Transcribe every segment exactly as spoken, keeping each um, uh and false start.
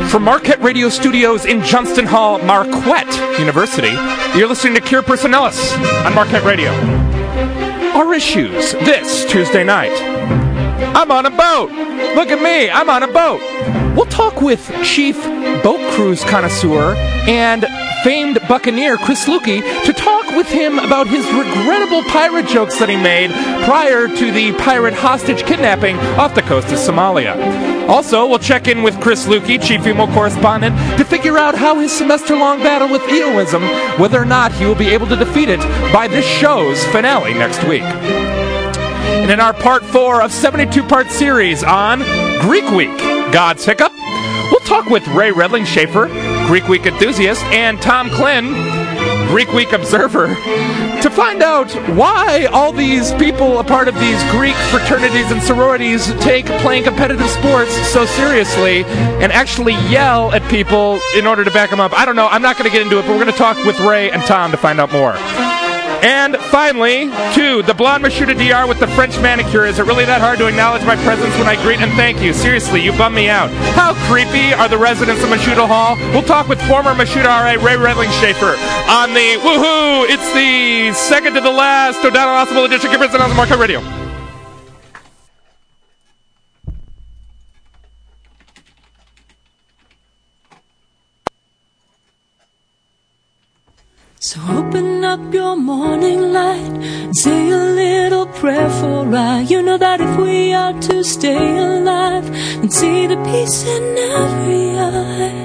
From Marquette Radio Studios in Johnston Hall, Marquette University, you're listening to Cure Personalis on Marquette Radio. Our issues this Tuesday night. I'm on a boat. Look at me, I'm on a boat. We'll talk with Chief Boat Cruise Connoisseur and famed buccaneer Chris Luecke to talk with him about his regrettable pirate jokes that he made prior to the pirate hostage kidnapping off the coast of Somalia. Also, we'll check in with Chris Luecke, chief female correspondent, to figure out how his semester-long battle with Eoism, whether or not he will be able to defeat it by this show's finale next week. And in our part four of seventy-two part series on Greek Week, God's Hiccup, we'll talk with Ray Redling Schaefer, Greek Week enthusiast, and Tom Klin, Greek Week observer, to find out why all these people a part of these Greek fraternities and sororities take playing competitive sports so seriously and actually yell at people in order to back them up. I don't know. I'm not going to get into it, but we're going to talk with Ray and Tom to find out more. And finally, to the blonde Mashuda D R with the French manicure. Is it really that hard to acknowledge my presence when I greet and thank you? Seriously, you bum me out. How creepy are the residents of Mashuda Hall? We'll talk with former Mashuda R A Ray Redling Schaefer on the woohoo! It's the second to the last O'Donnell Hospital edition. Give us on the Marquette Radio. So open up your morning light and say a little prayer for I. You know that if we are to stay alive and see the peace in every eye.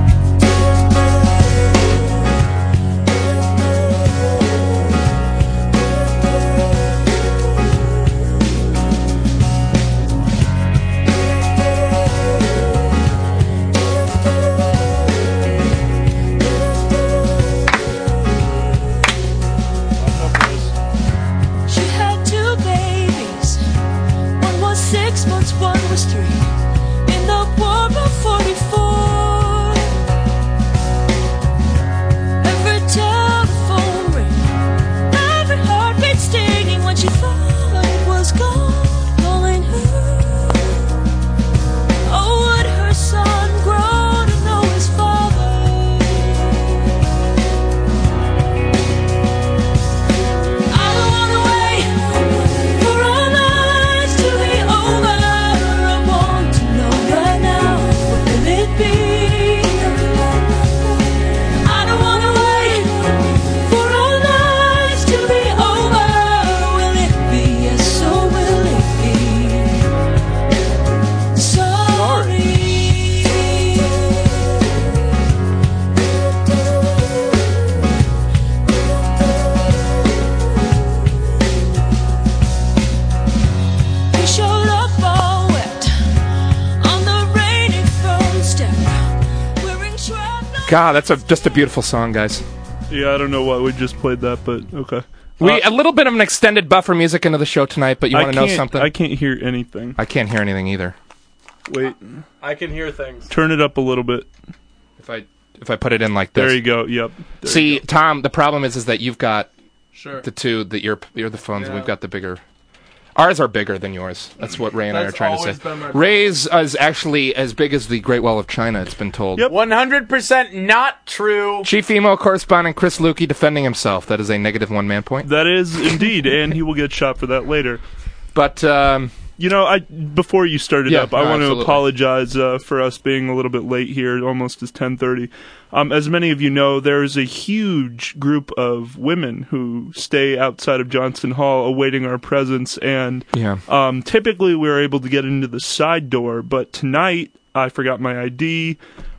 God, that's a, just a beautiful song, guys. Yeah, I don't know why we just played that, but okay. We uh, a little bit of an extended buffer music into the show tonight, but you want to know something? I can't hear anything. I can't hear anything either. Wait. I can hear things. Turn it up a little bit. If I if I put it in like this. There you go. Yep. There See, go. Tom, the problem is is that you've got sure. the two, the ear, ear the phones, yeah. and we've got the bigger. Ours are bigger than yours. That's what Ray and That's I are trying to always say. been my Ray's is actually as big as the Great Wall of China, it's been told. Yep. one hundred percent not true. Chief female correspondent Chris Luecke defending himself. That is a negative one man point. That is indeed, and he will get shot for that later. But, um... You know, I before you started yeah, up, I no, want absolutely. to apologize uh, for us being a little bit late here. Almost as ten thirty. Um, as many of you know, there is a huge group of women who stay outside of Johnston Hall awaiting our presence, and yeah. um, typically we're able to get into the side door, but tonight I forgot my I D.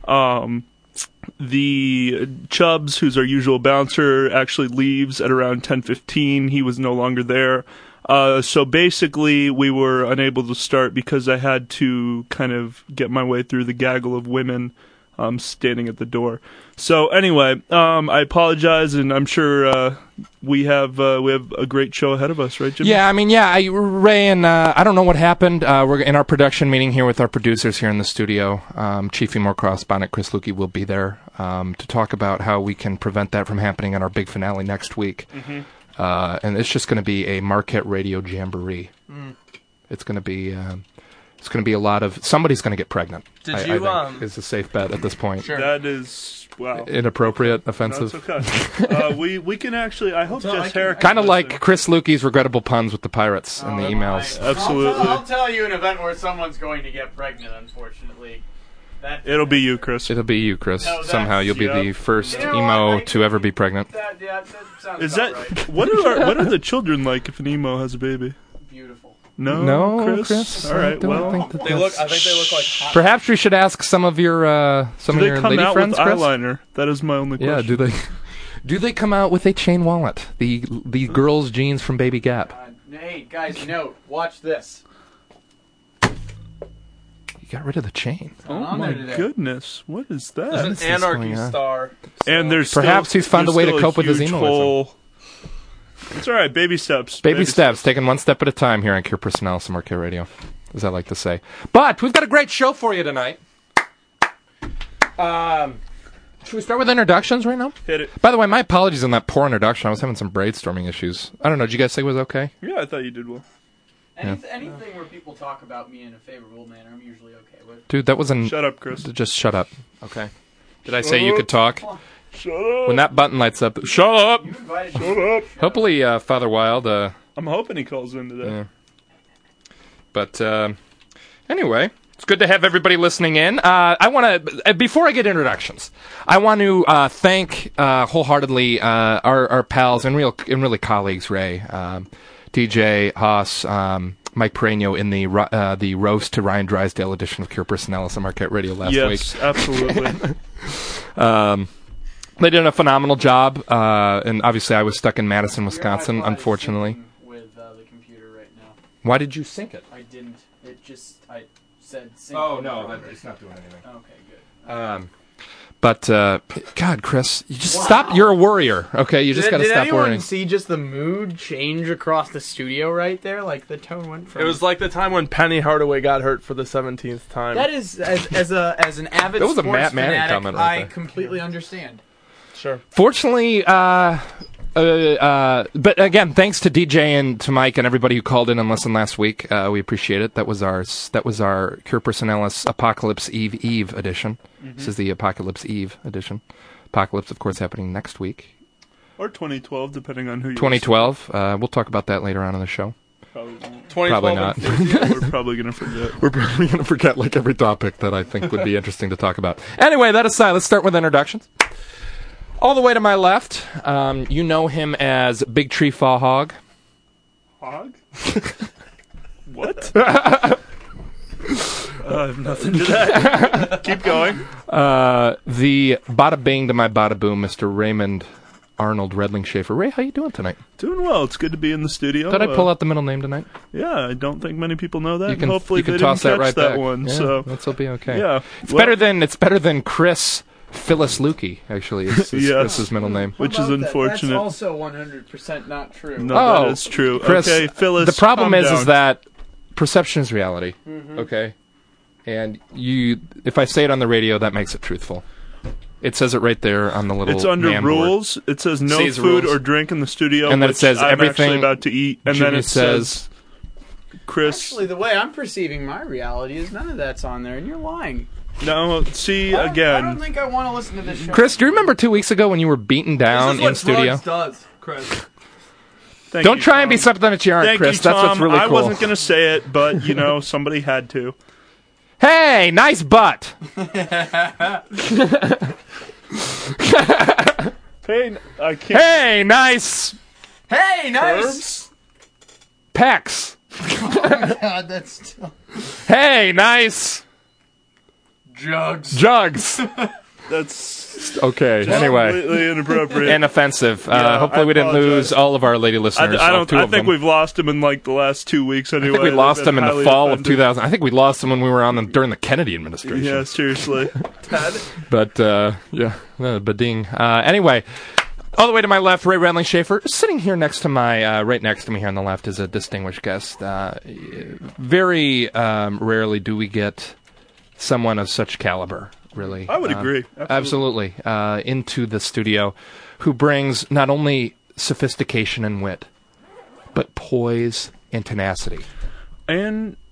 Um, the Chubbs, who's our usual bouncer, actually leaves at around ten fifteen. He was no longer there. Uh, so basically, we were unable to start because I had to kind of get my way through the gaggle of women um, standing at the door. So anyway, um, I apologize, and I'm sure uh, we have uh, we have a great show ahead of us, right, Jimmy? Yeah, I mean, yeah, I, Ray and uh, I don't know what happened. Uh, we're in our production meeting here with our producers here in the studio. Um, Chief Female Correspondent Chris Luecke will be there um, to talk about how we can prevent that from happening in our big finale next week. Mm-hmm. Uh, and it's just going to be a Marquette Radio jamboree. Mm. It's going to be uh, It's going to be a lot of somebody's going to get pregnant. Did I, you, I think um, is a safe bet at this point. Sure. That is wow. Inappropriate, No, offensive. it's okay. uh, we we can actually. I hope So I Jess can- Herrick. Kind of can like listen. Chris Lukey's regrettable puns with the pirates in the Oh, emails. my- Absolutely. I'll, tell, I'll tell you an event where someone's going to get pregnant, unfortunately. That, It'll be you, Chris. It'll be you, Chris. No, that's- Somehow you'll be yeah. the first You know emo what, I- to ever be pregnant. That, yeah, that sounds Is about that right. what are what are the children like if an emo has a baby? Beautiful. No, No, Chris. Chris, All I right. don't Well, think that They look. that's- I think they look like hot. Perhaps we should ask some of your uh, some do of they your come lady out friends, with Chris. eyeliner? That is my only question. Yeah, do they? Do they come out with a chain wallet? The the girls' jeans from Baby Gap. Uh, hey guys, note. Watch this. You got rid of the chain. Oh on my there today? goodness, what is that? There's is an this anarchy going on? star. And there's Perhaps still, he's found a there's way to still cope with his huge emoism. hole. It's all right. Baby steps. Baby steps, taking one step at a time here on Cure Personnel, some Marquette Radio, as I like to say. But we've got a great show for you tonight. Um, should we start with introductions right now? Hit it. By the way, my apologies on that poor introduction. I was having some brainstorming issues. I don't know. Did you guys say it was okay? Yeah, I thought you did well. Any, Anything where people talk about me in a favorable manner, I'm usually okay with. Dude, that wasn't... Shut up, Chris. Just shut up. Okay. Did I say you could talk? Shut up. When that button lights up... Shut up! You invited Shut me. up. Hopefully, uh, Father Wild... Uh, I'm hoping he calls in today. yeah. But, uh, anyway... It's good to have everybody listening in. Uh, I want to, before I get introductions, I want to uh, thank uh, wholeheartedly uh, our, our pals and real and really colleagues, Ray, um, D J Haas, um, Mike Pereño in the ro- uh, the roast to Ryan Drysdale edition of Cure Personalis on Marquette Radio last Yes, week. absolutely. Um, they did a phenomenal job, uh, and obviously I was stuck in Madison, Your Wisconsin, iPod is unfortunately. syncing with uh, the computer right now. Why did you sync it? I didn't. It just I said sync. Oh, in no, progress. it's not doing anything. Okay, good. Um, but uh, God, Chris, you just stop. You're a worrier, okay? You just did got to did stop anyone worrying. see just the mood change across the studio right there? Like the tone went from. It was like the time when Penny Hardaway got hurt for the seventeenth time. That is as, as a as an avid That was a sports Matt Manning fanatic, comment right I there. completely understand. Sure. Fortunately, uh, uh, uh, but again, thanks to D J and to Mike and everybody who called in and listened last week. Uh, we appreciate it. That was our that was our Cure Personalis Apocalypse Eve Eve edition. Mm-hmm. This is the Apocalypse Eve edition. Apocalypse, of course, happening next week, Or twenty twelve, depending on who you twenty twelve. Uh, we'll talk about that later on in the show. Probably won't. twenty twelve Probably not. enthusiast. We're probably going to forget. We're probably going to forget like every topic that I think would be interesting to talk about. Anyway, that aside, let's start with introductions. All the way to my left, um, you know him as Big Tree Fall Hog. Hog? What? I have nothing to that. Keep going. Uh, the bada bing to my bada boom, Mister Raymond Arnold Redling Schaefer. Ray, how you doing tonight? Doing well. It's good to be in the studio. Did I pull Uh, out the middle name tonight? Yeah, I don't think many people know that. You and can, hopefully you can they toss didn't that catch right that back. one. Yeah, So that'll be okay. yeah, It's Well, better than it's better than Chris Phyllis Lukey. Actually, is, is Yes. Chris's middle name. which What is about that? unfortunate. That's also one hundred percent not true. No, Oh, that is true. Chris, okay, Phyllis. the problem calm is, down. is that perception is reality. Mm-hmm. Okay, and you, if I say it on the radio, that makes it truthful. It says it right there on the little. It's under man board. rules. It says no Says food rules. or drink in the studio, And then it which says I'm everything actually about to eat, and Jimmy then it says- says, Chris. Actually, the way I'm perceiving my reality is none of that's on there, and you're lying. No, see I don't, again. I don't think I want to listen to this show. Chris, do you remember two weeks ago when you were beaten down This is what in studio? drugs does, Chris. Thank Don't you, try and be Tom. something that you aren't, Thank Chris. you, That's Tom. what's really I cool. wasn't going to say it, but you know, somebody had to. Hey, nice butt. Hey, I can't. Hey, nice Hey, nice. pecs. God, that's still Hey, nice jugs. jugs. That's Okay, anyway. completely inappropriate. And offensive. Uh, Yeah, hopefully I we didn't apologize. lose all of our lady I, listeners. I all don't. two I of think them. we've lost him in like the last two weeks. Anyway, I think we They've lost been them in the highly fall of offended. two thousand. I think we lost them when we were on them during the Kennedy administration. Yeah, seriously. But, uh, yeah, uh, Bading. Uh, anyway, all the way to my left, Ray Redling Schaefer. Sitting here next to my, uh, right next to me here on the left is a distinguished guest. Uh, very um, rarely do we get someone of such caliber, really. I would Uh, agree. Absolutely. Uh, into the studio, who brings not only sophistication and wit, but poise and tenacity. And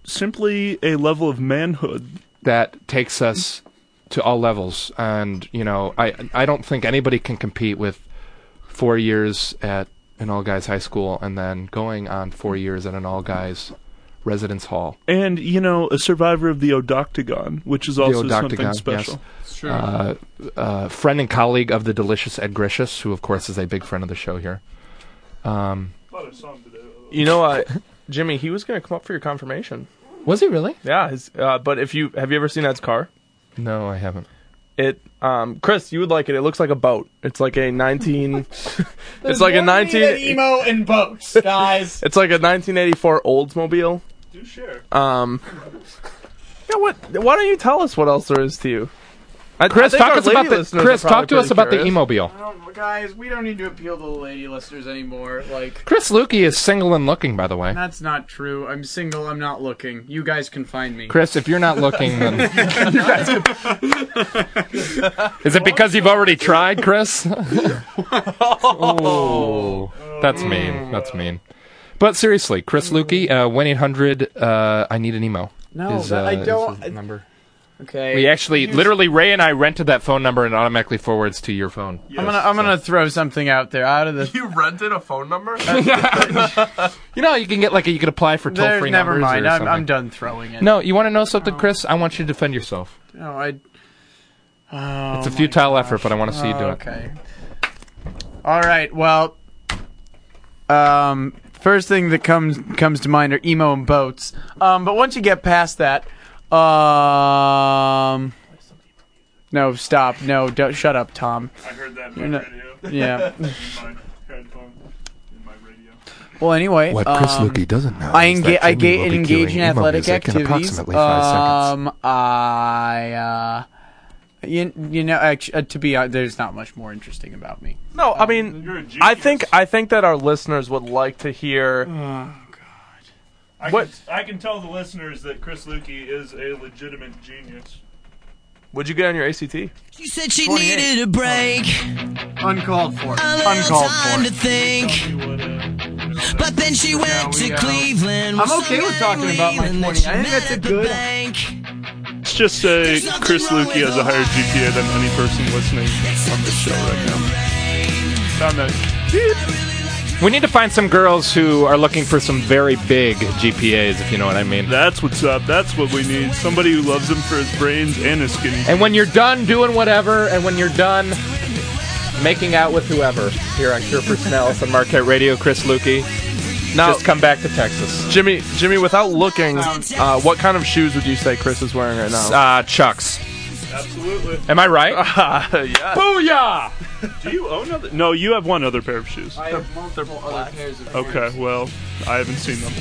simply a level of manhood that takes us to all levels. And, you know, I I don't think anybody can compete with four years at an all-guys high school and then going on four years at an all-guys residence hall. And, you know, a survivor of the Odoctagon, which is also Odoctagon, something special. Yes. It's true. Uh, uh, friend and colleague of the delicious Ed Gricius, who, of course, is a big friend of the show here. Um, You know, uh, Jimmy, he was going to come up for your confirmation. was he really? Yeah, his, uh, but if you have you ever seen Ed's car? No, I haven't. It, um, Chris, you would like it. It looks like a boat. It's like a nineteen. It's like a nineteen. emo and boats, guys. It's like a nineteen eighty-four Oldsmobile. Do share. Um. Yeah. What? Why don't you tell us what else there is to you? I, Chris, I think talk our us about lady the listeners Chris. are probably Talk to us pretty about the curious. E-mobile. I don't, guys, we don't need to appeal to the lady listeners anymore. Like, Chris Lukey is single and looking, by the way. that's not true. I'm single. I'm not looking. You guys can find me. Chris, if you're not looking, then you guys can... Is it because you've already tried, Chris? Oh, that's mean. That's mean. But seriously, Chris Lukey, uh, one eight hundred uh, I need an emo. No, is, that- uh, I is don't- his number. Okay. We actually, literally, Ray and I rented that phone number and it automatically forwards to your phone. I'm gonna I'm gonna throw something out there. Out of the You rented a phone number? You know, you can get like a, you can apply for toll There, free never numbers. mind. or I'm, something. I'm done throwing it. No, you want to know something, Chris? I want you to defend yourself. No, I. Oh, It's a my futile gosh. effort, but I want to see you do Oh, it. Okay. All right. Well, um, first thing that comes comes to mind are emo and boats. Um, but once you get past that, um, no, stop. No, don't, shut up, Tom. I heard that in my No. Yeah. in my headphone, in my radio. Well, anyway, What Chris um, Lukey doesn't know I, is enga- that I Jimmy ga- will be engage queuing in emo athletic music in activities. approximately five seconds. um, I, uh, you, you know, actually, uh, to be honest, there's not much more interesting about me. No, I mean, You're a genius. I think I think that our listeners would like to hear. Oh, I What- Can, I can tell the listeners that Chris Lukey is a legitimate genius. Would you get on your A C T? She said she twenty-eight. needed a break, Uncalled for. a little Uncalled time for. to think. But then she went Yeah, we to go. Cleveland. I'm was okay so with talking angry about my and then twenty. she I think that's a met at the good- bank. Let's just say Chris Lukey has a higher G P A than any person listening on this show right now. Found that. We need to find some girls who are looking for some very big G P As, if you know what I mean. That's what's up. That's what we need. Somebody who loves him for his brains and his skinny. And when you're done doing whatever, and when you're done making out with whoever, here on Cure Personalis on Marquette Radio, Chris Lukey, Now, just come back to Texas. Jimmy, Jimmy, without looking, uh, what kind of shoes would you say Chris is wearing right now? Uh, Chucks. Absolutely. Am I right? yeah. Booyah! Do you own other? No, you have one other pair of shoes. I have multiple other pairs of Okay, well, I haven't seen them.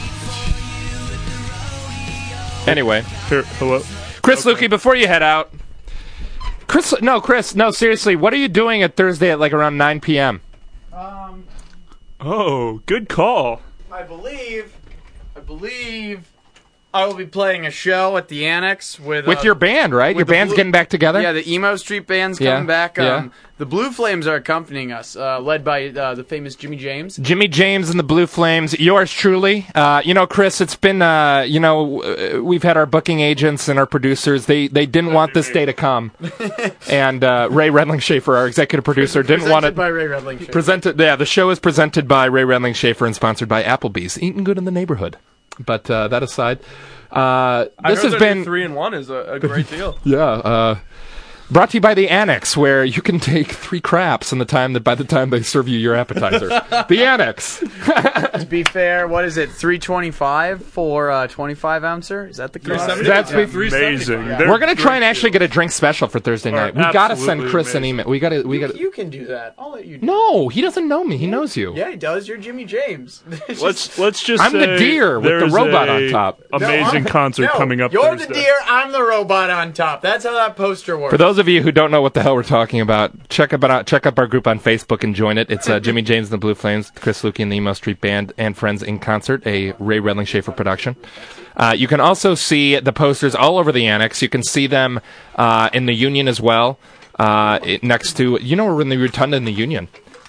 Anyway, Here, hello. Chris Lukey, before you head out, Chris, no, Chris, no, seriously, what are you doing at Thursday at like around nine p.m.? Um, Oh, good call. I believe, I believe, I will be playing a show at the Annex with With uh, your band, right? Your the band's Blue- getting back together? Yeah, the Emo Street Band's Yeah, coming back. yeah. Um, the Blue Flames are accompanying us, uh, led by uh, the famous Jimmy James. Jimmy James and the Blue Flames, yours truly. Uh, you know, Chris, it's been, uh, you know, uh, we've had our booking agents and our producers. They they didn't want this day to come. And uh, Ray Redling Schaefer, our executive producer, didn't want Presented it. by Ray Redling. Schaefer. Presented, yeah, the show is presented by Ray Redling Schaefer and sponsored by Applebee's. Eating good in the neighborhood. But uh, that aside, uh, I this heard has their been new three and one is a, a great deal. yeah. Uh, brought to you by the Annex, where you can take three craps in the time that by the time they serve you your appetizer. The Annex. To be fair, what is it? three twenty-five for a twenty-five ouncer? Is that the cost? That's Amazing. They're We're gonna try and great actually get a drink special for Thursday night. We gotta send absolutely Chris an amazing. email. We gotta. We You, gotta. you can do that. I'll let you do No, he doesn't know me. He knows you. that. Yeah, he does. You're Jimmy James. It's Let's let's just. I'm the say deer with the there's robot a on top. Amazing No, concert no, coming up. You're Thursday. the deer. I'm the robot on top. That's how that poster works. For those of you who don't know what the hell we're talking about, check up out, check up our group on Facebook and join it. It's uh, Jimmy James and the Blue Flames, Chris Lukey and the Emo Street Band, and Friends in Concert, a Ray Redling Schaefer production. Uh, you can also see the posters all over the Annex. You can see them uh, in the Union as well, uh, it, next to, you know, we're in the Rotunda in the Union.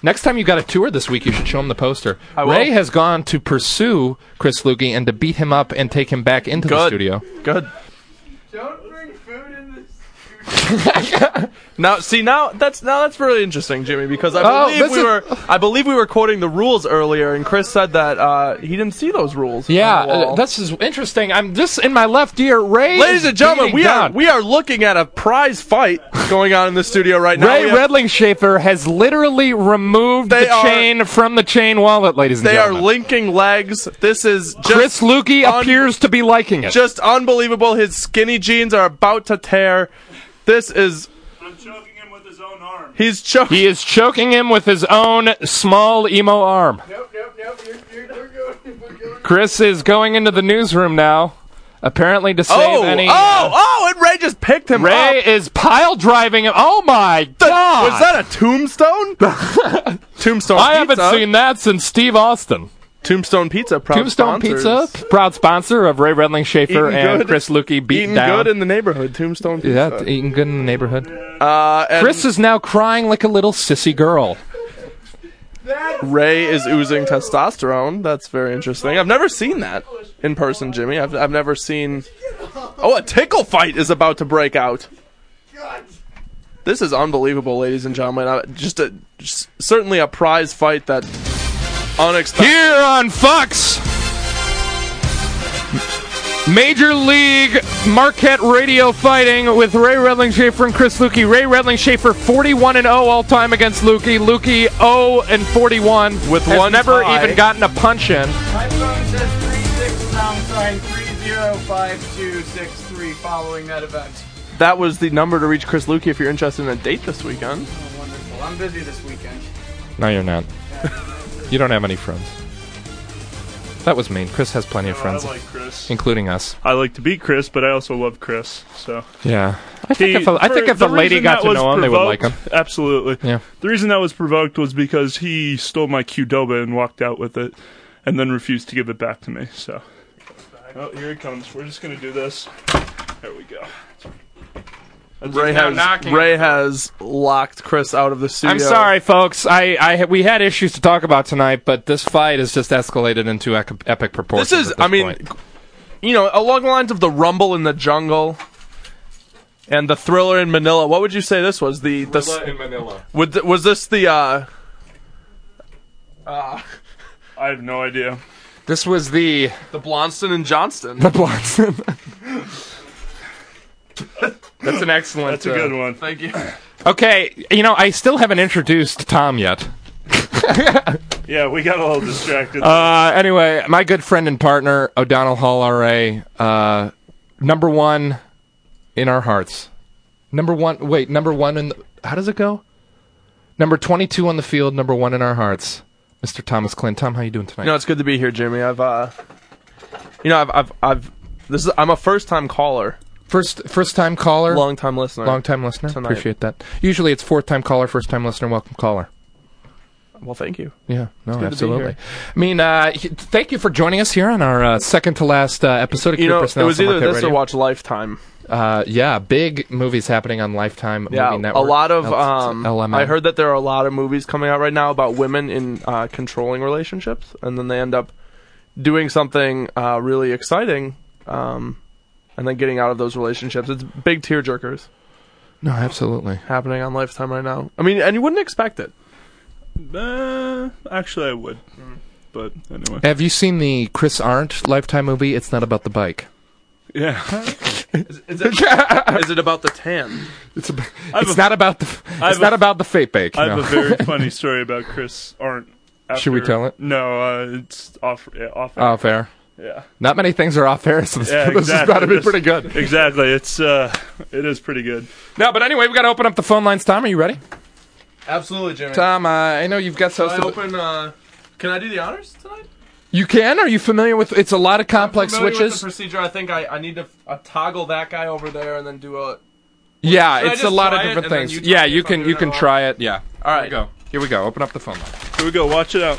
Next time you got a tour this week, you should show him the poster. I will. Ray has gone to pursue Chris Luecke and to beat him up and take him back into the Good. studio. Good. Don't bring food in this. Now, see, now that's now that's really interesting, Jimmy, because I Oh, believe this we is- were I believe we were quoting the rules earlier, and Chris said that uh, he didn't see those rules. Yeah, on the wall. uh, this is interesting. I'm just in my left ear. Ray, Ladies is and gentlemen, beating we are down. we are looking at a prize fight going on in the studio right now. Ray We have- Redlingshafer has literally removed They the are- chain from the chain wallet, ladies and they are gentlemen. linking legs. This is just Chris Luecke un- appears to be liking it. just unbelievable. His skinny jeans are about to tear. This is I'm choking him with his own arm. he's choking. He is choking him with his own small emo arm. Nope, nope, nope. You're, you're, we're going. We're going. Chris is going into the newsroom now, apparently to save Oh, any. oh, oh! And Ray just picked him Ray up. is pile driving him. Oh my god! Was that a tombstone? Tombstone. I haven't pizza. seen that since Steve Austin. Tombstone Pizza. Proud Tombstone sponsors. Pizza, proud sponsor of Ray Redlingshafer Eating and good. Chris Luecke, beaten Eating down. good in the neighborhood. Tombstone Pizza. yeah, eating good in the neighborhood. Uh, and Chris is now crying like a little sissy girl. Ray is oozing testosterone. That's very interesting. I've never seen that in person, Jimmy. I've I've never seen. Oh, a tickle fight is about to break out. This is unbelievable, ladies and gentlemen. Uh, just a just certainly a prize fight that unexpected. Here on Fox, Major League Marquette Radio fighting with Ray Redlingshafer and Chris Luecke. Ray Redlingshafer forty-one and oh all time against Luecke. Luecke oh and forty-one With has one never tie. even gotten a punch in. My phone says three six pound sign three zero five two six three following that event. That was the number to reach Chris Luecke if you're interested in a date this weekend. Oh, wonderful. I'm busy this weekend. No, you're not. You don't have any friends. That was mean. Chris has plenty of I friends, like Chris. including us. I like to beat Chris, but I also love Chris. So Yeah. I think He- if a, I think for- if a the lady reason got that to was know him, they would like him. provoked- Absolutely. Yeah. The reason that was provoked was because he stole my Qdoba and walked out with it, and then refused to give it back to me. So, oh, here he comes. We're just gonna do this. There we go. Ray now has knocking Ray at the door. has locked Chris out of the studio. I'm sorry, folks. I, I we had issues to talk about tonight, but this fight has just escalated into ec- epic proportions. This is, at this I mean, point. you know, along the lines of the Rumble in the Jungle and the Thriller in Manila. What would you say this was? The the s- in Manila. would th- was this the uh I have no idea. This was the the Blonston and Johnston? the Blossom. That's an excellent. That's a uh, good one. Thank you. Okay, you know, I still haven't introduced Tom yet. Yeah, we got a little distracted. Uh, anyway, my good friend and partner, O'Donnell Hall, R A, uh, number one in our hearts. Number one, wait, number one in, the, how does it go? Number twenty-two on the field, number one in our hearts, Mister Thomas Clint. Tom, how you doing tonight? You know, it's good to be here, Jimmy. I've uh, you know, I've I've I've this is I'm a first time caller, First, first time caller, long time listener. long time listener. Tonight. Appreciate that. Usually it's fourth time caller, first time listener, welcome caller. Well, thank you. Yeah, no, good to be absolutely. here. I mean, uh, h- thank you for joining us here on our uh, second to last uh, episode of You Cure know, it Personnel was on either Marquette this or Radio. watch Lifetime. Uh, yeah, big movies happening on Lifetime Yeah, Movie Network. a lot of L- um. L M N. I heard that there are a lot of movies coming out right now about women in uh, controlling relationships, and then they end up doing something uh, really exciting, um, and then getting out of those relationships. It's big tearjerkers No, absolutely. happening on Lifetime right now. I mean, and you wouldn't expect it. Uh, actually, I would. But anyway. Have you seen the Chris Arndt Lifetime movie? It's not about the bike. Yeah. Is, is, it, is it about the tan? It's a, I've it's a- not about the. I've It's a- not about the fate bake. I have no. a very funny story about Chris Arndt. Should we after- tell it? No, uh, it's off. Yeah, off. Oh, fair. Yeah. Not many things are off air, so this, Yeah, this has exactly. got to be This- pretty good. Exactly. It's uh, it is pretty good. No, but anyway, we got to open up the phone lines. Tom, are you ready? Absolutely, Jimmy. Tom, uh, I know you've got so. Can I open? Uh, can I do the honors tonight? You can? Are you familiar with? It's a lot of complex Familiar with switches. the procedure. I think I, I need to uh, toggle that guy over there and then do a. Yeah, Should I it's a just lot of try it different and then things. you tell Yeah, me you if I'm can doing you it can wrong? try it. Yeah. All Here right, we go. Here we go. Open up the phone line. Here we go. Watch it out.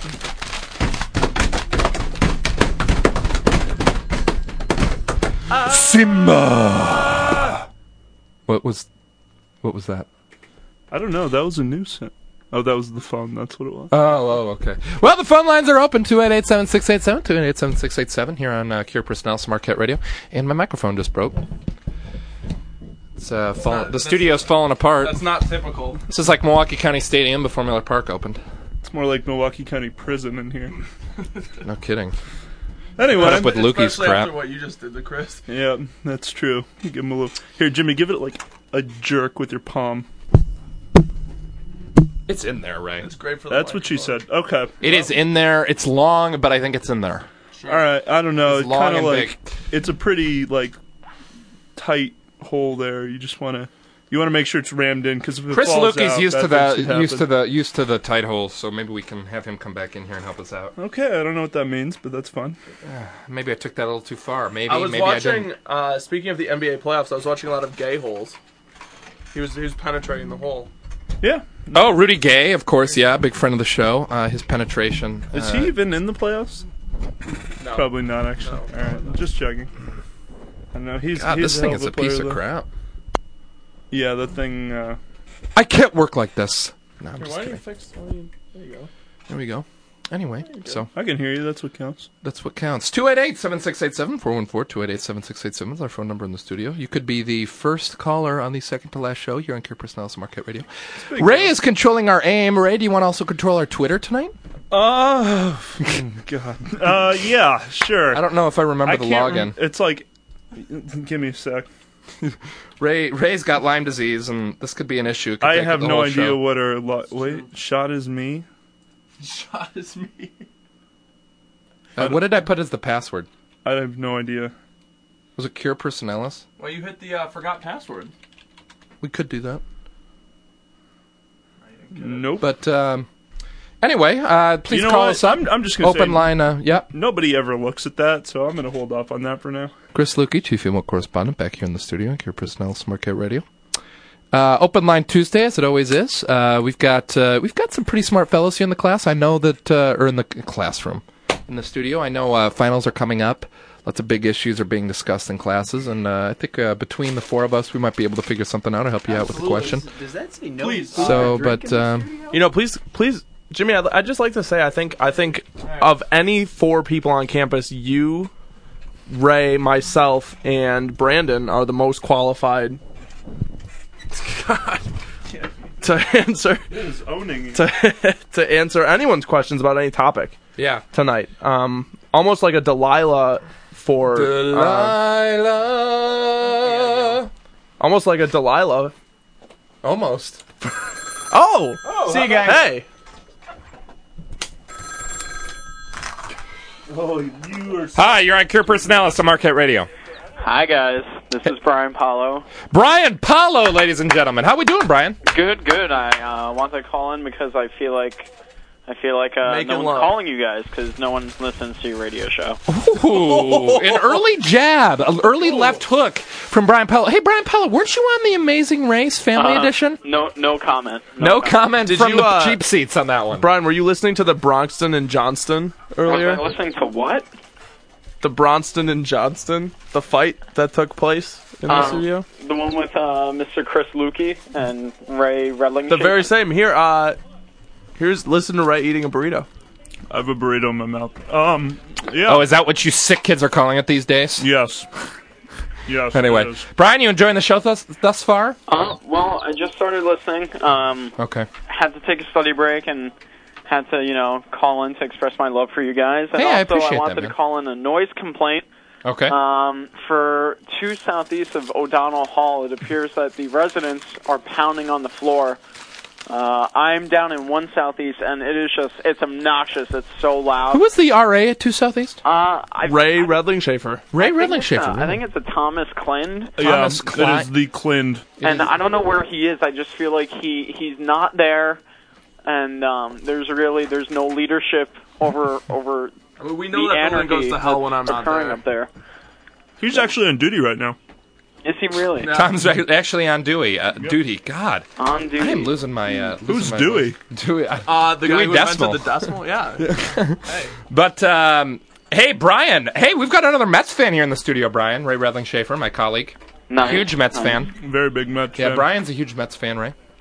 Simba. What was, what was that? I don't know. That was a nuisance. Oh, that was the phone. That's what it was. Oh, oh, okay. Well, the phone lines are open, two eight eight, seven six eight seven, two eight eight, seven six eight seven, here on uh, Cure Personnel, Marquette Radio. And my microphone just broke. It's uh, fall- not- The studio's falling apart. That's not typical. This is like Milwaukee County Stadium before Miller Park opened. It's more like Milwaukee County Prison in here. No kidding. Anyway, Put up with Lukey's Especially crap. after what you just did to Chris. yeah, that's true. Give him a little. Here, Jimmy, give it like a jerk with your palm. It's in there, Ray. It's great for the That's what she microphone. said. Okay. It is in there. It's long, but I think it's in there. All right. I don't know. It's It's long kind of and like big. it's a pretty like tight hole there. You just want to you want to make sure it's rammed in because if it Chris falls Lukey's out, used to bad things the could used to happen. the used to the tight holes, so maybe we can have him come back in here and help us out. Okay, I don't know what that means, but that's fun. Maybe I took that a little too far. Maybe I was maybe I watching. didn't. Uh, speaking of the N B A playoffs, I was watching a lot of gay holes. He was he was penetrating the hole. Yeah. Oh, Rudy Gay, of course, yeah, big friend of the show. Uh, his penetration. Is uh, he even in the playoffs? No. Probably not, actually. No. All right, just checking. I know he's. God, he's this a thing hell is a of player, piece of though. crap. Yeah, the thing. Uh, I can't work like this. No, I'm Here, just why don't you kidding. fix? Why don't you, there you go. There we go. Anyway, so I can hear you. That's what counts. that's what counts. two eight eight, seven six eight seven, four one four, two eight eight, seven six eight seven is our phone number in the studio. You could be the first caller on the second to last show here on Cure Personnel Marquette Radio. big Ray deal. is controlling our aim. Ray, do you want to also control our Twitter tonight? Uh, God. Uh, yeah, sure. I don't know if I remember I the can't login. rem- it's like. Give me a sec. Ray Ray's got Lyme disease, and this could be an issue. It could I take have the no whole idea show. what our lo- wait. Shot is me. Shot is me. Uh, what did I put as the password? I have no idea. Was it Cure Personalis? Well, you hit the uh, forgot password. We could do that. Nope. But um, anyway, uh, please you know call what? us up. I'm, I'm just gonna Open say, line, uh, yep. Nobody ever looks at that, so I'm gonna hold off on that for now. Chris Lukey, Chief Email Correspondent, back here in the studio, Cure Personnel, Marquette Radio. Uh, open line Tuesday, as it always is. Uh, we've got uh, we've got some pretty smart fellows here in the class. I know that, uh, or in the classroom, in the studio. I know uh, finals are coming up. Lots of big issues are being discussed in classes, and uh, I think uh, between the four of us, we might be able to figure something out or help you out with the question. Does that say no? Please. food So, or drink but in the um, studio? You know, please, please, Jimmy. I'd, I'd just like to say, I think, I think, of any four people on campus, you, Ray, myself, and Brandon are the most qualified God, to answer Is owning. to to answer anyone's questions about any topic yeah. tonight. Um, almost like a Delilah for, uh, Delilah. almost like a Delilah. Almost. Oh, See you guys. hey. Oh, you are. Hi, you're on Cure Personalis on Marquette Radio. Hi guys, this is Brian Paulo. Brian Paulo, ladies and gentlemen. How we doing, Brian? Good, good. I uh, want to call in because I feel like I feel like uh, Making no one's love. calling you guys because no one listens to your radio show. Ooh, an early jab, an early left hook from Brian Paulo. Hey, Brian Paulo, weren't you on the Amazing Race Family Uh, Edition? No, no comment. No comment Did from you, the uh, cheap seats on that one. Brian, were you listening to the Bronxton and Johnston Was earlier? I listening to what? The Bronston and Johnston, the fight that took place in the Um, studio. The one with uh, Mister Chris Lukey and Ray Redling. The very same. Here, uh, here's listen to Ray eating a burrito. I have a burrito in my mouth. Um. Yeah. Oh, is that what you sick kids are calling it these days? Yes. Yes. Anyway, it is. Brian, you enjoying the show thus, thus far? Uh, well, I just started listening. Um, Okay. had to take a study break and had to, you know, call in to express my love for you guys. And Hey, I also, appreciate I wanted that, man. to call in a noise complaint. Okay. Um, for two southeast of O'Donnell Hall, it appears that the residents are pounding on the floor. Uh, I'm down in one southeast, and it is just, it's obnoxious. It's so loud. Who was the R A at two Southeast? Uh, I, Ray I, Redling Schaefer. Ray I think Redling it's, Schaefer. uh, I think it's a Thomas Klind. Yeah, Thomas it Klein- is the Klind. And I don't know where he is. I just feel like he, he's not there, and um, there's really there's no leadership over over I mean, we the anarchy that's occurring up there. He's actually on duty right now. Is he really Tom's ac- actually on Dewey. Uh, Duty. God. on duty? I am losing my... Uh, losing Who's my Dewey? voice. Dewey. I- Uh, the Dewey guy who Decimal. invented the decimal. Yeah. Hey. But, um, hey, Brian. Hey, we've got another Mets fan here in the studio, Brian. Ray Redling Schaefer, my colleague. Nice. Huge Mets Nice. fan. Very big Mets Yeah, fan. Brian's a huge Mets fan, Ray.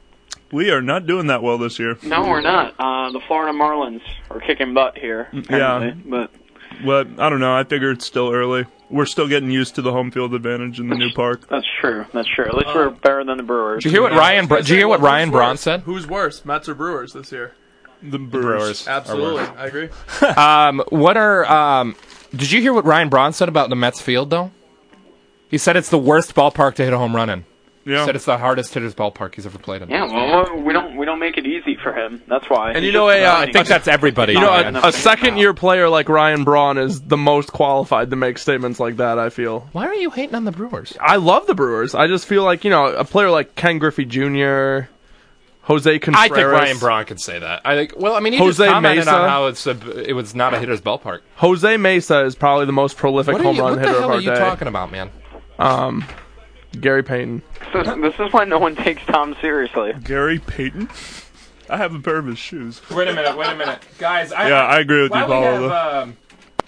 We are not doing that well this year. No, we're not. Uh, the Florida Marlins are kicking butt here. Apparently, Yeah. but Well, I don't know. I figure it's still early. We're still getting used to the home field advantage in the new park. that's true. That's true. At least we're better than the Brewers. Did you hear what Ryan? Br- Did you hear what Ryan Who's Braun worse? said? Who's worse, Mets or Brewers this year? The Brewers. Absolutely, I agree. Um, what are? Um, did you hear what Ryan Braun said about the Mets field though? He said it's the worst ballpark to hit a home run in. He Yeah. said it's the hardest hitter's ballpark he's ever played in. Yeah, well, we don't we don't make it easy for him. That's why. And you know, a, uh, I think that's everybody. You know, Ryan. a, a second-year player like Ryan Braun is the most qualified to make statements like that, I feel. Why are you hating on the Brewers? I love the Brewers. I just feel like, you know, a player like Ken Griffey Junior, Jose Contreras. I think Ryan Braun could say that. I think. Well, I mean, he Jose just commented Mesa. on how it's a, it was not a hitter's ballpark. Jose Mesa is probably the most prolific What, are home you, run what the hitter hell of our are you day. talking about, man? Um, Gary Payton. This, this is why no one takes Tom seriously. Gary Payton? I have a pair of his shoes. Wait a minute. Wait a minute, guys. I, Yeah, I agree with you, why we Paulo. have, um,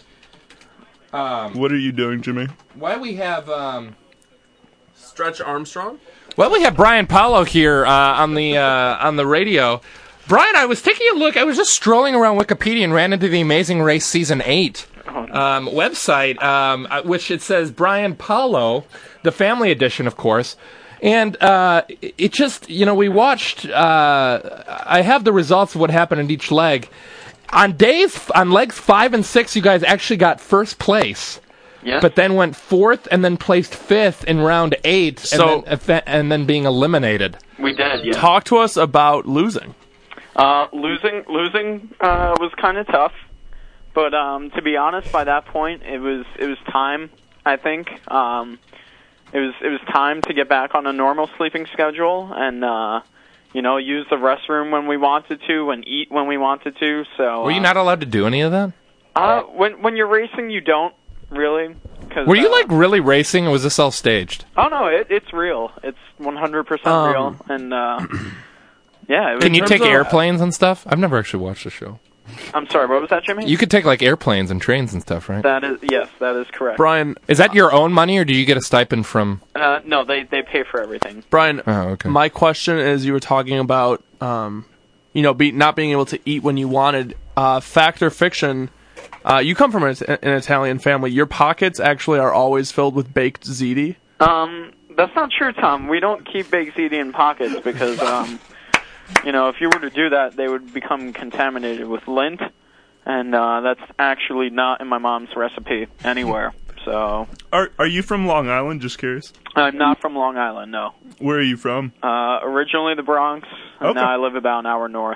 um, What are you doing, Jimmy? why we have um, Stretch Armstrong? well, we have Brian Paulo here uh, on the uh, on the radio. Brian, I was taking a look. I was just strolling around Wikipedia and ran into the Amazing Race Season eight um, website, um, uh, which it says Brian Paulo, the family edition, of course. And uh, it it just, you know, we watched, uh, I have the results of what happened in each leg. On days, on legs five and six, you guys actually got first place. Yeah. But then went fourth and then placed fifth in round eight So- and, then, and then being eliminated. we did. Yeah. Talk to us about losing. Uh, losing losing uh, was kind of tough, but um, to be honest, by that point it was it was time. I think um, it was it was time to get back on a normal sleeping schedule and uh, you know use the restroom when we wanted to and eat when we wanted to. So Were you uh, not allowed to do any of that? Uh, when when you're racing, you don't really. Cause, Were you uh, like really racing, or was this all staged? Oh no, it, it's real. It's one hundred percent Um, real, and uh, yeah. It was, Can you terms take of- airplanes and stuff? I've never actually watched the show. I'm sorry. What was that, Jimmy? You could take like airplanes and trains and stuff, right? That is yes, that is correct. Brian, Is that your own money, or do you get a stipend from? Uh, no, they they pay for everything. Brian, Oh, okay. my question is, you were talking about, um, you know, be, not being able to eat when you wanted. Uh, fact or fiction? Uh, you come from an, an Italian family. Your pockets actually are always filled with baked ziti. Um, that's not true, Tom. We don't keep baked ziti in pockets because, um, you know, if you were to do that, they would become contaminated with lint, and uh, that's actually not in my mom's recipe anywhere. So Are Are you from Long Island? Just curious. I'm not from Long Island, no. Where are you from? Uh, originally the Bronx, and Okay. now I live about an hour north.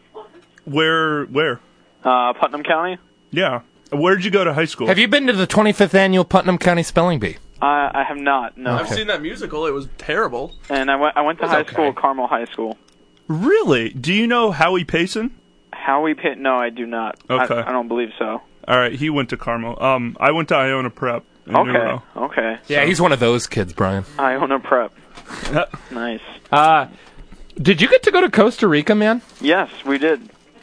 Where Where? Uh, Putnam County. Yeah. Where'd you go to high school? Have you been to the twenty-fifth annual Putnam County Spelling Bee? I, I have not, no. I've seen that musical. It was terrible. And I went I went to high okay. school, Carmel High School. Really? Do you know Howie Payson? Howie Pitt? No, I do not. Okay. I, I don't believe so. All right, he went to Carmel. Um, I went to Iona Prep. In New Okay, Row. okay. Yeah, he's one of those kids, Brian. Iona Prep. Nice. Uh, did you get to go to Costa Rica, man? Yes, we did.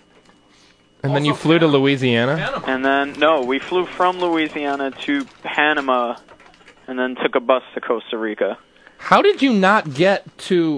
And then you flew to Louisiana? And then, no, we flew from Louisiana to Panama and then took a bus to Costa Rica. How did you not get to...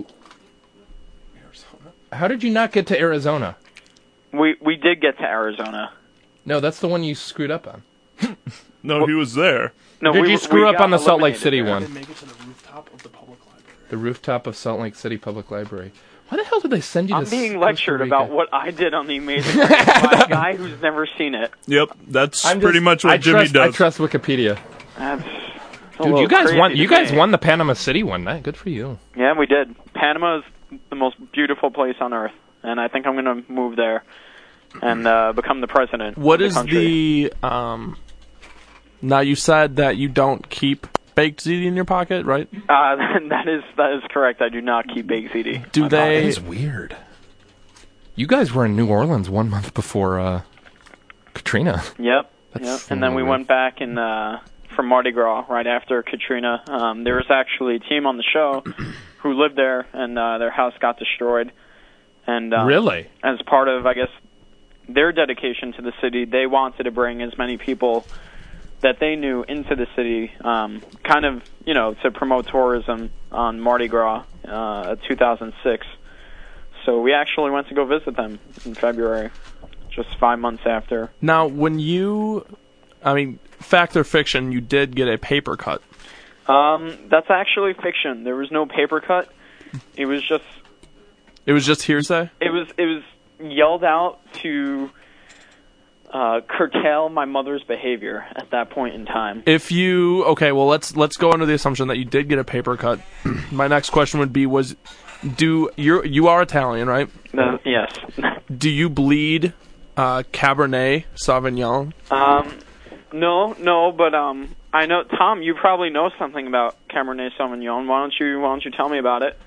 How did you not get to Arizona? We we did get to Arizona. No, that's the one you screwed up on. No, he was there. No, Did we, you screw we up got on the Salt Lake eliminated City there. one? Make it to the rooftop of the public library. The rooftop of Salt Lake City Public Library. Why the hell did they send you to I'm being Costa lectured Rica? about what I did on the Amazing Race by a guy who's never seen it. Yep, that's I'm pretty just- much what I Jimmy trust, does. I trust Wikipedia. That's a Dude, little you guys crazy won. to You guys me. won the Panama City one night. Good for you. Yeah, we did. Panama is the most beautiful place on earth, and I think I'm going to move there and uh, become the president. What of is the country. the um? Now you said that you don't keep baked ziti in your pocket, right? Uh, that is that is correct. I do not keep baked ziti. Do That they? is weird. You guys were in New Orleans one month before uh, Katrina. Yep. That's Yep. And then we weird. went back in uh, for Mardi Gras right after Katrina. Um, there was actually a team on the show who lived there, and uh, their house got destroyed. And um, Really? as part of, I guess, their dedication to the city, they wanted to bring as many people that they knew into the city, um, kind of, you know, to promote tourism on Mardi Gras, uh, two thousand six. So we actually went to go visit them in February, just five months after. Now, when you, I mean, fact or fiction, you did get a paper cut. Um, that's actually fiction. There was no paper cut. It was just It was just hearsay? it was it was yelled out to uh, curtail my mother's behavior at that point in time. If you okay, well let's let's go under the assumption that you did get a paper cut. My next question would be: Was do you you are Italian, right? Uh, yes. Do you bleed uh, Cabernet Sauvignon? Um, no, no, but um, I know Tom. You probably know something about Cabernet Sauvignon. Why don't you Why don't you tell me about it?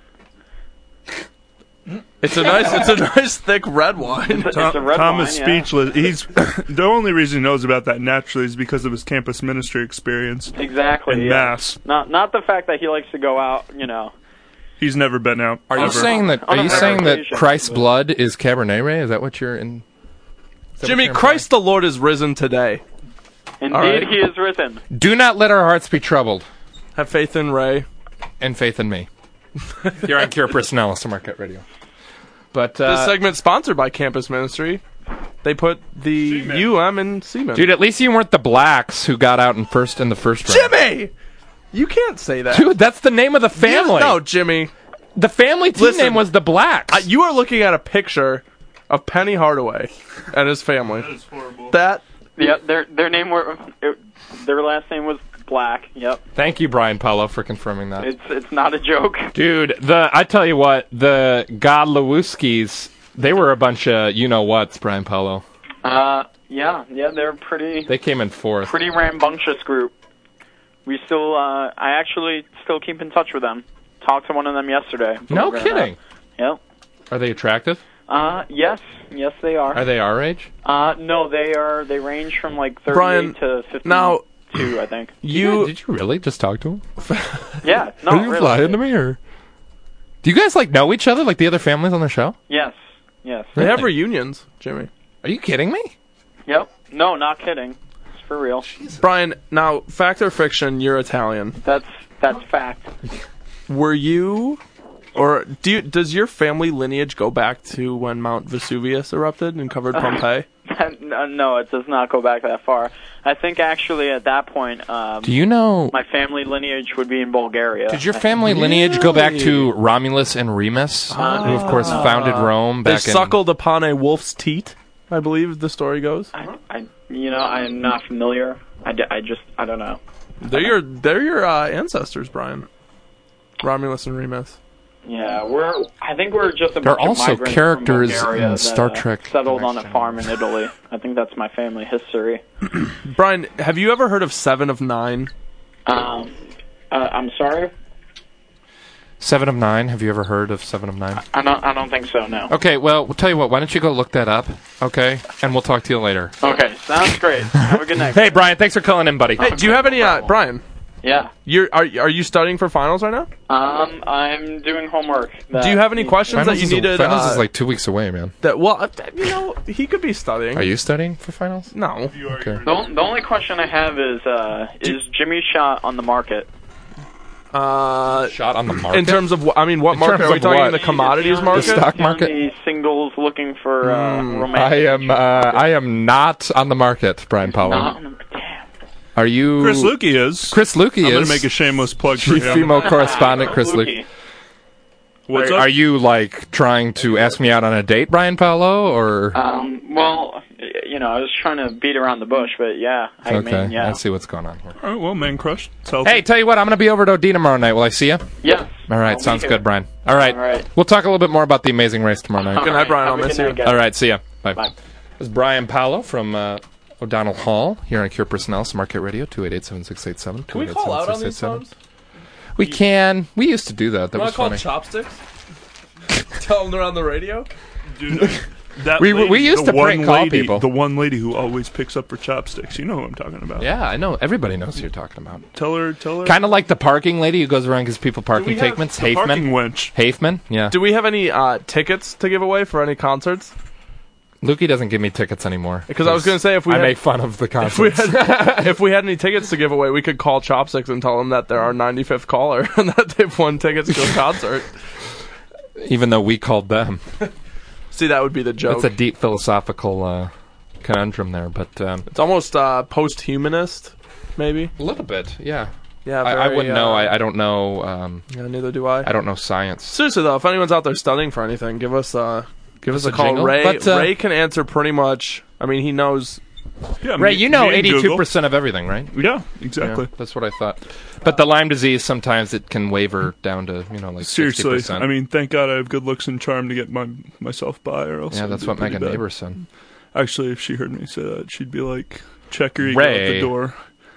It's a nice it's a nice thick red wine. It's a red Tom wine, is yeah. speechless. He's the only reason he knows about that naturally is because of his campus ministry experience Exactly. in yeah. Mass. Not not the fact that he likes to go out. You know. He's never been out. Are you ever. saying that? On Are a you rare saying that occasion, Christ's but- blood is Cabernet Ray? Is that what you're in? is that Jimmy, what you're Christ the Lord is risen today. Indeed, All right. he is risen. implying? Do not let our hearts be troubled, Have faith in Ray. and faith in me. Here on Cure Personalis to Marquette Radio. But This uh, segment sponsored by Campus Ministry. They put the U M in Seaman. dude, at least you weren't the blacks who got out in first in the first round. Jimmy! You can't say that. Dude, that's the name of the family. No, Jimmy. The family team Listen, name was the Blacks. Uh, you are looking at a picture of Penny Hardaway and his family. That is horrible. That Yeah, their their name were it, their last name was Black. Yep, Thank you, Brian Paulo, for confirming that. it's it's not a joke. Dude, the I tell you what, the Godlewskis, they were a bunch of you know whats, Brian Paulo. Uh, yeah, yeah, they're pretty They came in fourth. pretty rambunctious group. We still, uh, I actually still keep in touch with them. Talked to one of them yesterday. No believe it or kidding. not. Yep. Are they attractive? Uh, yes, yes, they are. Are they our age? Uh, no, they are. They range from like thirty-eight Brian, to fifty-two, now- I think. you Did you really just talk to him? Yeah, no, Are you really. lying to me, or do you guys like know each other, like the other families on the show? Yes, yes. they have reunions, Jimmy. Are you kidding me? Yep. No, not kidding. It's for real. Brian, now fact or fiction, you're Italian. That's that's fact. Were you or do you, does your family lineage go back to when Mount Vesuvius erupted and covered Pompeii? no, no, it does not go back that far. I think actually at that point, um, Do you know? my family lineage would be in Bulgaria. Did your family lineage go back to Romulus and Remus, who of course founded Rome They back in? suckled upon a wolf's teat, I believe the story goes. I, I, you know, I am not familiar. I, d- I just, I don't know. They're your they're your uh, ancestors, Brian. Romulus and Remus. Yeah, we're. I think we're just a They're bunch also of migrants characters from Bulgaria in that, Star uh, Trek settled on a Next farm in Italy. I think that's my family history. Brian, have you ever heard of Seven of Nine? Um, uh, I'm sorry. Seven of Nine. Have you ever heard of Seven of Nine? I don't. I don't think so. No. Okay, well, we'll tell you what. Why don't you go look that up? Okay, and we'll talk to you later. Okay, sounds great. Have a good night. Hey, Brian, thanks for calling in, buddy. Hey, do you have any uh, Brian? Yeah. You're are are you studying for finals right now? Um, I'm doing homework. that- Do you have any questions Finals that you is, needed? finals uh, is like two weeks away, man. that. Well, uh, you know, he could be studying. Are you studying for finals? No. Okay. The, on- the only question I have is, uh, is Jimmy Shot on the market? Uh, Shot on the market. in terms of, wh- I mean, what In market terms are we of talking? what? The commodities Is he on market. The stock is he on market? The singles looking for uh, Mm, romantic. I am. Uh, I am not on the market, Brian Powell. Not- damn. Are you? Chris Lukey is. Chris Lukey I'm is. going to make a shameless plug for Chief him. female correspondent, Chris Lukey. Lukey. What's Are, up? are you like trying to ask me out on a date, Brian Paolo, or? Um, well, y- you know, I was trying to beat around the bush, but yeah, I okay, mean, yeah. I see what's going on here. All right, well, man crush. It's healthy. Hey, tell you what, I'm going to be over at Odie tomorrow night. Will I see you? Yes. All right, I'll be sounds here. good, Brian. All right. All right. We'll talk a little bit more about the Amazing Race tomorrow night. Good night, Brian. Have I'll a miss good you. night, guys. All right, see ya. Bye. Bye. This is Brian Paolo from uh, O'Donnell Hall here on Cure Personalis Market Radio, two eight eight, seven six eight seven. Can we call out on these phones? We can. We used to do that. That Want was to call funny. chopsticks? Tell them they're on the radio. Dude, that We- lady, we used the to prank one call lady, people. The one lady who always picks up for chopsticks. You know who I'm talking about. Yeah, I know. Everybody knows who you're talking about. Tell her, tell her. Kind of like the parking lady who goes around and gives people parking we have statements. the parking Hafman. wench. Hafman, yeah. Do we have any uh, tickets to give away for any concerts? Lukey doesn't give me tickets anymore. Because I was going to say if we I had, make fun of the if we concerts. had if we had any tickets to give away, we could call Chopsticks and tell them that they're our ninety-fifth caller and that they've won tickets to a concert. even though we called them. See, that would be the joke. It's a deep philosophical uh, conundrum there, but um, It's almost uh, post-humanist, maybe. a little bit, yeah. Yeah, I, I very, wouldn't uh, know. I, I don't know. Um, Yeah, neither do I. I don't know science. Seriously though, if anyone's out there studying for anything, give us uh, give us us a a call. jingle. Ray But, uh, Ray can answer pretty much. I mean, he knows. Yeah, Ray, me- you know me and eighty-two Google. percent of everything, right? Yeah, exactly. Yeah, that's what I thought. But the Lyme disease, sometimes it can waver down to, you know, like Seriously, sixty percent. I mean, thank God I have good looks and charm to get my myself by, or else yeah, it'd that's be what pretty Megan bad. Neighbor said. Actually, if she heard me say that, she'd be like, "Check your ego Ray. out the door."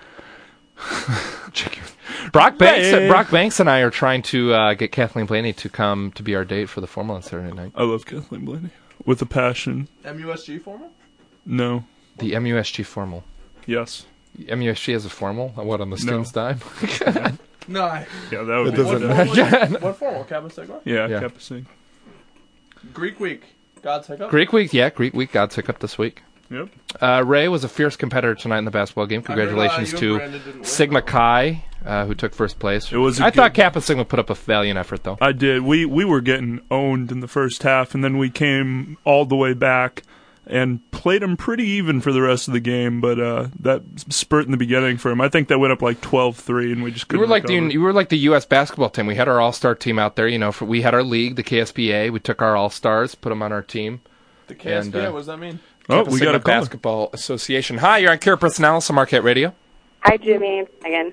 Brock Banks, Ray. Brock Banks and I are trying to uh, get Kathleen Blaney to come to be our date for the formal on Saturday night. I love Kathleen Blaney with a passion. M U S G formal? No, The M U S G formal. yes, M U S G has a formal? What, on the student's dime? No. I, yeah, that would It be doesn't bad. matter. what formal? Kappa Sigma? Yeah, Yeah. Kappa Sig. Greek week. God's hiccup. Greek week, yeah, Greek week. God's hiccup this week. Yep. Uh, Ray was a fierce competitor tonight in the basketball game. Congratulations to Sigma Chi, uh, who took first place. It was a I good- thought Kappa Sigma put up a valiant effort, though. I did. We we were getting owned in the first half, and then we came all the way back and played them pretty even for the rest of the game. But uh, that spurt in the beginning for him, I think that went up like twelve three, and we just You couldn't were like the recover. you were like the U S basketball team. We had our all star team out there. You know, for, we had our league, the K S B A. We took our all stars, put them on our team. The K S B A, and, uh, what does that mean? Oh, Kappa we Sigma got a call. Basketball Association. Hi, you're on Care Personalis on Marquette Radio. Hi, Jimmy. Megan.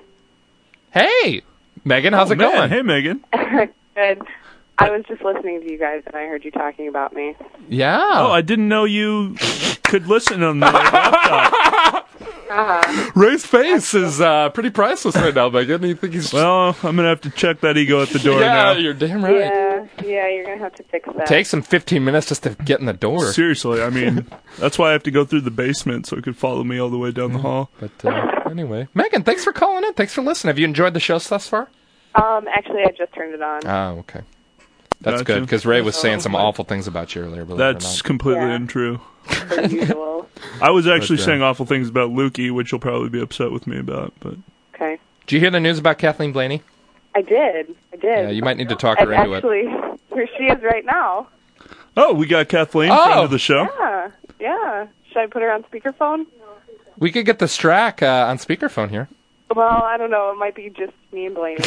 Hey, Megan, how's Oh, it man. going? Hey, Megan. Good. I was just listening to you guys, and I heard you talking about me. Yeah. Oh, I didn't know you could listen on the laptop. Uh-huh. Ray's face is uh, pretty priceless right now, Megan. You think he's Well, I'm gonna have to check that ego at the door yeah, now. you're damn right. Yeah, yeah, you're going to have to fix that. Takes him fifteen minutes just to get in the door. Seriously, I mean, that's why I have to go through the basement so it could follow me all the way down the hall. But uh, anyway, Megan, thanks for calling in. Thanks for listening. Have you enjoyed the show thus far? Um, actually, I just turned it on. Oh, okay. That's Gotcha. good, because Ray was saying some awful things about you earlier. Believe it or That's not. completely Yeah. untrue. Per usual. I was actually But, uh, saying awful things about Lukey, which you'll probably be upset with me about. But Okay. Did you hear the news about Kathleen Blaney? I did. I did. Yeah, you might need to talk And her into it. actually, here she is right now. oh, we got Kathleen, Oh! friend of the show. Yeah, yeah. Should I put her on speakerphone? We could get the Strack uh, on speakerphone here. Well, I don't know. It might be just me and Blaney.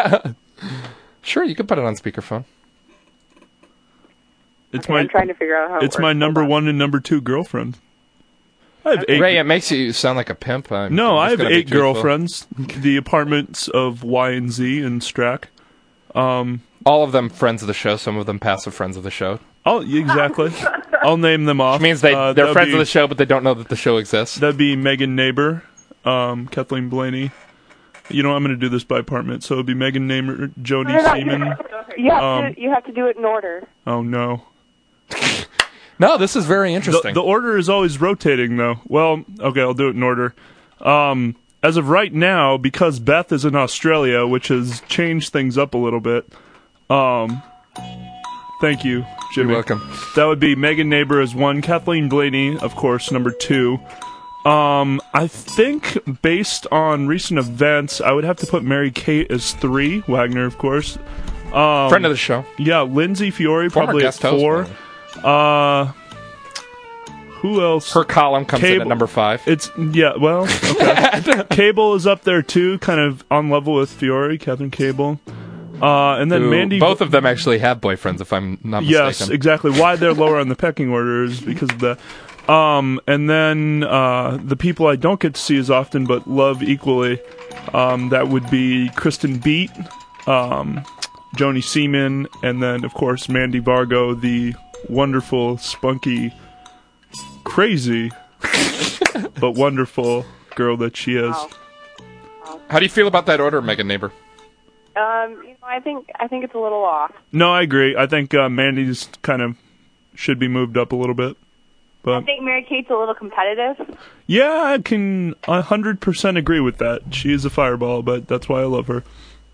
Sure, you could put it on speakerphone. It's Okay, my I'm trying to figure out how it it's my works. number Hold on. one and number two girlfriend. I have eight. Ray, it makes you sound like a pimp. I'm, no, I'm I just have gonna be eight truthful. girlfriends. The apartments of Y and Z and Strack. Um, All of them friends of the show. Some of them passive friends of the show. oh, exactly. I'll name them off. Which means they Uh, they're that'd friends be, of the show, but they don't know that the show exists. That'd be Megan Neighbor, um, Kathleen Blaney. You know, I'm going to do this by apartment, so it'd be Megan Neighbor, Jody No, no, no, Seaman. You have, Um, to, you have to do it in order. Oh no. No, this is very The, interesting. the order is always rotating, though. Well, okay, I'll do it in order. Um, as of right now, because Beth is in Australia, which has changed things up a little bit. Um, thank you, Jimmy. You're welcome. That would be Megan Neighbor as one, Kathleen Blaney, of course, number two. Um, I think based on recent events, I would have to put Mary Kate as three. Wagner, of course. Um, Friend of the show. Yeah, Lindsay Fiore Former probably at guest host, four. by the way. Uh, who else? Her column comes in Cable- at number five. It's yeah. Well, okay. Cable is up there too, kind of on level with Fiore, Catherine Cable, uh, and then Who- Mandy. both of them actually have boyfriends, if I'm not Yes, mistaken. exactly. Why they're lower on the pecking order is because of that. Um, and then uh, the people I don't get to see as often but love equally, um, that would be Kristen Beat, um, Joni Seaman, and then of course Mandy Vargo, the wonderful, spunky, crazy, but wonderful girl that she is. Wow. How do you feel about that order, Megan Neighbor? Um, you know, I think I think it's a little off. No, I agree. I think uh, Mandy's kind of should be moved up a little bit. I But think Mary Kate's a little competitive. yeah, I can one hundred percent agree with that. She is a fireball, but that's why I love her.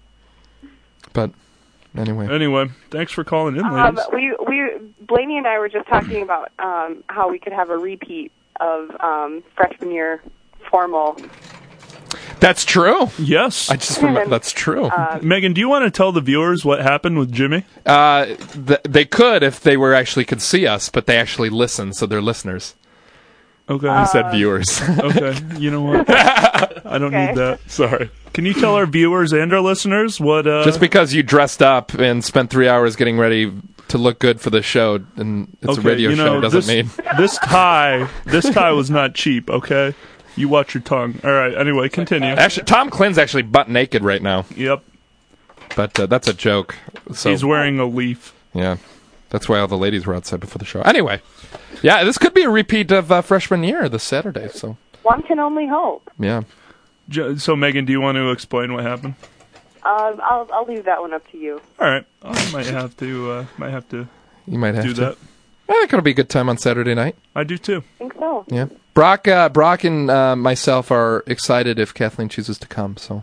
But anyway, Anyway, thanks for calling in, Um, ladies. we we Blaney and I were just talking about um, how we could have a repeat of um, freshman year formal That's true. Yes. I just remember that's true. Uh, Megan, do you want to tell the viewers what happened with Jimmy? Uh, th- they could if they were actually could see us, but they actually listen, so they're listeners. Okay. I said viewers. Okay. You know what? I don't Okay. need that. Sorry. Can you tell our viewers and our listeners what? Uh, Just because you dressed up and spent three hours getting ready to look good for the show, and it's okay, a radio you know, show, doesn't this, mean this tie. This tie was not cheap. Okay. You watch your tongue. All right. Anyway, continue. actually. Tom Clinton's actually butt naked right now, Yep. but uh, that's a joke. So He's wearing a leaf. yeah, that's why all the ladies were outside before the show. Anyway, yeah, this could be a repeat of uh, freshman year this Saturday. So one can only hope. yeah. J- So, Megan, do you want to explain what happened? Um, I'll I'll leave that one up to you. All right. I might have to. Uh, might have to You might have do to. that. I think it'll be a good time on Saturday night. I do too. I think so. Yeah. Brock, uh, Brock, and uh, myself are excited if Kathleen chooses to come. So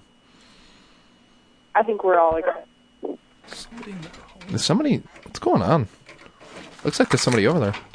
I think we're all excited. there's somebody. What's going on? Looks like there's somebody over there.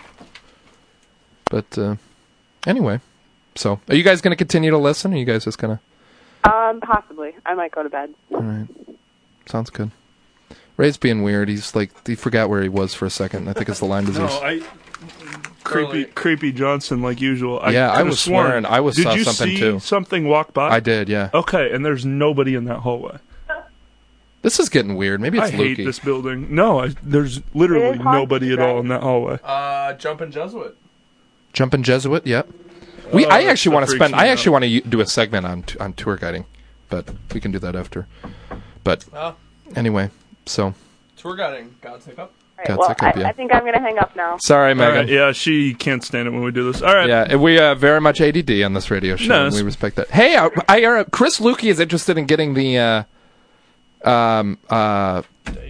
But uh, anyway, so are you guys going to continue to listen? Or are you guys just gonna? Um, possibly. I might go to bed. All right. Sounds good. Ray's being weird. He's like he forgot where he was for a second. I think it's the Lyme disease. No, I. Creepy, creepy Johnson, like usual. I Yeah, I could've was sworn. swearing. I was Did saw you something, see too. something walk by? I did, yeah. Okay, and there's nobody in that hallway. This is getting weird. Maybe it's I Lukey. hate this building. No, I, there's literally It is haunted, nobody at all right? in that hallway. Uh, Jumpin' Jesuit. Jumpin' Jesuit, yep. We, Oh, I that- actually that want to freaks spend. me I out. actually want to do a segment on t- on tour guiding, but we can do that after. But Oh. anyway, so Tour guiding. God's hiccup. All right, God's well, hiccup, I, yeah. I think I'm going to hang up now. sorry, All Megan. right, yeah, she can't stand it when we do this. All right. Yeah, we are very much A D D on this radio show, No, and it's- we respect that. Hey, I, I uh, Chris Lukey is interested in getting the uh, um uh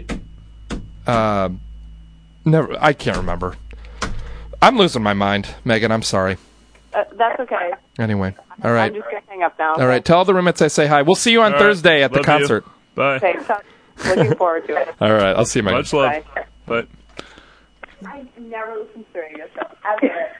uh never. I can't remember. I'm losing my mind, Megan. I'm sorry. Uh, that's okay. Anyway, all right, I'm just going to hang up now. all right. Tell all the roommates I say hi. We'll see you on All right. Thursday at the Love you. concert. Bye. Okay, so looking forward to it. All right, I'll see you, Megan. Much love. Bye. But I never listen to the radio show. Ever.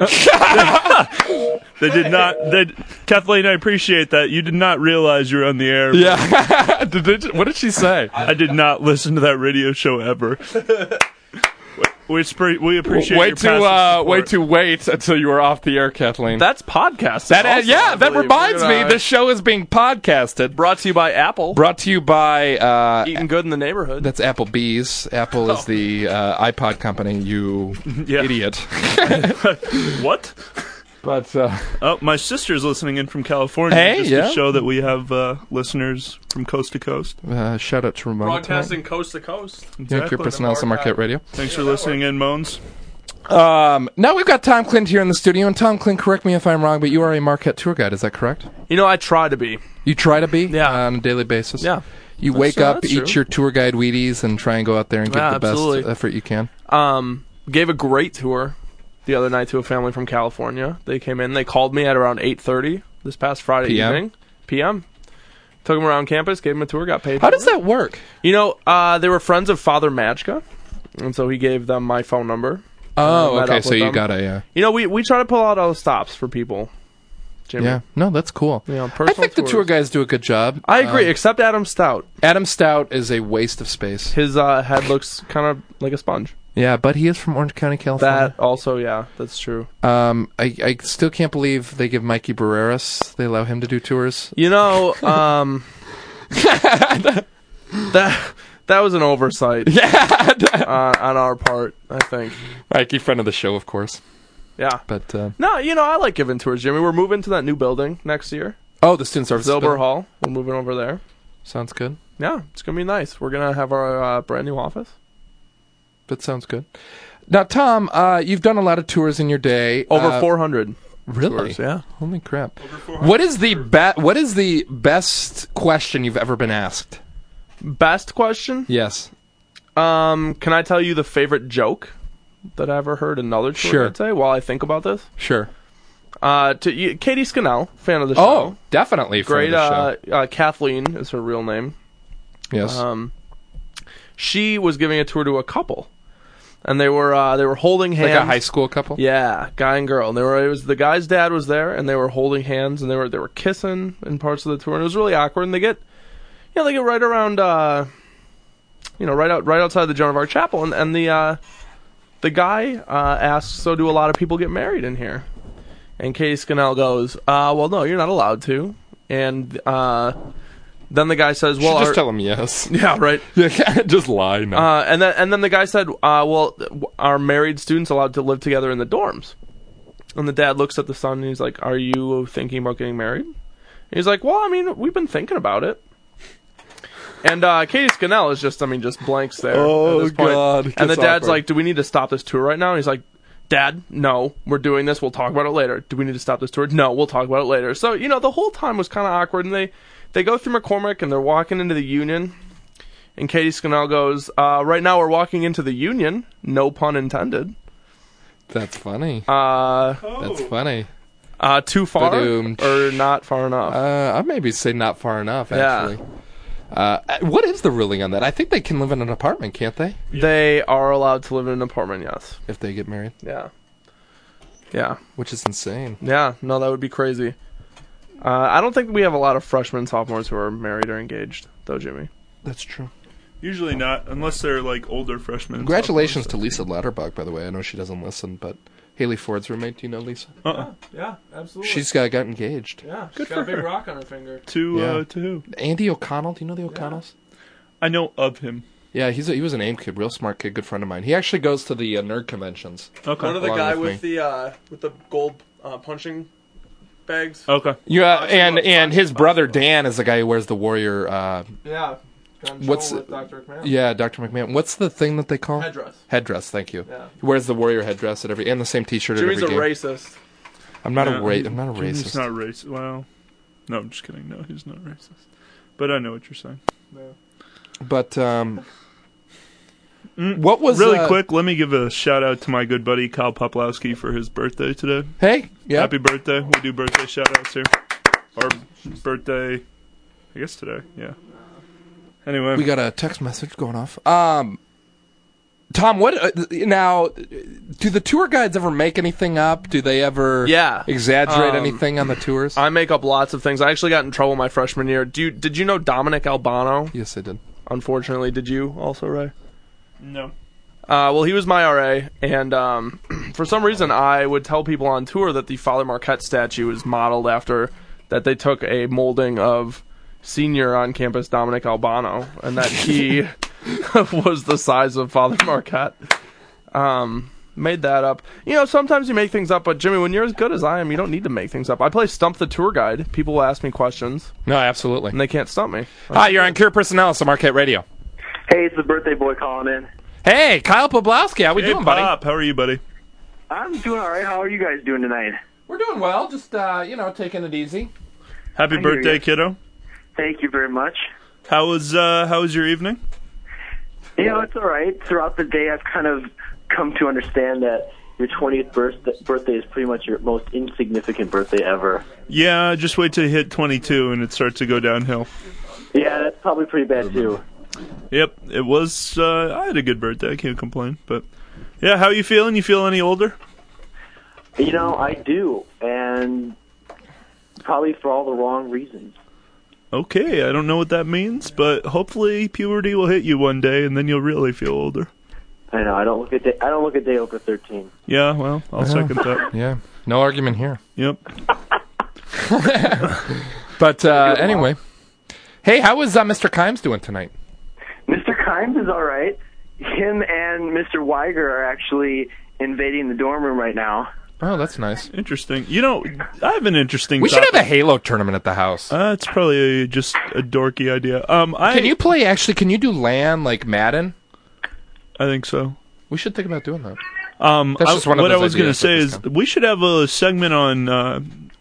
they did not. They, Kathleen, I appreciate that. You did not realize you were on the air. Yeah. did they, what did she say? I did not listen to that radio show ever. we, we, we appreciate your Wait to passive uh, support. wait to wait until you were off the air, Kathleen. That's podcast. That also, yeah, I that believe. reminds You me. know, This show is being podcasted. brought to you by Apple. Brought to you by uh, Eating good in the neighborhood. that's Applebee's. Apple is the uh, iPod company. You Yeah. idiot. What? But uh, Oh, my sister's listening in from California. Hey, just yeah. to show that we have uh, listeners from coast to coast. uh, shout out to Ramon. Broadcasting coast to coast. Yeah, Pure Exactly. Personnel on Marquette Radio. Thanks for listening in, Moans. Um, now we've got Tom Clint here in the studio, and Tom Clint, correct me if I'm wrong, but you are a Marquette tour guide. Is that correct? You know, I try to be. You try to be Yeah. on a daily basis. Yeah. You That's wake true, up, that's eat true. your tour guide Wheaties, and try and go out there and give Yeah, the best absolutely. effort you can. Um, gave a great tour the other night to a family from California. They came in. They called me at around eight thirty this past Friday P M? evening. P M. Took them around campus, gave them a tour, got paid. How for does it. that work? You know, uh, they were friends of Father Majka, and so he gave them my phone number. Oh, met okay. up So with you them. got a uh, You know, we, we try to pull out all the stops for people. Jimmy. yeah. No, that's cool. You know, I personal think the tours. tour guys do a good job. I agree, Um, except Adam Stout. Adam Stout is a waste of space. His uh, head looks kind of like a sponge. Yeah, but he is from Orange County, California. That also, yeah, that's true. Um, I, I still can't believe they give Mikey Barreras. They allow him to do tours. You know, um, that that was an oversight. Yeah, uh, on our part, I think. Mikey, friend of the show, of course. Yeah. But uh, No, you know, I like giving tours, Jimmy. We're moving to that new building next year. oh, the student service Zilber Hall. We're moving over there. sounds good. Yeah, it's going to be nice. We're going to have our uh, brand new office. That sounds good. Now, Tom, uh, you've done a lot of tours in your day. Over Uh, four hundred. Really? tours, yeah. Holy crap! What is the be- What is the best question you've ever been asked? Best question? Yes. Um, can I tell you the favorite joke that I ever heard another tour Sure. guide say while I think about this? Sure. Uh, to you, Katie Scannell, fan of the show. Oh, definitely. friend Great. of the Uh, show. uh, Kathleen is her real name. Yes. Um, she was giving a tour to a couple, and they were uh, they were holding hands. Like a high school couple? Yeah, guy and girl. And they were. It was the guy's dad was there, and they were holding hands, and they were they were kissing in parts of the tour, and it was really awkward. And they get, you know, they get right around, uh, you know, right out right outside the Joan of Arc Chapel, and and the uh, the guy uh, asks, "So do a lot of people get married in here?" And Katie Scannell goes, uh, "Well, no, you're not allowed to." And uh, then the guy says, "Well, just our- tell him yes." Yeah, right. You can't just lie. No. Uh, and then and then the guy said, uh, "Well, are married students allowed to live together in the dorms?" And the dad looks at the son and he's like, "Are you thinking about getting married?" And he's like, "Well, I mean, we've been thinking about it." And uh, Katie Scannell is just, I mean, just blanks there Oh, at this point. God. It And the gets dad's awkward. like, "Do we need to stop this tour right now?" And he's like, "Dad, no, we're doing this. We'll talk about it later. Do we need to stop this tour? No, we'll talk about it later." So, you know, the whole time was kind of awkward, and they, they go through McCormick, and they're walking into the Union, and Katie Scannell goes, uh, "Right now we're walking into the Union, no pun intended." That's funny. Uh, That's funny. uh, too far Ba-doom. or not far enough? Uh, I'd maybe say not far enough, Yeah. actually. Uh, what is the ruling on that? I think they can live in an apartment, can't they? They are allowed to live in an apartment, yes. If they get married. Yeah. Yeah. Which is insane. Yeah, no, that would be crazy. Uh, I don't think we have a lot of freshmen, sophomores who are married or engaged, though, Jimmy. That's true. Usually not, unless they're like older freshmen. Congratulations to Lisa Latterbach, by the way. I know she doesn't listen, but Haley Ford's roommate, do you know Lisa? Uh-uh. Yeah, absolutely. She's got, got engaged. yeah, Good she's got for a big her. rock on her finger. To Yeah. uh, to who? Andy O'Connell, do you know the O'Connells? I know of him. Yeah, he's a, he was an AIM kid, real smart kid, good friend of mine. He actually goes to the uh, nerd conventions. Okay. One of the Along guy with with the uh, with the gold uh, punching bags. Okay. Yeah, Actually, and what's and fun- his brother Dan is the guy who wears the Warrior. Uh, Yeah. Gun What's- show with Doctor McMahon. yeah, Doctor McMahon. What's the thing that they call Headdress. Headdress. Thank you. Yeah. He wears the Warrior headdress at every and the same T-shirt at Jimmy's every a game. racist. I'm not Yeah, a ra- I'm not a Jimmy's racist. not racist. Well, no, I'm just kidding. No, he's not racist. But I know what you're saying. But um, what was Really uh, quick, let me give a shout out to my good buddy Kyle Poplowski for his birthday today. Hey, yeah, Happy birthday. We do birthday shout outs here. Or birthday, I guess today, yeah. Anyway. we got a text message going off. Um, Tom, what uh, now? Do the tour guides ever make anything up? Do they ever Yeah. exaggerate Um, anything on the tours? I make up lots of things. I actually got in trouble my freshman year. Do you, did you know Dominic Albano? yes, I did. Unfortunately, did you also, Ray? No. Uh, well, he was my R A, and um, for some reason, I would tell people on tour that the Father Marquette statue is modeled after that. They took a molding of senior on campus Dominic Albano, and that he was the size of Father Marquette. Um, made that up. You know, sometimes you make things up, but Jimmy, when you're as good as I am, you don't need to make things up. I play Stump the Tour Guide. People will ask me questions, No, absolutely. and they can't stump me. Hi, you're on Cure Personalis on Marquette Radio. Hey, it's the birthday boy calling in. Hey, Kyle Poblowski, how we Hey, doing, buddy? Pop, how are you, buddy? I'm doing all right. How are you guys doing tonight? We're doing well. Just uh, you know, taking it easy. Happy I hear birthday, ya. kiddo. Thank you very much. How was uh, how was your evening? You know, it's all right. Throughout the day, I've kind of come to understand that your twentieth birthday, birthday is pretty much your most insignificant birthday ever. Yeah, just wait till you hit twenty-two and it starts to go downhill. Yeah, that's probably pretty bad, too. Yep, it was. Uh, I had a good birthday. I can't complain. But yeah, how you feeling? You feel any older? You know, I do, and probably for all the wrong reasons. Okay, I don't know what that means, but hopefully puberty will hit you one day, and then you'll really feel older. I know. I don't look a day. I don't look a day over thirteen. Yeah, well, I'll second that. Yeah, no argument here. Yep. But uh, anyway, hey, how was uh, Mister Kimes doing tonight? Mister Kimes is all right. Him and Mister Weiger are actually invading the dorm room right now. Oh, that's nice. Interesting. You know, I have an interesting. We should topic. have a Halo tournament at the house. Uh, it's probably a, just a dorky idea. Um, I Can you play? Actually, can you do LAN like Madden? I think so. We should think about doing that. Um, That's I- just one of what I those was going to ideas say that is just come. we should have a segment on uh,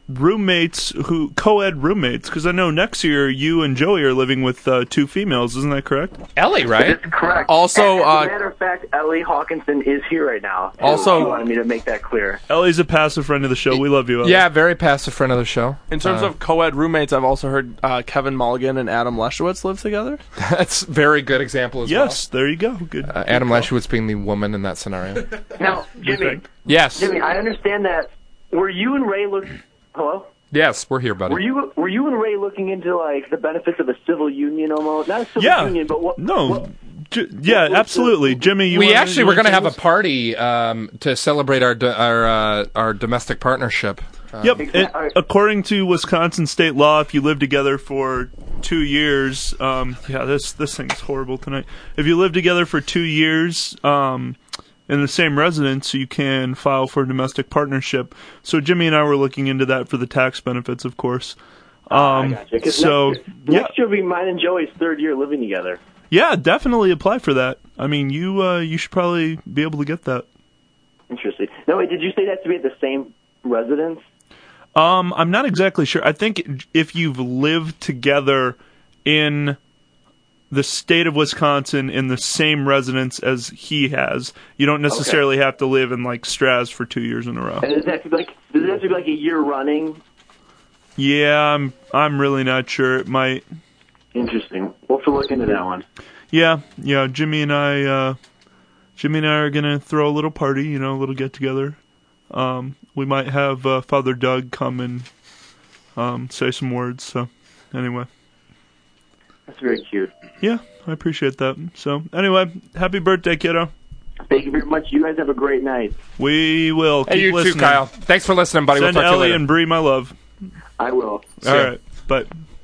roommates who co-ed roommates, because I know next year you and Joey are living with uh, two females. Isn't that correct? Ellie, right? That's correct. Also, and, as uh, a matter of fact, Ellie Hawkinson is here right now. So Also- she wanted me to make that clear. Ellie's a passive friend of the show. We love you, Ellie. Yeah, very passive friend of the show. In terms Uh, of co-ed roommates, I've also heard uh, Kevin Mulligan and Adam Leschwitz live together. That's a very good example as well. Yes, there you go. Good. Uh, Adam Leschwitz being the woman in that scenario. Now, Jimmy, Yes. Jimmy, I understand that. Were you and Ray look? Hello? Yes, we're here, buddy. Were you were you and Ray looking into like the benefits of a civil union almost? Not a civil Yeah. union, but what? No. what- J- yeah, what- absolutely. Jimmy, you we wanna- actually you we're wanna going to have take a this? party um, to celebrate our do- our uh, our domestic partnership. Uh, Yep. Exactly. And according to Wisconsin state law, if you live together for two years, um, yeah, this this thing's horrible tonight. If you live together for two years um, in the same residence, you can file for a domestic partnership. So Jimmy and I were looking into that for the tax benefits, of course. Um, I gotcha. 'Cause so next, yeah, next year will be mine and Joey's third year living together. yeah, definitely apply for that. I mean, you uh, you should probably be able to get that. Interesting. No, wait, did you say that to be at the same residence? Um, I'm not exactly sure. I think if you've lived together in the state of Wisconsin in the same residence as he has, you don't necessarily have to live in like Straz for two years in a row. And does it have to be like does it have to be like a year running? Yeah, I'm I'm really not sure. It might. Interesting. We'll have to look into that one. Yeah, yeah. Jimmy and I, uh, Jimmy and I are gonna throw a little party. You know, a little get together. Um, we might have uh, Father Doug come and um, say some words. So, anyway. That's very cute. Yeah, I appreciate that. So, anyway, happy birthday, kiddo. Thank you very much. You guys have a great night. We will keep Hey, you listening. too, Kyle. Thanks for listening, buddy. Send we'll talk to you Ellie later. and Bree my love. I will. All right, but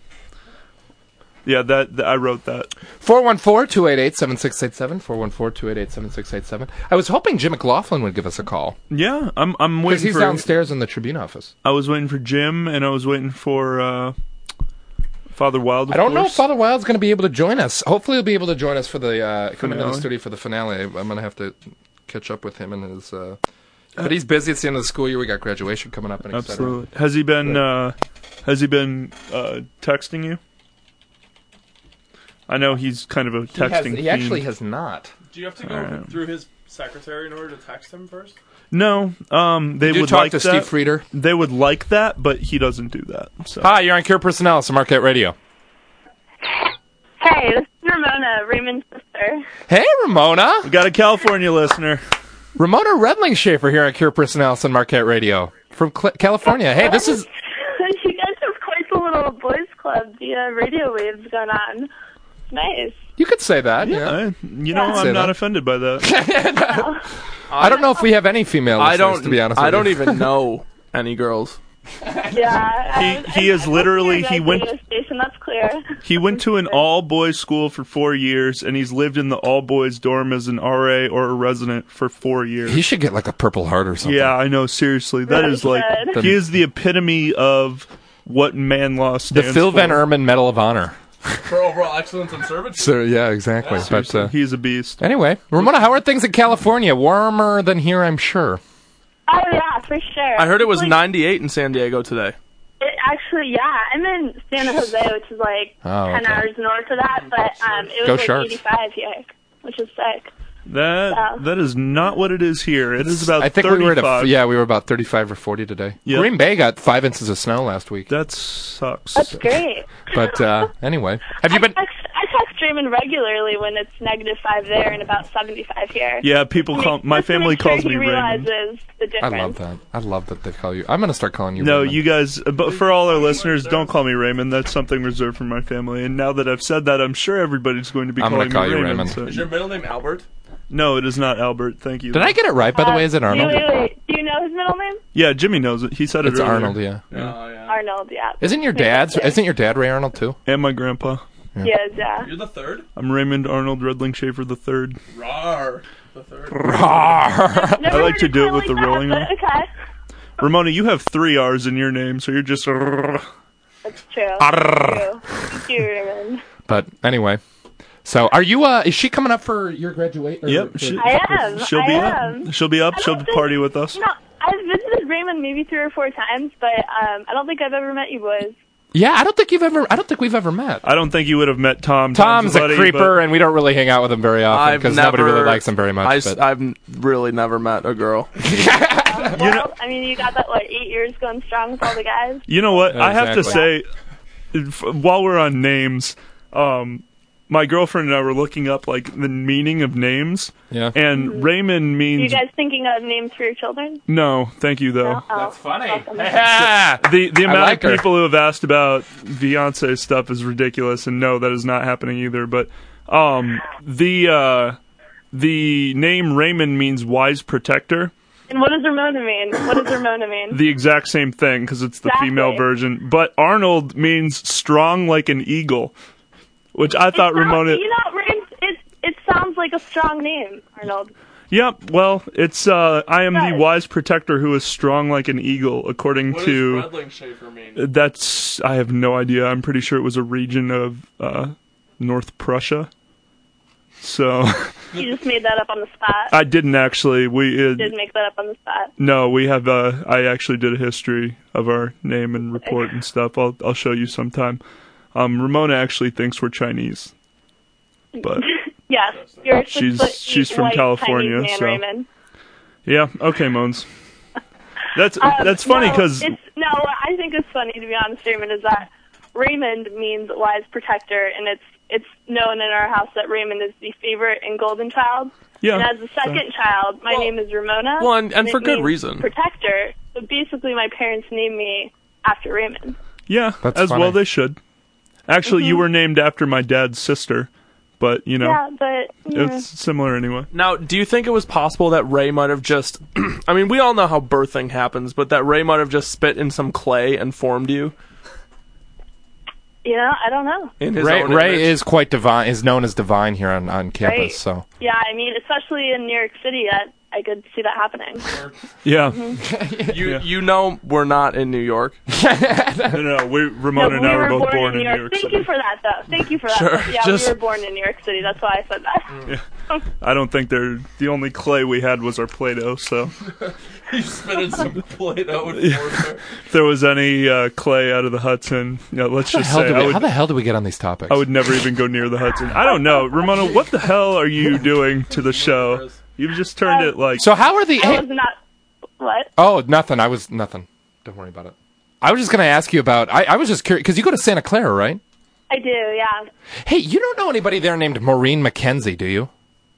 yeah, that, that I wrote that. four one four, two eight eight, seven six eight seven, four one four, two eight eight, seven six eight seven. I was hoping Jim McLaughlin would give us a call. Yeah, I'm I'm Because waiting he's for. downstairs in the Tribune office. I was waiting for Jim, and I was waiting for uh, Father Wild. Of I don't know if course. Father Wild's going to be able to join us. Hopefully he'll be able to join us for the, uh, come into the Finale. studio for the finale. I'm going to have to catch up with him and his, uh, but he's busy. It's the end of the school year. We got graduation coming up and et cetera. Absolutely. Has he been? Uh, has he been uh, texting you? I know he's kind of a He, has, texting. he actually fiend. has not. Do you have to go Alright. through his secretary in order to text him first? No, um, they Did you would talk like to that. Steve Frieder? They would like that, but he doesn't do that. So. Hi, you're on Cure Personalis on Marquette Radio. Hey, this is Ramona, Raymond's sister. Hey, Ramona. We got a California listener. Ramona Redlingshafer here on Cure Personalis on Marquette Radio from Cl- California. Hey, this is... You guys have quite the little boys club via radio waves going on. It's nice. You could say that. Yeah, Yeah. I, you know, Say I'm not that. offended by that. I don't know if we have any female I listeners, don't. to be honest I with don't you. even know any girls. Yeah. He he is literally he went Station, that's clear. he went to an all boys school for four years, and he's lived in the all boys dorm as an R A or a resident for four years. He should get like a Purple Heart or something. Yeah, I know. Seriously, that Really is like good. he is the epitome of what man law The stands Phil for. Van Erman Medal of Honor. For overall excellence in service. So yeah, exactly. but Seriously, uh, he's a beast. anyway, Ramona, how are things in California? Warmer than here, I'm sure. Oh, yeah, for sure. I heard it was Like, ninety-eight in San Diego today. It actually, yeah. I'm in San Jose, which is like Oh, ten okay. hours north of that, but um, it was Go like Sharks. eighty-five here, which is sick. That Yeah. that is not what it is here. It is about I think thirty-five. we were at a, yeah, we were about thirty-five or forty today. Yep. Green Bay got five inches of snow last week. That sucks. That's great. But uh, anyway, have you I been? text, I text Raymond regularly when it's negative five there and about seventy-five here. Yeah, people call my Just to family make sure calls he me Raymond. realizes the I difference. love that. I love that they call you. I'm going to start calling you. No, Raymond. you guys. But for all our listeners, don't call me Raymond. That's something reserved for my family. And now that I've said that, I'm sure everybody's going to be I'm calling gonna call me you Raymond. Raymond. so- Is your middle name Albert? No, it is not Albert. Thank you. Did I get it right? By the way, is it Uh, Arnold? Wait, wait, wait. Do you know his middle name? Yeah, Jimmy knows it. He said it It's earlier. Arnold. Yeah. Oh, yeah. Arnold, yeah. Isn't your dad's? Isn't your dad Ray Arnold too? And my grandpa. Yes, yeah. You're the third? I'm Raymond Arnold Redlingshafer the third. Rawr. The third. Never I like heard to it do it quite with like the that, rolling but on. Okay, Ramona, you have three R's in your name, so you're just. that's true. Thank you. Thank you, Raymond. But anyway, so are you? Uh, is she coming up for your graduate? or- Yep. for- She, I am. She'll I be am. up. She'll be up. I She'll don't think- party with us. No, I I've visited Raymond maybe three or four times, but um, I don't think I've ever met you boys. Yeah, I don't think you've ever. I don't think we've ever met. I don't think you would have met Tom. Tom's, Tom's a buddy, creeper, but- and we don't really hang out with him very often I've because nobody never- really likes him very much. I, but. have really never met a girl. Well, You know- I mean, you got that, what, eight years going strong with all the guys? You know what? I have to say, Exactly. f- while we're on names, um, my girlfriend and I were looking up like the meaning of names. Yeah. And Raymond You means guys thinking of names for your children? no. Thank you though. No? Oh, that's funny. The the I amount like of her. people who have asked about Beyonce stuff is ridiculous, and no, that is not happening either. But um, the uh, the name Raymond means wise protector. And what does Ramona mean? What does Ramona mean? The exact same thing because it's the Exactly. female version. But Arnold means strong like an eagle, which I thought It sounds- Ramona. You know, Raymond, it, it sounds like a strong name, Arnold. Yep. Well, it's uh, I am the Right. wise protector who is strong like an eagle, according What to. does Redlingshafer mean? That's I have no idea. I'm pretty sure it was a region of uh, North Prussia. So You just made that up on the spot. I didn't actually. We uh, You did make that up on the spot. no, we have. Uh, I actually did a history of our name and report and stuff. I'll I'll show you sometime. Um, Ramona actually thinks we're Chinese, but Yes, you're a She's- six-foot she's from white California, Chinese man, so- Raymond. yeah. Okay, Moans. That's Um, that's funny no, because it's no. What I think is funny, to be honest, Raymond, is that Raymond means wise protector, and it's it's known in our house that Raymond is the favorite and golden child. yeah. And as the second child, my Well- name is Ramona. well, and- and it for good means reason. Protector. So basically, my parents named me after Raymond. Yeah, That's as funny. well they should. Actually, you Mhm. were named after my dad's sister, but you know, Yeah, but yeah. it's similar anyway. Now, do you think it was possible that Ray might have just... I mean, we all know how birthing happens, but that Ray might have just spit in some clay and formed you you know, I don't know. in his Ray, own Ray image? is quite divine. Is known as divine here on, on campus. Right. So Yeah, I mean, especially in New York City, I, I could see that happening. Yeah, You Yeah. you know we're not in New York. no, no, we Ramona No, and I we were were both born, born in New York. York Thank City. you for that, though. Thank you for that. Sure, Yeah, just- we were born in New York City. That's why I said that. I don't think they're the only clay we had was our Play-Doh. So You spit in some Play-Doh and formed her. if there was any uh, clay out of the Hudson, you know, let's how the, just hell say did I we, would, how the hell do we get on these topics? I would never even go near the Hudson. I don't know, Ramona. What the hell are you doing to the show? You've just turned it like. So how are the? I Hey, was not. What? oh, nothing. I was nothing. Don't worry about it. I was just going to ask you about. I, I was just curious because you go to Santa Clara, right? I do, yeah. Hey, you don't know anybody there named Maureen McKenzie, do you?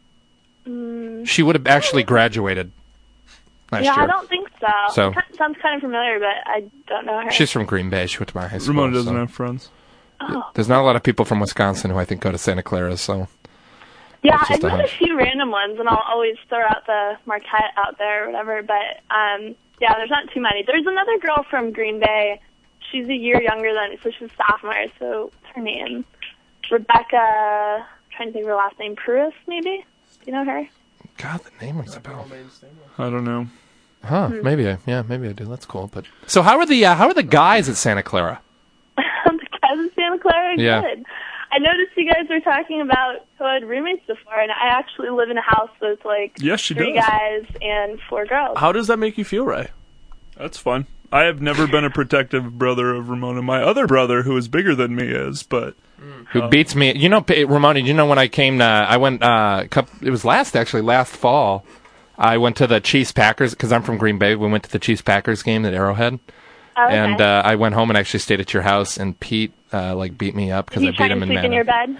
Mm, She would have actually graduated last yeah, year. I don't think so. So- It ki- sounds kind of familiar, but I don't know her. She's from Green Bay. She went to my high school. Ramona doesn't so- have friends. Oh. There's not a lot of people from Wisconsin who I think go to Santa Clara, so Yeah, That's just I've a met a hunch. few random ones, and I'll always throw out the Marquette out there or whatever, but um, yeah, there's not too many. There's another girl from Green Bay. She's a year younger than me, so she's a sophomore, so what's her name? Rebecca, I'm trying to think of her last name, Pruis, maybe? Do you know her? God, the name rings a bell. I don't know. Huh? Hmm. Maybe I, yeah, maybe I do. That's cool. But so how are the uh, how are the guys at Santa Clara? The guys in Santa Clara are Yeah. good. I noticed you guys were talking about who had roommates before, and I actually live in a house that's like Yes, she three does. guys and four girls. How does that make you feel, Ray? That's fun. I have never been a protective brother of Ramona. My other brother, who is bigger than me, is, but Who beats me? You know, P- Ramona. You know when I came to, I went. Uh, cup, it was last actually last fall. I went to the Chiefs Packers because I'm from Green Bay. We went to the Chiefs Packers game at Arrowhead, Oh, okay. and uh, I went home and actually stayed at your house. And Pete uh, like beat me up because Did I you try beat him to in sleep in Madden. your bed?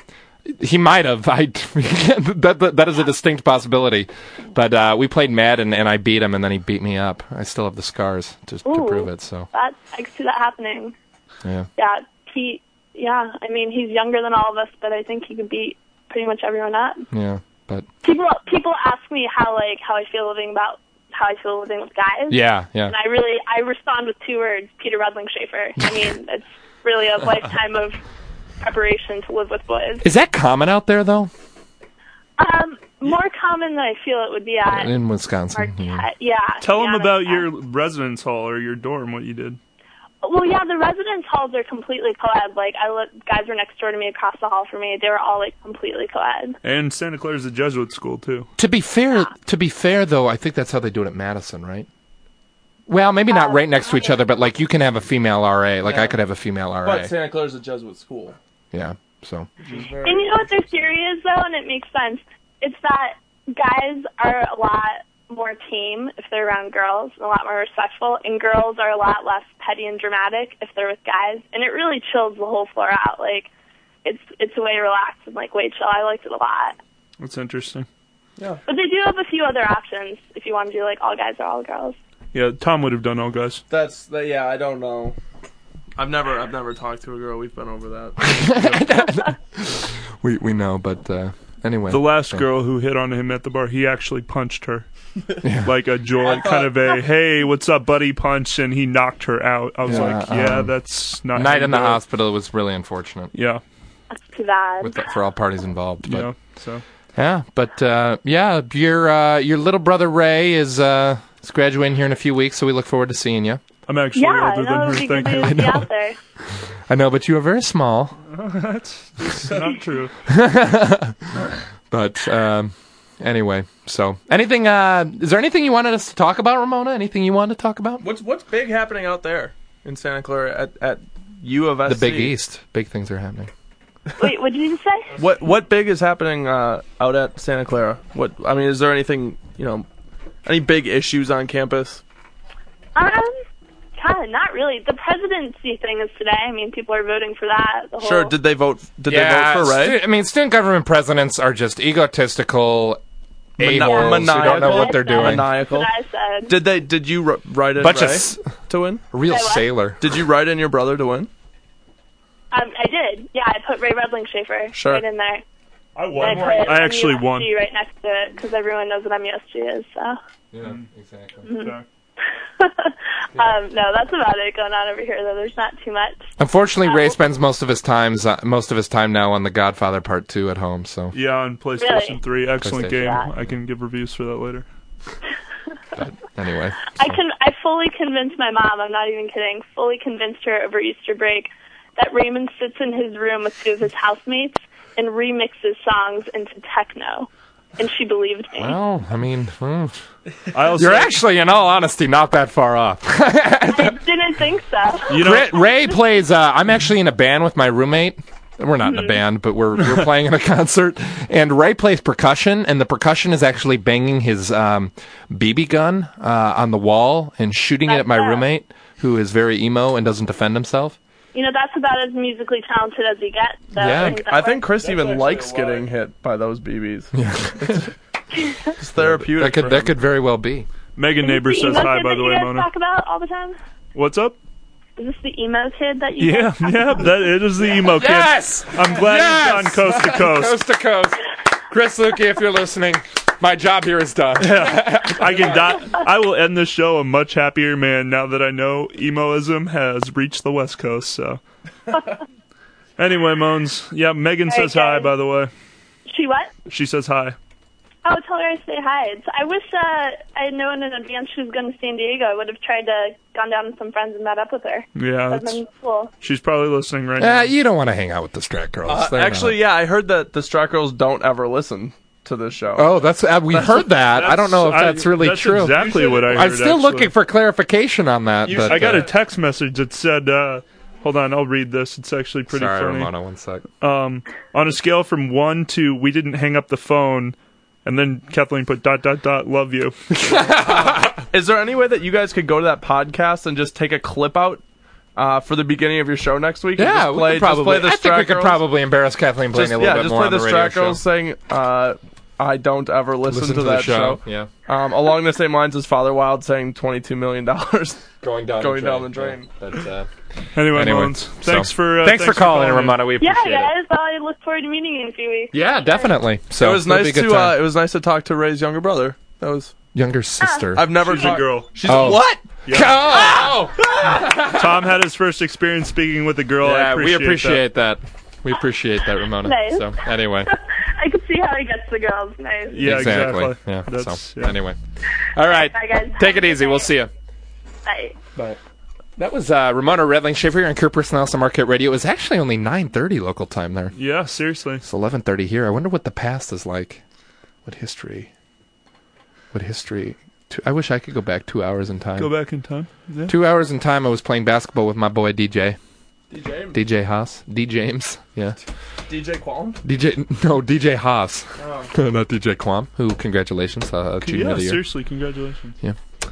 He might have. I that, that that is a distinct possibility. But uh, we played Madden and I beat him, and then he beat me up. I still have the scars just to Ooh. prove it. So That, I can see that happening. yeah. Yeah, Pete, yeah, I mean, he's younger than all of us, but I think he could beat pretty much everyone up. Yeah, but People people ask me how, like, how I feel living about, how I feel living with guys. yeah, yeah. And I really, I respond with two words, Peter Redlingshafer. I mean, it's really a lifetime of preparation to live with boys. Is that common out there though? Um, more common than I feel it would be at In Wisconsin. yeah. Marquette. Yeah. tell to be them honest. about your residence hall or your dorm, what you did. Well, yeah, the residence halls are completely co-ed. Like, I li- guys were next door to me, across the hall from me. They were all, like, completely co-ed. And Santa Clara's a Jesuit school, too. To be fair, to be fair though, I think that's how they do it at Madison, right? Well, maybe not Um, right next to each other, but like you can have a female R A. Like Yeah. I could have a female R A. But Santa Clara's a Jesuit school. Yeah. So. Which is very And you know what their theory is, though, and it makes sense? It's that guys are a lot more tame if they're around girls, and a lot more respectful, and girls are a lot less petty and dramatic if they're with guys, and it really chills the whole floor out. Like, it's it's way relaxed and, like, way chill. I liked it a lot. That's interesting. Yeah. But they do have a few other options if you want to do, like, all guys or all girls. Yeah, Tom would have done all guys. That's the, yeah. I don't know. I've never I've never talked to a girl. We've been over that. We we know, but uh, anyway. The last so. girl who hit on him at the bar, he actually punched her. Yeah. Like a joy, I thought- kind of a, hey, what's up, buddy, punch, and he knocked her out. I was Yeah, like, yeah, um, that's not... how Night you in the do it. hospital was really unfortunate. Yeah, That's too bad. With the, for all parties involved. But, yeah, so... Yeah, but uh, yeah, your uh, your little brother Ray is uh, is graduating here in a few weeks, so we look forward to seeing you. I'm actually yeah, I older know than it her, would be good thank you. to be out there. I know, but you are very small. That's, that's not true. But um, anyway, so anything? Uh, is there anything you wanted us to talk about, Ramona? Anything you wanted to talk about? What's what's big happening out there in Santa Clara at at U of S C? The Big East. Big things are happening. Wait, what did you just say? What what big is happening uh, out at Santa Clara? What I mean, is there anything, you know, any big issues on campus? Um, kind of, not really. The presidency thing is today. I mean, people are voting for that. The whole... Sure. Did they vote? Did yeah, they vote for Ray? stu- I mean, student government presidents are just egotistical Mani- a-holes who don't know what they're That's doing. Maniacal. what I said. Did they? Did you r- write in Bunch Ray of s- to win? a real Say what? sailor. Did you write in your brother to win? Um, I did. Yeah, I put Ray Redling Schaefer Sure. right in there. I And won. I, put I actually M U S G won. right next to it because everyone knows what M U S G is. So, Yeah, exactly. Okay. um, no, that's about it going on over here. Though there's not too much. Unfortunately, Ray spends most of his times uh, most of his time now on The Godfather Part Two at home. So, Yeah, on PlayStation Really? three. Excellent PlayStation. game. Yeah. I can give reviews for that later. but anyway, I can. I fully convinced my mom. I'm not even kidding. Fully convinced her over Easter break that Raymond sits in his room with two of his housemates and remixes songs into techno, and she believed me. well, I mean, hmm. I also, you're actually, in all honesty, not that far off. I didn't think so. you know, Ray, Ray plays. Uh, I'm actually in a band with my roommate. We're not in a band, but we're we're playing in a concert. And Ray plays percussion, and the percussion is actually banging his um, B B gun uh, on the wall and shooting it at my That's, uh, roommate, who is very emo and doesn't defend himself. You know, that's about as musically talented as you get. So Yeah, I think, that I think works. Chris even actually likes a lie. getting hit by those B Bs. It's therapeutic. That could for that him. could very well be. Megan Is this Neighbor the says emo hi, kid by that the you way, guys Mona. talk about all the time? What's up? Is this the emo kid that you? Yeah, guys talk yeah, that it is the emo kid. Yes, I'm glad Yes! he's on coast to coast. coast to coast. Chris Lukey, if you're listening, my job here is done. I can die. I will end this show a much happier man now that I know emoism has reached the West Coast. So, anyway, Moans. Yeah, Megan says Okay. hi. By the way, She what? she says hi. Oh, tell her I say hi. It's, I wish uh, I had known in advance she was going to San Diego. I would have tried to gone down with some friends and met up with her. Yeah, That'd that's, been cool. she's probably listening right Uh, now. you don't want to hang out with the Strat girls. Uh, They're actually, yeah, I heard that the Strat Girls don't ever listen to this show. not. Oh, that's uh, we heard that. I don't know if I- that's really that's true. Exactly what I heard. I'm still actually. looking for clarification on that. But, I got uh, a text message that said, uh, "Hold on, I'll read this. It's actually pretty Sorry, funny." Ramona, one sec. Um, on a scale from one to we didn't hang up the phone, and then Kathleen put dot dot dot love you. Is there any way that you guys could go to that podcast and just take a clip out uh, for the beginning of your show next week? and Yeah, just we play, could probably. just play the I think Strat we could Girls? probably embarrass Kathleen Blaney Just, a little yeah, bit just more play on the the radio Strat Girls show. saying, uh, "I don't ever listen, Listen to, to that the show. show." Yeah, Um, along the same lines as Father Wild saying twenty-two million dollars. going down, Going down the drain. Yeah, but, uh, Anyway, Anyway, Moans, thanks so- for uh, thanks, for calling, in, in. Ramona. We Yeah, appreciate it. guys. I look forward to meeting you in a few weeks. Yeah, definitely. So it was it'll be nice a good to uh, time. it was nice to talk to Ray's younger brother. That was Younger sister. I've never She's a talked- girl. She's Oh. what? Oh! Tom had his first experience speaking with a girl. I Yeah, we appreciate appreciate that. We appreciate that, Ramona. Nice. So anyway, I could see how he gets the girls. Nice. that. Yeah, exactly. exactly. Yeah. That's, so yeah. anyway, all right. Bye, guys. Take it easy. We'll see you. Bye. That was uh, Ramona Redling Schaefer here on Cooper Snelson on Marquette Radio. It was actually only nine thirty local time there. Yeah, seriously. It's eleven thirty here. I wonder what the past is like. What history? What history Two, I wish I could go back two hours in time. Go back in time. Yeah. Two hours in time, I was playing basketball with my boy D J. D J? D J Haas. D James. Yeah. D J Qualm? D J. No, D J Haas. Oh. Not D J Quam. Who? Congratulations. Uh, achievement Yeah, of the year. seriously, congratulations. Yeah.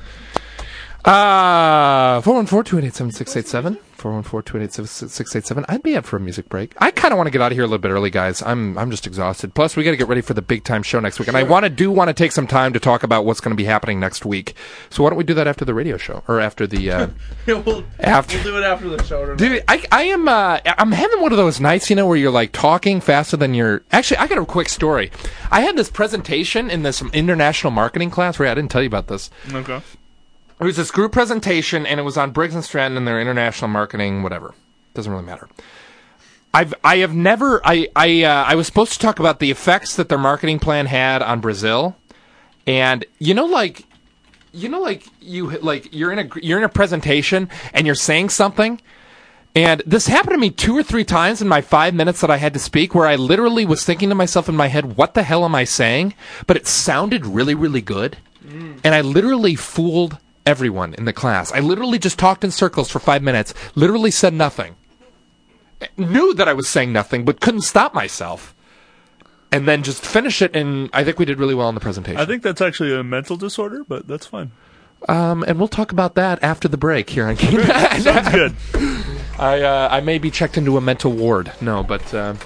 Uh, four one four, two eight eight, seven six eight seven. four one four, two eight eight, seven six eight seven. I'd be up for a music break. I kind of want to get out of here a little bit early, guys. I'm I'm just exhausted. Plus, we got to get ready for the big time show next week. And I want to do want to take some time to talk about what's going to be happening next week. So why don't we do that after the radio show? Or after the... Uh, Yeah, we'll, after, we'll do it after the show tonight. Dude, I, I am uh, I'm having one of those nights, you know, where you're like talking faster than you're... Actually, I got a quick story. I had this presentation in this international marketing class where I didn't tell you about this. Okay. It was this group presentation, and it was on Briggs and Stratton and their international marketing, whatever. Doesn't really matter. I've I have never I I uh, I was supposed to talk about the effects that their marketing plan had on Brazil, and you know like you know like you like you're in a you're in a presentation and you're saying something, and this happened to me two or three times in my five minutes that I had to speak, where I literally was thinking to myself in my head, "What the hell am I saying?" But it sounded really really good, mm. and I literally fooled everyone in the class. I literally just talked in circles for five minutes, literally said nothing. Knew that I was saying nothing, but couldn't stop myself. And then just finish it, and I think we did really well in the presentation. I think that's actually a mental disorder, but that's fine. Um, and we'll talk about that after the break here on King. Sounds good. I uh, I may be checked into a mental ward. No, but uh,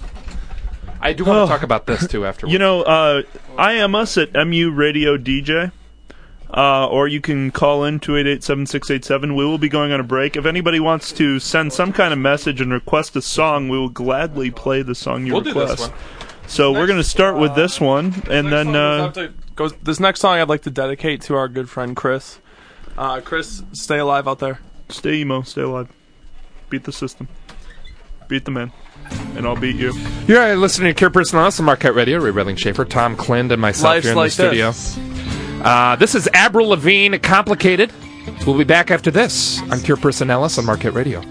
I do want to Oh. talk about this too afterwards. You know, uh, I am us at M U Radio D J. Uh, or you can call in two eight eight, seven six eight seven. We will be going on a break. If anybody wants to send some kind of message and request a song, we will gladly play the song you We'll do request. this one. So we're going to start with this one, and then uh, To, goes, this next song I'd like to dedicate to our good friend Chris. Uh, Chris, stay alive out there. stay emo, stay alive. Beat the system. Beat the man. And I'll beat you. You're listening to Cure Personalis on Marquette Radio. Ray Redling Schaefer, Tom Clind, and myself Life's here in like the studio. this. Uh, this is Avril Lavigne, Complicated. We'll be back after this on Cure Personalis on Marquette Radio.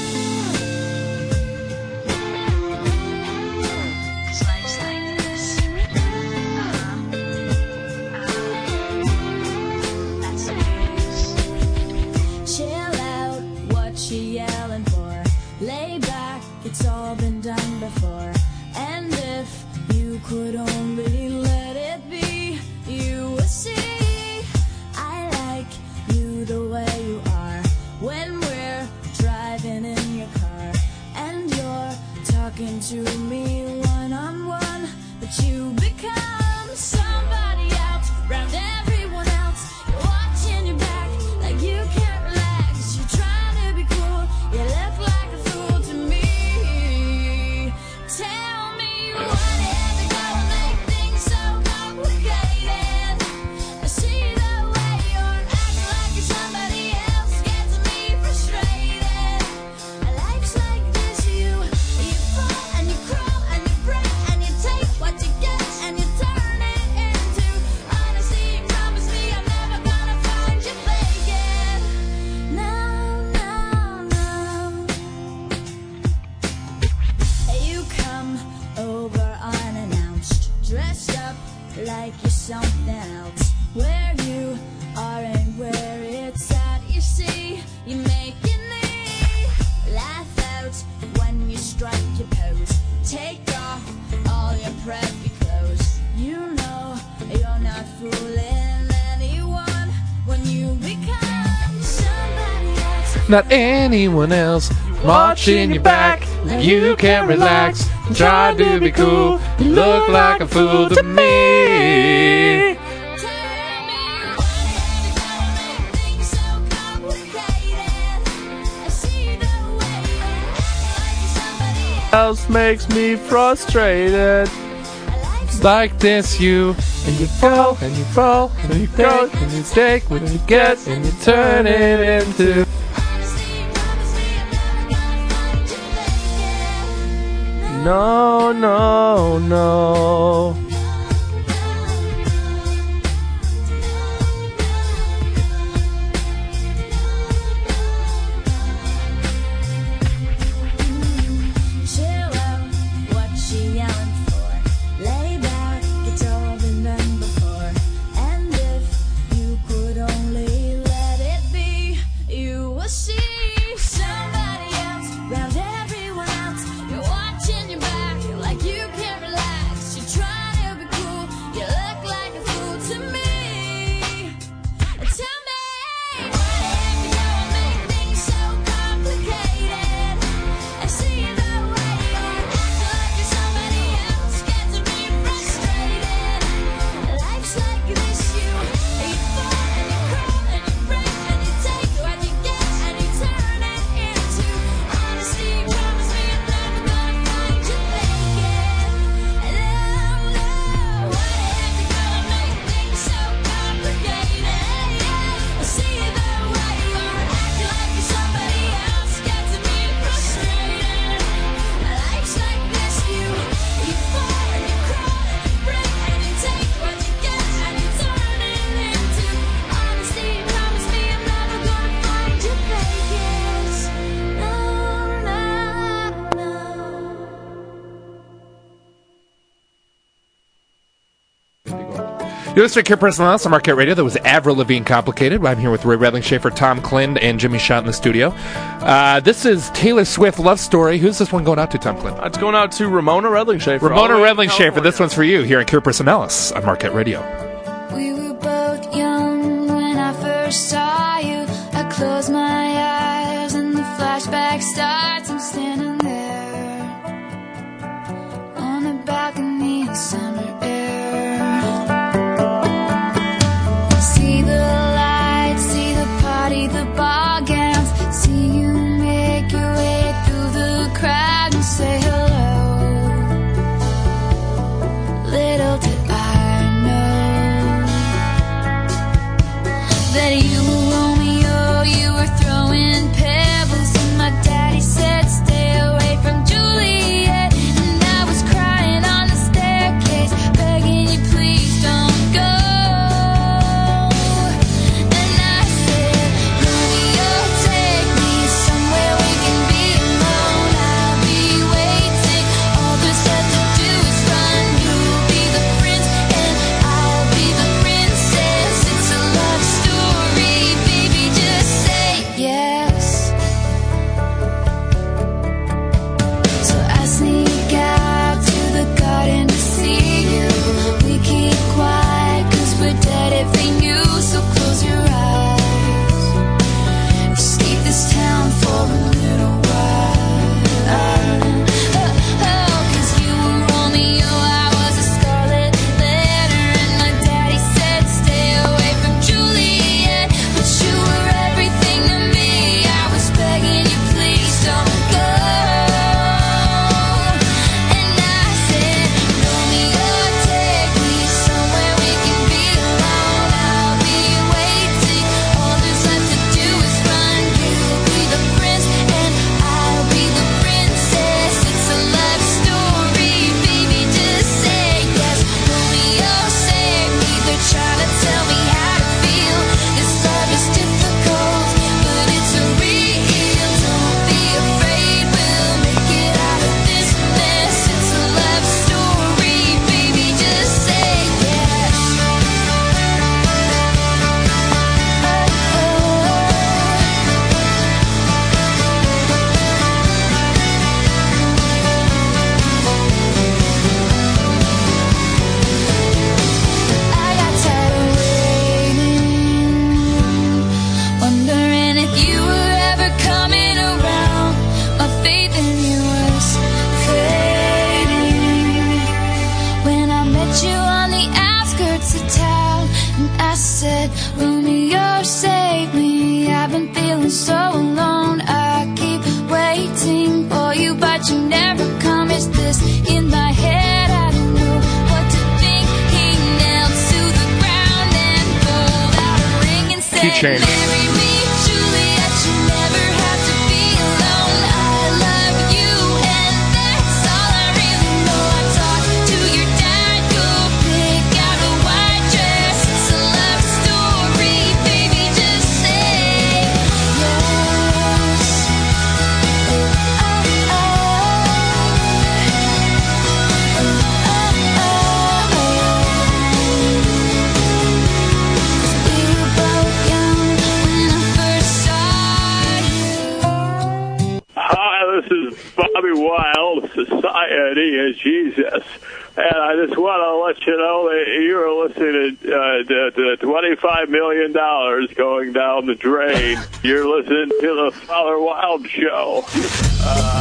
Chill out, what you yelling for? Lay back, it's all been done before. And if you could only let it be, you would see I like you the way you are. When we're driving in your car and you're talking to me one on one, but you become somebody else round everyone else. You're watching your back like you can't relax. You're trying to be cool, you look like a fool to me. Tell me what is it gonna make things so complicated? I see the way you're acting like you're somebody else gets me frustrated. Life's like this, you you fall and you crawl and you break and you take what you get and you turn it into honesty. Promise me I'm never gonna find you faking. No, no, no. You come over unannounced, dressed up like you're something else. Where you are and where it's at, you see, you making me laugh out when you strike your pose. Take off all your preppy clothes. You know you're not fooling anyone when you become somebody else. Not anyone else watching your back. You can't relax. Try to be cool. You look like a fool to me. Tell me what is gonna make things so complicated? I see the way you're acting like you're somebody else. Else makes me frustrated. Life's Like this, you and you fall and you fall and you go and you take what you get and you turn it into. honesty. Promise me I'm never gonna find you faking. No, no, no. Chill out, what you yelling for? Lay back, it's all been done before. And if you You're listening to Care Personalis on Marquette Radio. That was Avril Lavigne Complicated. I'm here with Ray Redling Schaefer, Tom Klin, and Jimmy Schott in the studio. Uh, this is Taylor Swift Love Story. Who's this one going out to, Tom Klin? It's going out to Ramona Redling Schaefer. Ramona Redling Schaefer. This one's for you here on Care Personalis on Marquette Radio. We were both young when I first saw you. I close my eyes and the flashback starts. I'm standing there on the balcony in summer air. See the lights, see the party, the ball gowns. See you make your way through the crowd and say hello. Little did I know that you were Romeo, you were throwing pebbles, and my daddy said stay away from Juliet, and I was crying on the staircase, begging you please don't go. And I said, Romeo, take me somewhere we can be alone. I'll be waiting, all there's left to do is run. You'll be the prince and I'll be the princess. It's a love story, baby, just say yes. So I sneak out to the garden to see you. We keep quiet cause we're dead if they knew. So close your eyes, escape this town for a little while. Oh, oh, cause you were Romeo, I was a scarlet letter, and my daddy said stay away from Juliet, but you were everything to me. I was begging you please don't go. And I said, Romeo, take me somewhere we can be alone. I'll be waiting, all there's left to do is run. You'll be the prince and I'll be the princess. It's a love story, baby, just say yes. Romeo, save me, they're trying to tell me how to feel. This love is difficult, but it's a real. Don't be afraid, we'll make it out of this mess. It's a love story, baby, just say yes. I got tired of waiting, wondering if you were ever coming around. My faith in you was fading when I met you on the outskirts of town, and I said, Romeo, save me. I've been feeling so alone. I keep waiting for you, but you never come. Is this in my head? I don't know what to think. He knelt to the ground and pulled out a ring and said, Key change. marry me, Juliet. You never have to be alone. I love you, and that's all I really know. I talked to your dad. Go pick out a white dress. It's a love story, baby. Just say yes. Oh, oh. Oh, oh. We were both young when I first saw you. Hi, this is Bobby Wilde, Society is Jesus. And I just want to let you know that you're listening to, uh, to, to twenty-five million dollars going down the drain. You're listening to the Father Wilde Show. Uh,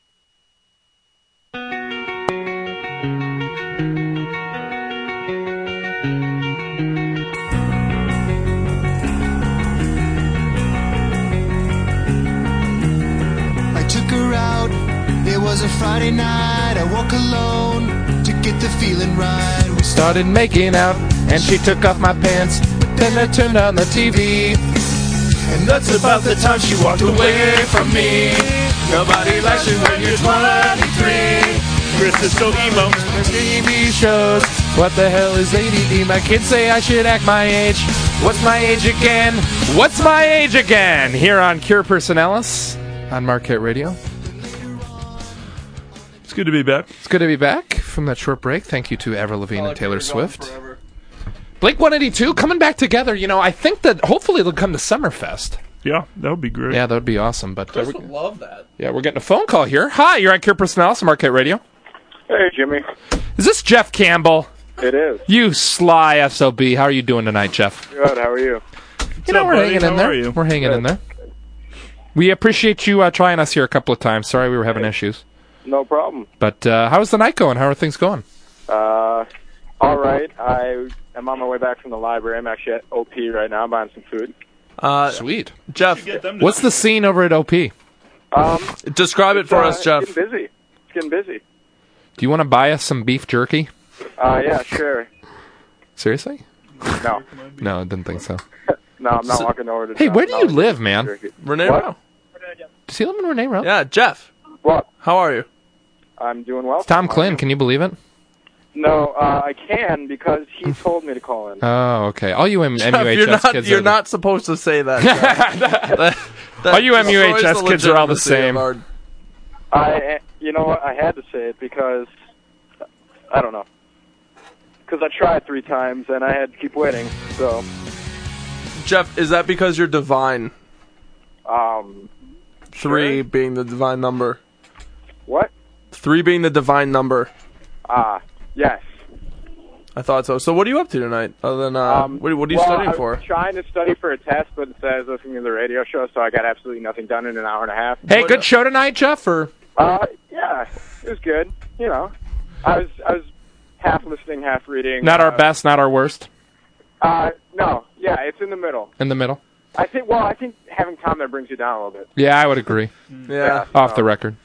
I took her out, it was a Friday night. I woke alone to get the feeling right. We Started making out, and she took off my pants. Then I turned on the T V, and that's about the time she walked away from me. Nobody likes you when you're twenty-three. Chris is so emo. T V shows. What the hell is A D D? My kids say I should act my age. What's my age again? What's my age again? Here on Cure Personalis on Marquette Radio. It's good to be back. It's good to be back from that short break. Thank you to Avril Lavigne and Taylor Swift. Blink one eighty-two coming back together. You know, I think that hopefully they'll come to Summerfest. Yeah, that would be great. Yeah, that would be awesome. But uh, Chris we- would love that. yeah, we're getting a phone call here. Hi, you're on Cure Personalis, Marquette Radio. Hey, Jimmy. Is this Jeff Campbell? It is. You sly S O B. How are you doing tonight, Jeff? Good. How are you? You know, up, we're buddy? hanging How in there. are you? We're hanging in Good. there. We appreciate you uh, trying us here a couple of times. Sorry we were having issues. No problem. But uh, how's the night going? How are things going? Uh, all right. I am on my way back from the library. I'm actually at O P right now buying some food. Uh, Sweet. Jeff, What's the scene over at O P? Um, describe it for uh, us, Jeff. It's getting busy. It's getting busy. Do you want to buy us some beef jerky? Uh, yeah, sure. Seriously? No. No, I didn't think so. No, I'm not So- walking over to Hey, town. where do you No, live, man? Renee What? Rao. Does he live in Renee Row? Yeah, Jeff. What? How are you? I'm doing well. It's Tom Klin. Can you believe it? No, uh, I can because he told me to call in. Oh, okay. All you M- Jeff, M U H S you're not, kids you're are not supposed to say that. Jeff. that, that All you M U H S destroys the kids are all the legitimacy same. of our- I, you know what? I had to say it because I don't know. Because I tried three times and I had to keep waiting. So, Jeff, is that because you're divine? um, Three Sure. being the divine number. what? Three being the divine number. Ah, yes. I thought so. So what are you up to tonight? Other than uh, Um, what, what are you well, studying I was for? Trying to study for a test, but instead I was listening to the radio show, so I got absolutely nothing done in an hour and a half. Hey, good show tonight, Jeff? Or Uh, yeah, it was good. You know, I was I was half listening, half reading. not our uh, best, not our worst? Uh, no, yeah, it's in the middle. In the middle? I think. Well, I think having Tom there brings you down a little bit. Yeah, I would agree. Yeah. Off the record.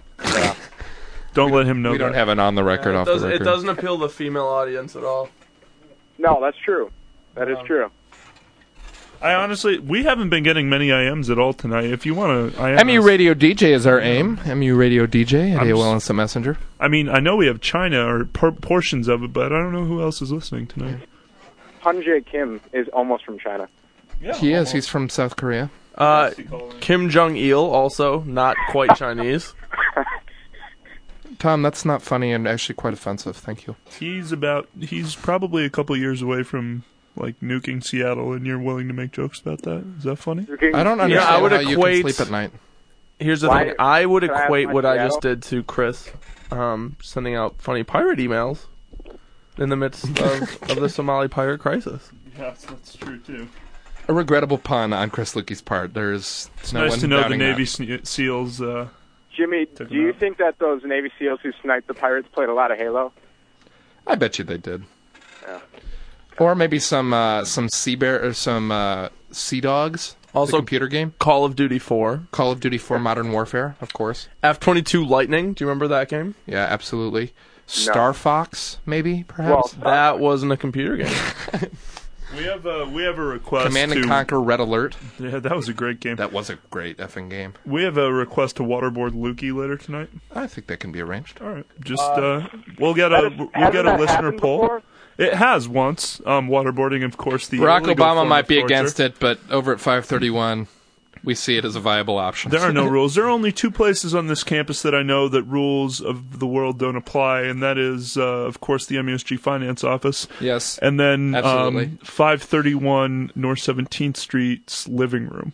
Don't let him know We don't that. have an on the record, it, off the doesn't, record. it doesn't appeal to the female audience at all. No, that's true. That is true. I honestly, we haven't been getting many I Ms at all tonight. If you want to, I M M U Radio D J is our aim. M U Radio D J at I'm A O L s- Instant Messenger. I mean, I know we have China or por- portions of it, but I don't know who else is listening tonight. Han Jae Kim is almost from China. He is. He's from South Korea. Uh, Kim Jong Il, also not quite Chinese. Tom, that's not funny and actually quite offensive. Thank you. He's about. He's probably a couple years away from like nuking Seattle, and you're willing to make jokes about that. Is that funny? I don't understand Yeah, I would how you equate. can sleep at night. Here's the Why- thing. I would Can I ask equate my what I Seattle? just did to Chris, um, sending out funny pirate emails in the midst of, of the Somali pirate crisis. Yes, that's true too. A regrettable pun on Chris Lucky's part. There's It's no nice one to know the doubting Navy that. sne- SEALs. Uh, Jimmy, Took do him you out. think that those Navy SEALs who sniped the pirates played a lot of Halo? I bet you they did. Yeah. Or maybe some uh, some sea bear or some uh, sea dogs. Also- the computer game. Call of Duty four. Call of Duty four Modern Warfare, of course. F twenty-two Lightning. Do you remember that game? Yeah, absolutely. Star Fox, maybe, Well, perhaps. That wasn't a computer game. we have a we have a request. Command to, and Conquer Red Alert. Yeah, that was a great game. That was a great effing game. We have a request to waterboard Lukey later tonight. I think that can be arranged. All right, just uh, we'll get a That is- we'll hasn't get a that listener happened poll. before? It has once. Um, waterboarding, of course, the Barack illegal Obama form might of be torture. against it, but over at five thirty-one, we see it as a viable option. There are no rules. There are only two places on this campus that I know that rules of the world don't apply, and that is, uh, of course, the M U S G Finance Office. Yes. And then Absolutely. um, five thirty-one North seventeenth Street's living room.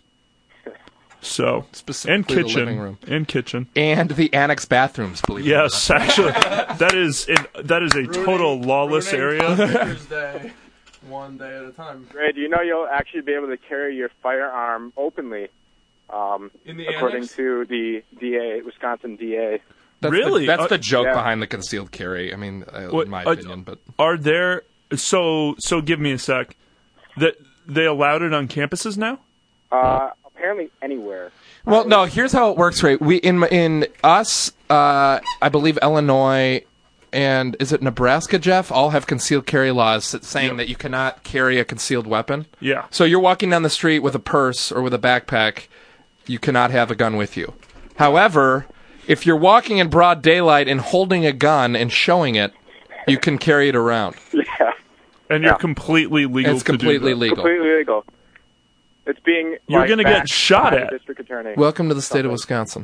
So, Specifically and the kitchen. living room. And kitchen. And the annex bathrooms, believe it or Yes, actually, that is in, that is a total lawless area. Day, one day at a time. Ray, do you know you'll actually be able to carry your firearm openly, um, In the according annex? to the D A, Wisconsin D A? That's Really? The, that's Uh, the joke yeah. behind the concealed carry. I mean, uh, What- in my uh, opinion, but Are there so so? Give me a sec. That they allowed it on campuses now? Uh, apparently anywhere. well, no. Here's how it works, right? We in in us, uh, I believe Illinois and is it Nebraska, Jeff? All have concealed carry laws saying Yep. that you cannot carry a concealed weapon. Yeah. So you're walking down the street with a purse or with a backpack, you cannot have a gun with you. However, if you're walking in broad daylight and holding a gun and showing it, you can carry it around. Yeah, And you're Yeah. completely legal. It's to do completely that. legal. completely legal. It's being You're like, gonna get backed shot by the at. district attorney. Welcome to the state of Wisconsin.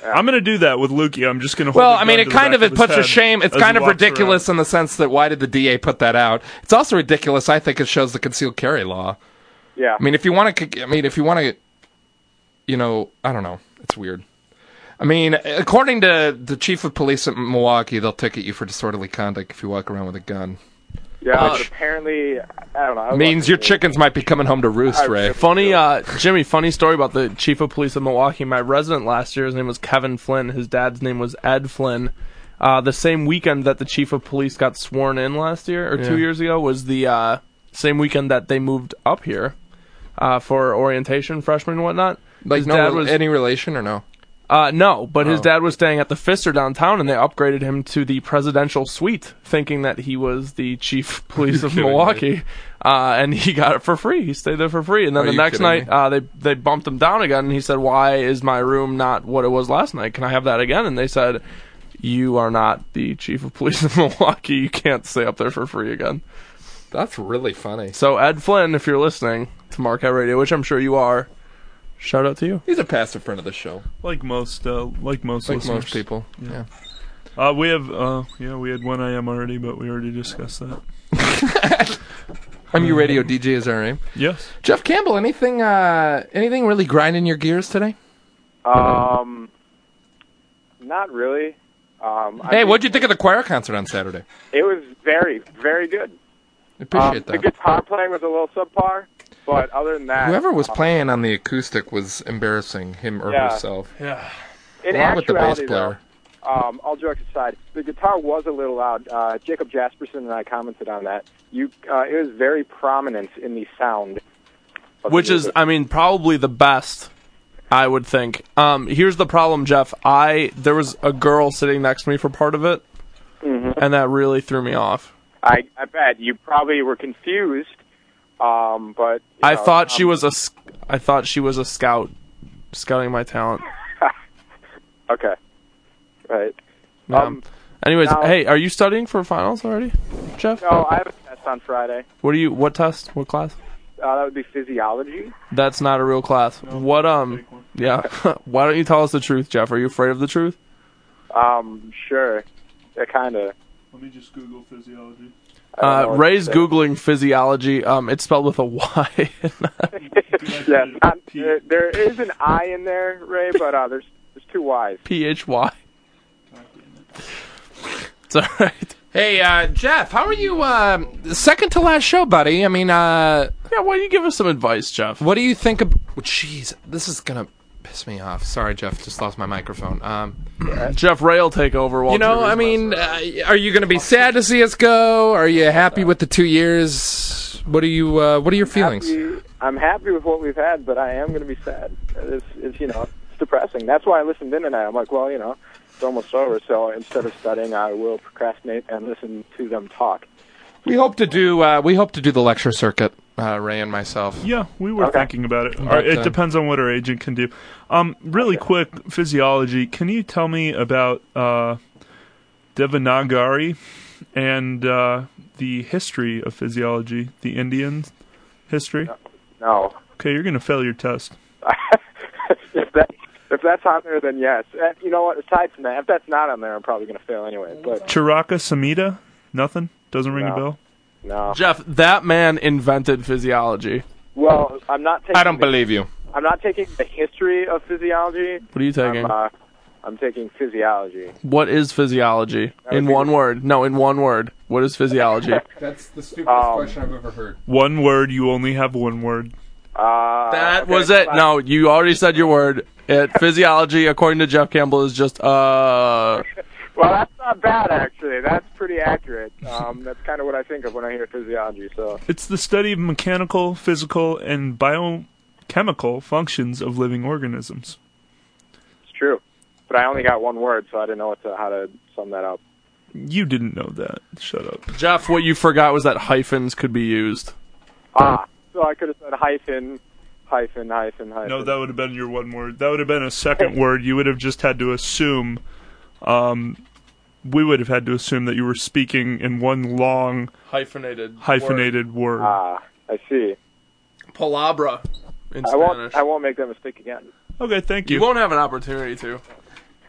I'm going to do that with Lukey. I'm just going to. Well, I mean, it kind of it puts a shame. It's kind of ridiculous in the sense that why did the D A put that out? It's also ridiculous. I think it shows the concealed carry law. Yeah. I mean, if you want to, I mean, if you want to, you know, I don't know. It's weird. I mean, according to the chief of police at Milwaukee, they'll ticket you for disorderly conduct if you walk around with a gun. Yeah, Which but apparently, I don't know. I means your chickens might be coming home to roost, Ray. Funny, uh, Jimmy, funny story about the chief of police of Milwaukee. My resident last year, his name was Kevin Flynn. His dad's name was Ed Flynn. Uh, the same weekend that the chief of police got sworn in last year, or Yeah. two years ago, was the uh, same weekend that they moved up here uh, for orientation, freshmen and whatnot. Like, his no dad rel- was any relation or no? Uh, no, but his Oh. dad was staying at the Pfister downtown, and they upgraded him to the presidential suite, thinking that he was the chief of police You're of kidding Milwaukee. Uh, and he got it for free. He stayed there for free. And then Are the you next kidding night, me? uh, they they bumped him down again, and he said, "Why is my room not what it was last night? Can I have that again?" And they said, "You are not the chief of police of Milwaukee. You can't stay up there for free again." That's really funny. So Ed Flynn, if you're listening to Marquette Radio, which I'm sure you are, shout out to you. He's a passive friend of the show. Like most, uh, like most, Like listeners. most people, yeah. Uh, we have, uh, yeah, we had one I M already, but we already discussed that. I'm your radio D J, is that right? Yes. Jeff Campbell, anything, uh, anything really grinding your gears today? Um, not really. Um, I Hey, think what'd you think of the choir concert on Saturday? It was very, very good. I appreciate um, that. The guitar playing was a little subpar, but other than that, Whoever was um, playing on the acoustic was embarrassing, him or Yeah. herself. Yeah. in Along with the bass actuality, player. though, um, all jokes aside, the guitar was a little loud. Uh, Jacob Jasperson and I commented on that. You, uh, it was very prominent in the sound. of the Which is, music. I mean, probably the best, I would think. Um, here's the problem, Jeff. I there was a girl sitting next to me for part of it, Mhm. and that really threw me off. I, I bet you probably were confused, um, but you I know, thought she um, was a, s- I thought she was a scout, scouting my talent. okay, right. Yeah. Um, Anyways, now- hey, are you studying for finals already, Jeff? No, I have a test on Friday. What do you? What test? What class? Uh, that would be physiology. That's not a real class. What um? Yeah. Why don't you tell us the truth, Jeff? Are you afraid of the truth? Um, sure. Yeah, kind of. Let me just Google physiology. Uh, Ray's googling physiology. Um, it's spelled with a Y. Yeah, not, there, there is an I in there, Ray, but uh, there's there's two Y's. P H Y. It's all right. Hey, uh, Jeff, how are you? Uh, second to last show, buddy. I mean, uh, yeah. Why don't you give us some advice, Jeff? What do you think of? Jeez, this is gonna piss me off. Sorry, Jeff. Just lost my microphone. Um, Jeff Ray will take over. While you know, Jimmy's I mean, uh, are you gonna be sad to see us go? Are you happy with the two years? What are you? Uh, what are your feelings? Happy, I'm happy with what we've had, but I am going to be sad. It's, it's you know, it's depressing. That's why I listened in tonight. I'm like, well, you know, it's almost over. So instead of studying, I will procrastinate and listen to them talk. We hope to do. Uh, we hope to do the lecture circuit, uh, Ray and myself. Yeah, we were Okay. thinking about it. But, Our- it uh, depends on what our agent can do. Um, really quick, physiology. Can you tell me about uh, Devanagari and uh, the history of physiology, the Indian history? No. Okay, you're going to fail your test. if that if that's on there, then yes. And you know what? Aside from that, if that's not on there, I'm probably going to fail anyway. But Charaka Samhita? Nothing? Doesn't ring a No. bell? no. Jeff, that man invented physiology. Well, I'm not taking. I don't the, believe you. I'm not taking the history of physiology. What are you taking? I'm, uh, I'm taking physiology. What is physiology? would In be- one word. No, in one word. What is physiology? That's the stupidest Um, question I've ever heard. One word, you only have one word. Uh, That okay, was it. fine. No, you already said your word. It physiology, according to Jeff Campbell, is just uh. Well, that's not bad actually. That's pretty accurate. Um, that's kind of what I think of when I hear physiology. So It's the study of mechanical, physical, and biochemical functions of living organisms. it's true. But I only got one word, so I didn't know what to, how to sum that up. You didn't know that. Shut up. Jeff, what you forgot was that hyphens could be used. Ah, so I could have said hyphen, hyphen, hyphen, hyphen. No, that would have been your one word. That would have been a second word. You would have just had to assume. Um, we would have had to assume that you were speaking in one long Hyphenated. hyphenated word. Ah, I see. Palabra in I Spanish. won't. I won't make that mistake again. Okay, thank You you. won't have an opportunity to.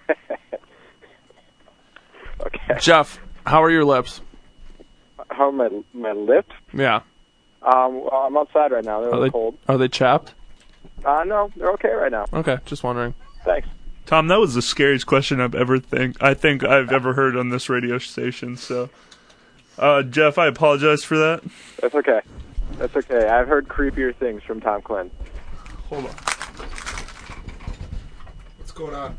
Okay. Jeff, how are your lips? How are my my lips? Yeah. Um, well, I'm outside right now. They're a Are little they cold. Are they chapped? Uh, no, they're okay right now. Okay, just wondering. Thanks. Tom, that was the scariest question I've ever think I think I've ever heard on this radio station. So, uh, Jeff, I apologize for that. That's okay. That's okay. I've heard creepier things from Tom Quinn. Hold on. What's going on?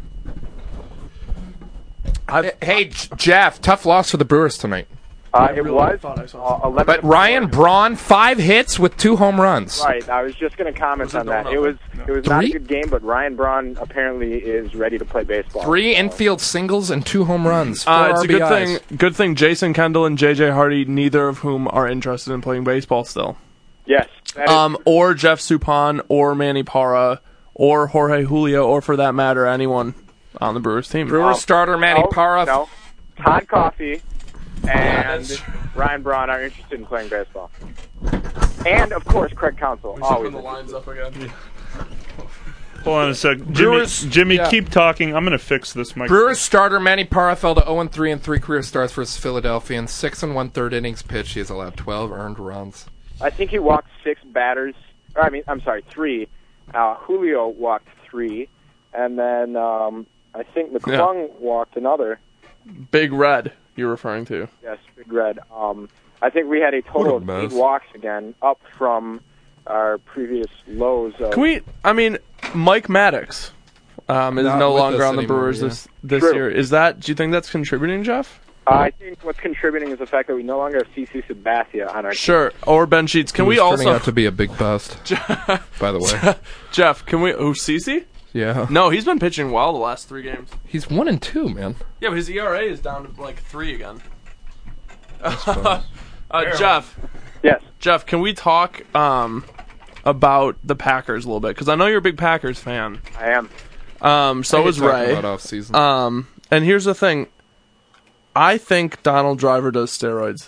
I've, Hey, J- Jeff, tough loss for the Brewers tonight. Uh, I it really was thought I saw uh, eleven. But Ryan Braun, five hits with two home runs. Right. I was just going to comment Was it on that. going It up? was it was not a Three? good game, but Ryan Braun apparently is ready to play baseball. Three So- infield singles and two home runs. Four Uh, it's a good R B Is. thing. Good thing Jason Kendall and J J Hardy, neither of whom are interested in playing baseball still. Yes. that is- Um, or Jeff Suppan, or Manny Parra, or Jorge Julio, or for that matter, anyone on the Brewers team. Brewers starter Manny no, Parra. No. Todd Coffey and that's- Ryan Braun are interested in playing baseball. And, of course, Craig Counsell. Always. the lines up again. Hold on a sec. Jimmy, Brewers- Jimmy, yeah. keep talking. I'm going to fix this mic. Brewers starter Manny Parra fell to oh and three in three career starts versus Philadelphia. In six and one third innings pitched, he has allowed twelve earned runs. I think he walked six batters. Or, I mean, I'm sorry, three. Uh, Julio walked three. And then um, I think McClung walked another. Big Red, you're referring to. Yes, Big Red. Um, I think we had a total What a of eight mess. walks again, up from our previous lows. Of, Can we? I mean, Mike Maddox um, is Not no with longer us on the anymore, Brewers yeah. this this True. year. Is that? Do you think that's contributing, Jeff? I think what's contributing is the fact that we no longer have C C Sabathia on our team. Sure. Or Ben Sheets. Can He we was turning also? out to be a big bust, by the way. Jeff, can we? Oh, Cece? Yeah. No, he's been pitching well the last three games. He's one and two, man. Yeah, but his E R A is down to like three again. fine. uh, Jeff, Yes. Jeff, can we talk um, about the Packers a little bit? Because I know you're a big Packers fan. I am. Um, so I hate is talking Ray. about off-season. Um, and here's the thing. I think Donald Driver does steroids.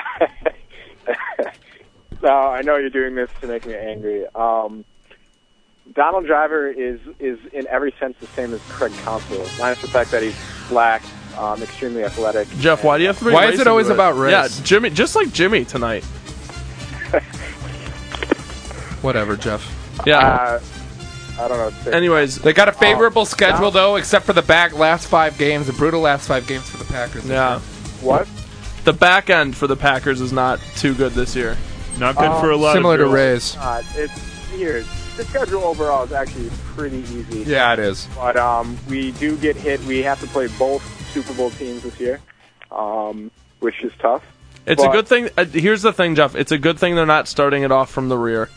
No, I know you're doing this to make me angry. Um, Donald Driver is is in every sense the same as Craig Counsell, minus the fact that he's black, um, extremely athletic. Jeff, why do you have to bring Why race is it always into about race? Yeah, Jimmy, just like Jimmy tonight. Whatever, Jeff. Yeah. Uh, I don't know. what to say. Anyways, They got a favorable schedule, no. though, except for the back last five games. The brutal last five games for the Packers. this yeah, year. What? the back end for the Packers is not too good this year. Not good Um, for a lot Similar of to girls. Ray's. Uh, it's here. The schedule overall is actually pretty easy. Yeah, it is. But um, we do get hit. We have to play both Super Bowl teams this year, um, which is tough. It's a But- good thing. Uh, here's the thing, Jeff. It's a good thing they're not starting it off from the rear.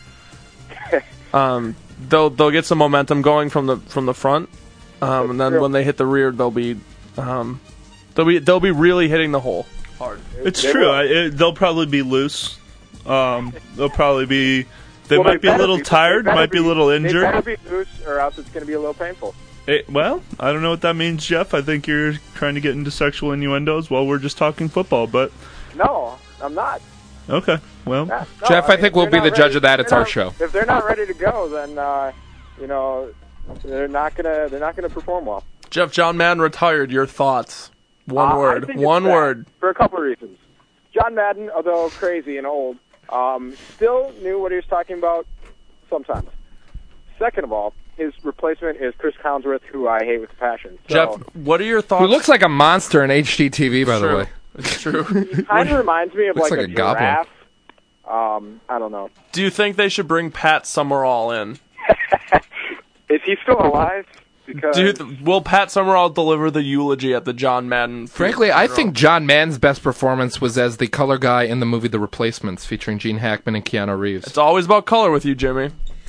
um, they'll they'll get some momentum going from the from the front, um, and then true. when they hit the rear, they'll be um, they'll be they'll be really hitting the hole hard. It's They true. will. I, it, they'll probably be loose. Um, they'll probably be. They Well, might be a better little they tired. better Might be a little They better injured. be loose, or else it's going to be a little painful. It- well, I don't know what that means, Jeff. I think you're trying to get into sexual innuendos while we're just talking football. But No, I'm not. okay, well, No, Jeff, I mean, think if we'll they're be not the judge ready- of that. if It's they're our not- show. If they're not ready to go, then uh, you know they're not gonna they're not gonna perform well. Jeff, John Madden retired. Your thoughts? One Uh, I word. think it's One bad word. for a couple of reasons. John Madden, although crazy and old, um, still knew what he was talking about sometimes. Second of all, his replacement is Chris Collinsworth, who I hate with a passion. So, Jeff, what are your thoughts? Who looks like a monster in H D T V, by the True. way. It's true. he kind of reminds me of Looks like, like a, a goblin. giraffe. Um, I don't know. Do you think they should bring Pat Summerall in? Is he still alive? Because Do you th- will Pat Summerall deliver the eulogy at the John Madden? Frankly, I funeral? think John Madden's best performance was as the color guy in the movie The Replacements, featuring Gene Hackman and Keanu Reeves. it's always about color with you, Jimmy.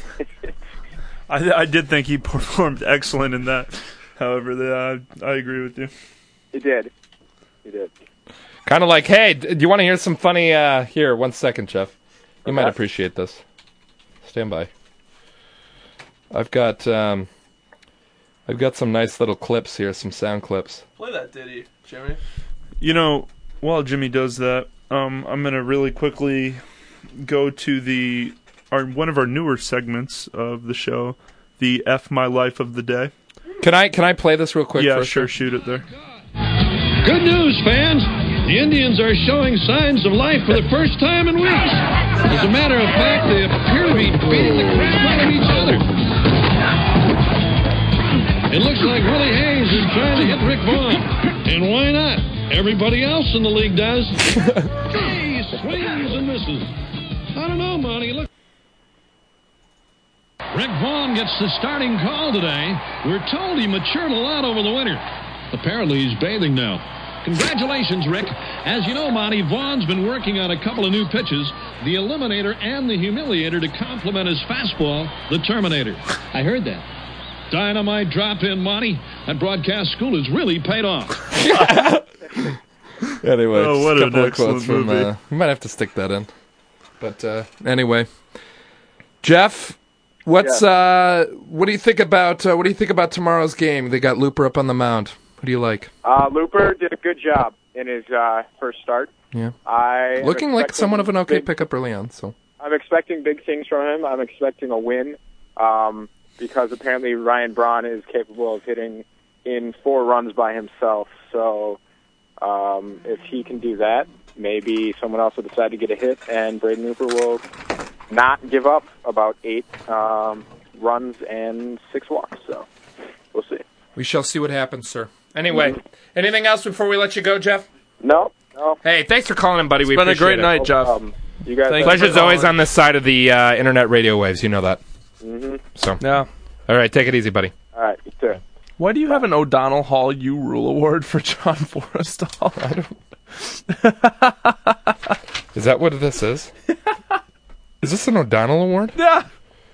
I, I did think he performed excellent in that. However, the, uh, I agree with you. he did. He did. Kind of like, hey, d- do you want to hear some funny? Uh, here, one second, Jeff. You might Okay. appreciate this. Stand by. I've got, um, I've got some nice little clips here, some sound clips. Play that ditty, Jimmy. You know, while Jimmy does that, um, I'm gonna really quickly go to the our one of our newer segments of the show, the F My Life of the Day. Can I can I play this real quick? yeah, first? sure, shoot it there. Good news, fans. The Indians are showing signs of life for the first time in weeks. As a matter of fact, they appear to be beating the crap out of each other. It looks like Willie Hayes is trying to hit Rick Vaughn. And why not? Everybody else in the league does. He swings and misses. I don't know, Monty. Look. Rick Vaughn gets the starting call today. We're told he matured a lot over the winter. Apparently he's bathing now. Congratulations, Rick. As you know, Monty, Vaughn's been working on a couple of new pitches, the Eliminator and the Humiliator, to complement his fastball, the Terminator. I heard that. Dynamite drop in, Monty. That broadcast school has really paid off. Anyway, Oh, what just a an couple of excellent quotes from, movie. uh, we might have to stick that in. But uh, anyway, Jeff, what's Yeah. uh, what do you think about uh, what do you think about tomorrow's game? They got Looper up on the mound. Who do you like? Uh, Looper did a good job in his uh, first start. Yeah, I am looking like expecting somewhat of an okay big- pickup early on. So I'm expecting big things from him. I'm expecting a win um, because apparently Ryan Braun is capable of hitting in four runs by himself. So um, if he can do that, maybe someone else will decide to get a hit, and Braden Looper will not give up about eight um, runs and six walks. So we'll see. we shall see what happens, sir. Anyway, anything else before we let you go, Jeff? No, no. Hey, thanks for calling in, buddy. It's we been a appreciate great it. night, Jeff. Um, you guys, Thank Pleasure's for always calling. on this side of the uh, internet radio waves. You know that. Mm-hmm. So Yeah. all right, take it easy, buddy. All right, you too. Why do you have an O'Donnell Hall U Rule Award for John Forrestal? I don't. Is that what this is? Is this an O'Donnell Award? Yeah.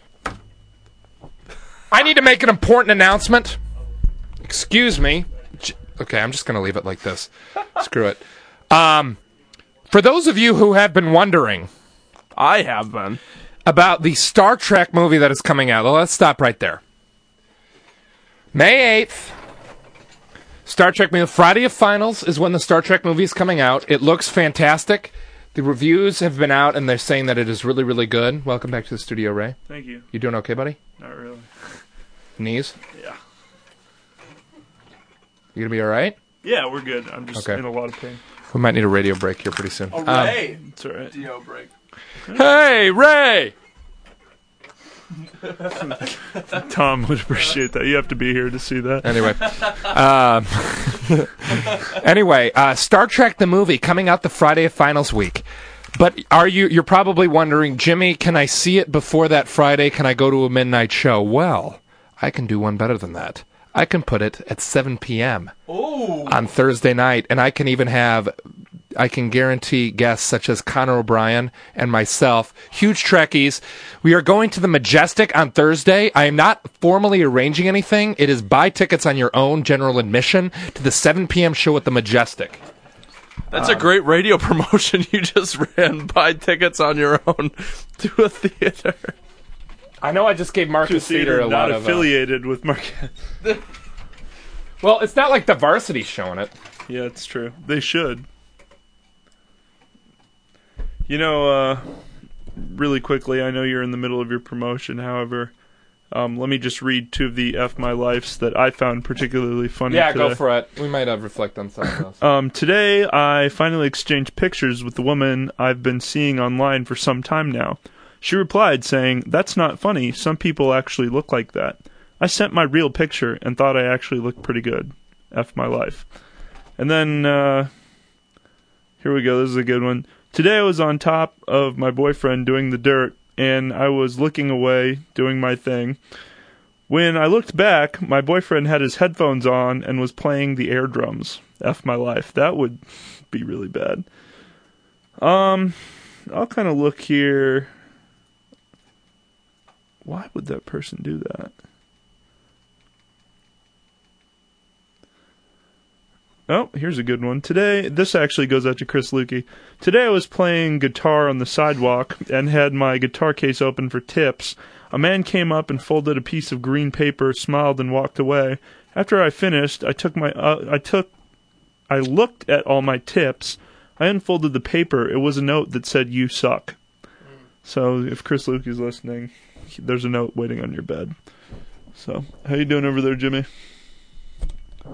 I need to make an important announcement. Excuse me. J- Okay, I'm just going to leave it like this. Screw it. Um, for those of you who have been wondering I have been. about the Star Trek movie that is coming out, well, let's stop right there. May eighth, Star Trek movie. Friday of Finals is when the Star Trek movie is coming out. It looks fantastic. The reviews have been out, and they're saying that it is really, really good. Welcome back to the studio, Ray. Thank you. You doing okay, buddy? Not really. Knees? Yeah. You gonna be all right? Yeah, we're good. I'm just Okay. in a lot of pain. We might need a radio break here pretty soon. Oh, Um, Ray. It's all right. Dio break. hey, Ray! Tom would appreciate that. You have to be here to see that. Anyway, um, anyway, uh, Star Trek the movie coming out the Friday of Finals week. But are you? You're probably wondering, Jimmy, can I see it before that Friday? Can I go to a midnight show? Well, I can do one better than that. I can put it at seven p.m. Ooh. on Thursday night, and I can even have, I can guarantee guests such as Connor O'Brien and myself, huge Trekkies. We are going to the Majestic on Thursday. I am not formally arranging anything. It is buy tickets on your own, general admission, to the seven p.m. show at the Majestic. That's a great radio promotion you just ran. Buy tickets on your own to a theater. I know I just gave To a Marcus Theater theater a not lot of... Uh, affiliated with Marquette. well, it's not like the Varsity's showing it. Yeah, it's true. They should. You know, uh, really quickly, I know you're in the middle of your promotion, however, um, let me just read two of the F My Lifes that I found particularly funny Yeah, today. go for it. We might have reflect on something else. Um, today, I finally exchanged pictures with the woman I've been seeing online for some time now. She replied saying, "That's not funny. Some people actually look like that." I sent my real picture and thought I actually looked pretty good. F my life. And then, uh, here we go. This is a good one. Today I was on top of my boyfriend doing the dirt, and I was looking away, doing my thing. When I looked back, my boyfriend had his headphones on and was playing the air drums. F my life. That would be really bad. Um, I'll kind of look here. Why would that person do that? Oh, here's a good one. Today, this actually goes out to Chris Lukey. Today I was playing guitar on the sidewalk and had my guitar case open for tips. A man came up and folded a piece of green paper, smiled, and walked away. After I finished, I took my, uh, I took, I looked at all my tips. I unfolded the paper. It was a note that said, "You suck." So if Chris Lukey's listening, there's a note waiting on your bed. So, how you doing over there, Jimmy?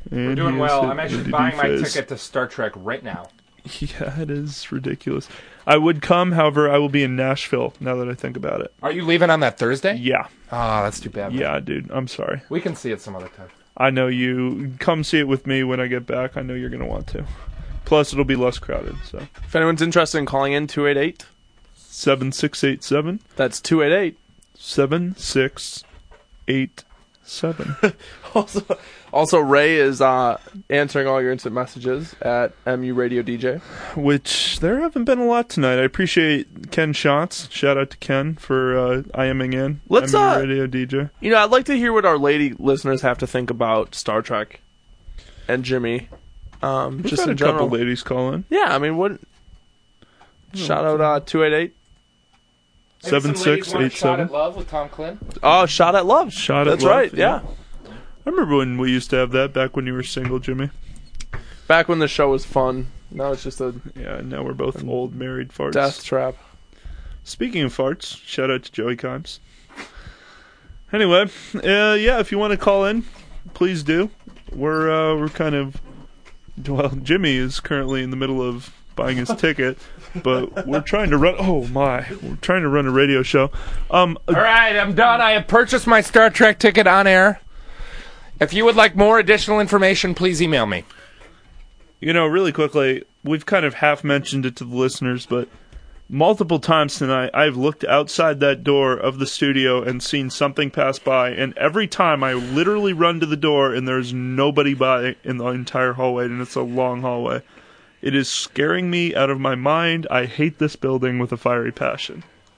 And We're doing he well. has I'm hit actually N D D buying my phase. ticket to Star Trek right now. Yeah, it is ridiculous. I would come, however, I will be in Nashville now that I think about it. Are you leaving on that Thursday? Yeah. Oh, that's too bad. man. Yeah, dude. I'm sorry. We can see it some other time. I know you. Come see it with me when I get back. I know you're going to want to. Plus, it'll be less crowded. So, If anyone's interested in calling in, two eight eight. seven six eight seven. That's two eight eight. seven six eight seven. Also, also, Ray is uh, answering all your instant messages at M U Radio D J. Which there haven't been a lot tonight. I appreciate Ken Schatz. Shout out to Ken for uh, IMing in. Let's, M U uh, Radio D J. You know, I'd like to hear what our lady listeners have to think about Star Trek and Jimmy. Um, We've just had in a couple general. ladies call in. Yeah, I mean, what? Shout out uh, two eight eight. Seven six eight Shot seven. at Love with Tom Klin. Oh, Shot at Love. Shot at That's Love, right. Yeah. I remember when we used to have that back when you were single, Jimmy. Back when the show was fun. Now it's just a Yeah, now we're both old married farts. death trap. Speaking of farts, shout out to Joey Kimes. Anyway, uh, yeah, if you want to call in, please do. We're uh, we're kind of well, Jimmy is currently in the middle of buying his ticket, but we're trying to run. Oh my, we're trying to run a radio show. Um, All right, I'm done. I have purchased my Star Trek ticket on air. If you would like more additional information, please email me. You know, really quickly, we've kind of half mentioned it to the listeners, but multiple times tonight, I've looked outside that door of the studio and seen something pass by, and every time I literally run to the door and there's nobody by in the entire hallway, and it's a long hallway. It is scaring me out of my mind. I hate this building with a fiery passion.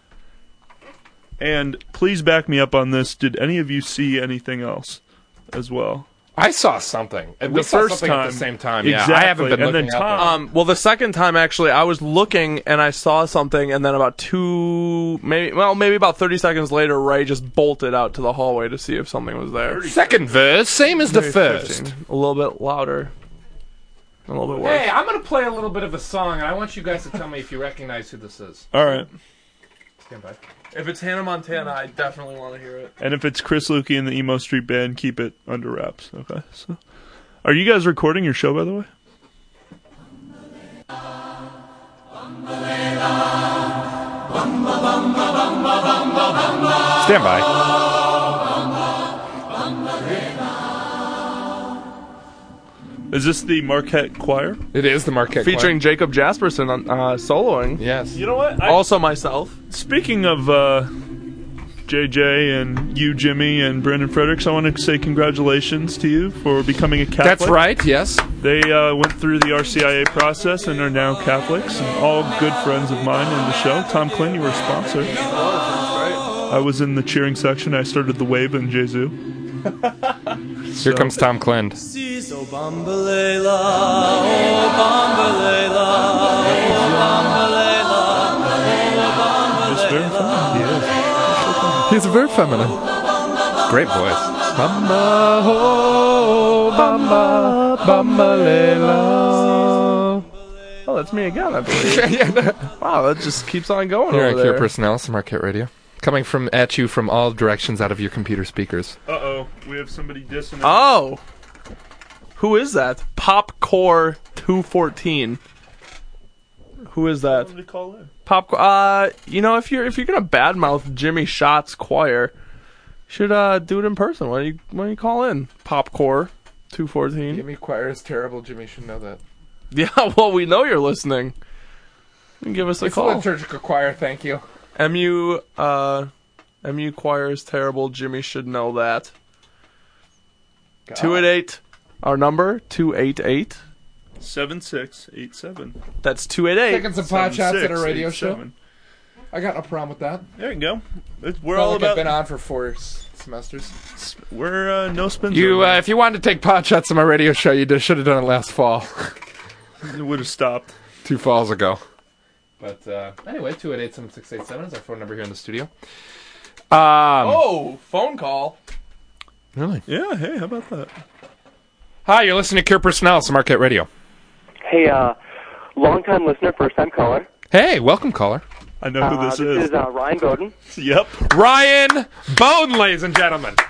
And please back me up on this. Did any of you see anything else as well? I saw something. And we The saw first something at time. the same time. Yeah, Exactly. I haven't been And looking then out Tom- Um, well, the second time actually, I was looking and I saw something, and then about two, maybe well, maybe about thirty seconds later, Ray just bolted out to the hallway to see if something was there. there. Second verse, same as the Maybe first. fifteen. A little bit louder, a little bit worse. Hey, I'm going to play a little bit of a song, and I want you guys to tell me if you recognize who this is. All right. Stand by. If it's Hannah Montana, I definitely want to hear it. And if it's Chris Lukey and the Emo Street Band, keep it under wraps. Okay. So, are you guys recording your show, by the way? Stand by. Is this the Marquette Choir? It is the Marquette Featuring Jacob Jasperson on uh, soloing. Yes. You know what? I, Also myself. speaking of uh, J J and you, Jimmy, and Brandon Fredericks, I want to say congratulations to you for becoming a Catholic. That's right, yes. They uh, went through the R C I A process and are now Catholics, and all good friends of mine in the show. Tom Klin, you were a sponsor. I was in the cheering section. I started the wave in Jesu. Here comes Tom Klin. Oh, Bambalela, oh, Bambalela, oh, Bambalela, It's very feminine. He is. He's very feminine. Great voice. Bamba, oh, bamba, bambalela. Oh, that's me again, I believe. Wow, that just keeps on going Here over at Cure there. Personalis, Marquette Radio. Coming from at you from all directions out of your computer speakers. Uh-oh, we have somebody dissing. Oh! Who is that? Popcore two fourteen. Who is that? Somebody call in. Pop. Uh, you know, if you're if you're gonna badmouth Jimmy Shots Choir, you should uh do it in person. Why don't you Why don't you call in? Popcore two fourteen. Jimmy Choir is terrible. Jimmy should know that. Yeah, well, we know you're listening. Give us a It's call. a liturgical choir, thank you. M U uh, M U Choir is terrible. Jimmy should know that. Two eight eight. Our number two eight eight. seven six eight seven. That's two eight eight. Taking some pot shots at a radio show. I got no problem with that. There you go. It's, we're Felt all like about. I've been on for four s- semesters. We're uh, no spins. You, over. uh, if you wanted to take pot shots at my radio show, you should have done it last fall. It would have stopped two falls ago. But uh, anyway, two eight eight seven six eight seven is our phone number here in the studio. Um, Oh, phone call. Really? Yeah. Hey, how about that? Hi, you're listening to Cure Personalis, Marquette Radio. Hey, uh, long-time listener, first-time caller. Hey, welcome, caller. I know who Uh, this, this is uh, Ryan Bowden. Yep. Ryan Bowden, ladies and gentlemen.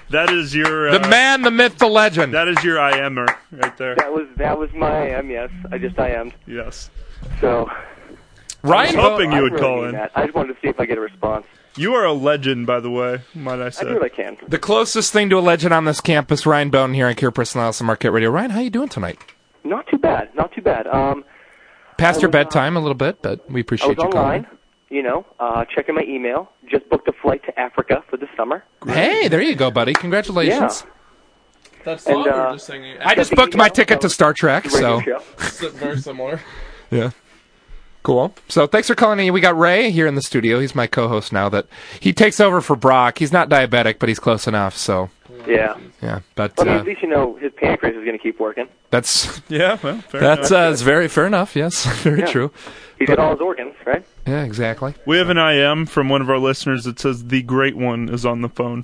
That is your uh, The man, the myth, the legend. That is your I am-er right there. That was that was my I am. Yes, I just I am. Yes. So. Ryan, I was hoping you would really call in. That. I just wanted to see if I get a response. You are a legend, by the way, might I say. I do what I can. The closest thing to a legend on this campus, Ryan Bowden here on Cure Personalis and Marquette Radio. Ryan, how you doing tonight? Not too bad. Not too bad. Um, Past I your was, uh, bedtime a little bit, but we I appreciate was you calling. online, you know, uh, checking my email. Just booked a flight to Africa for the summer. Hey, there you go, buddy. Congratulations. Yeah. That's And, all we uh, were just singing. I just booked my ticket to Star Trek, so It's very similar. yeah. Cool. So thanks for calling in. We got Ray here in the studio. He's my co-host now. That he takes over for Brock. He's not diabetic, but he's close enough. So Yeah. yeah, but Well, I mean, uh, at least you know his pancreas is going to keep working. that's yeah, well, fair that's enough. uh, it's very fair enough. Yes, very Yeah. true. He's got all his organs, right? Yeah, exactly. We have an I M from one of our listeners that says the great one is on the phone.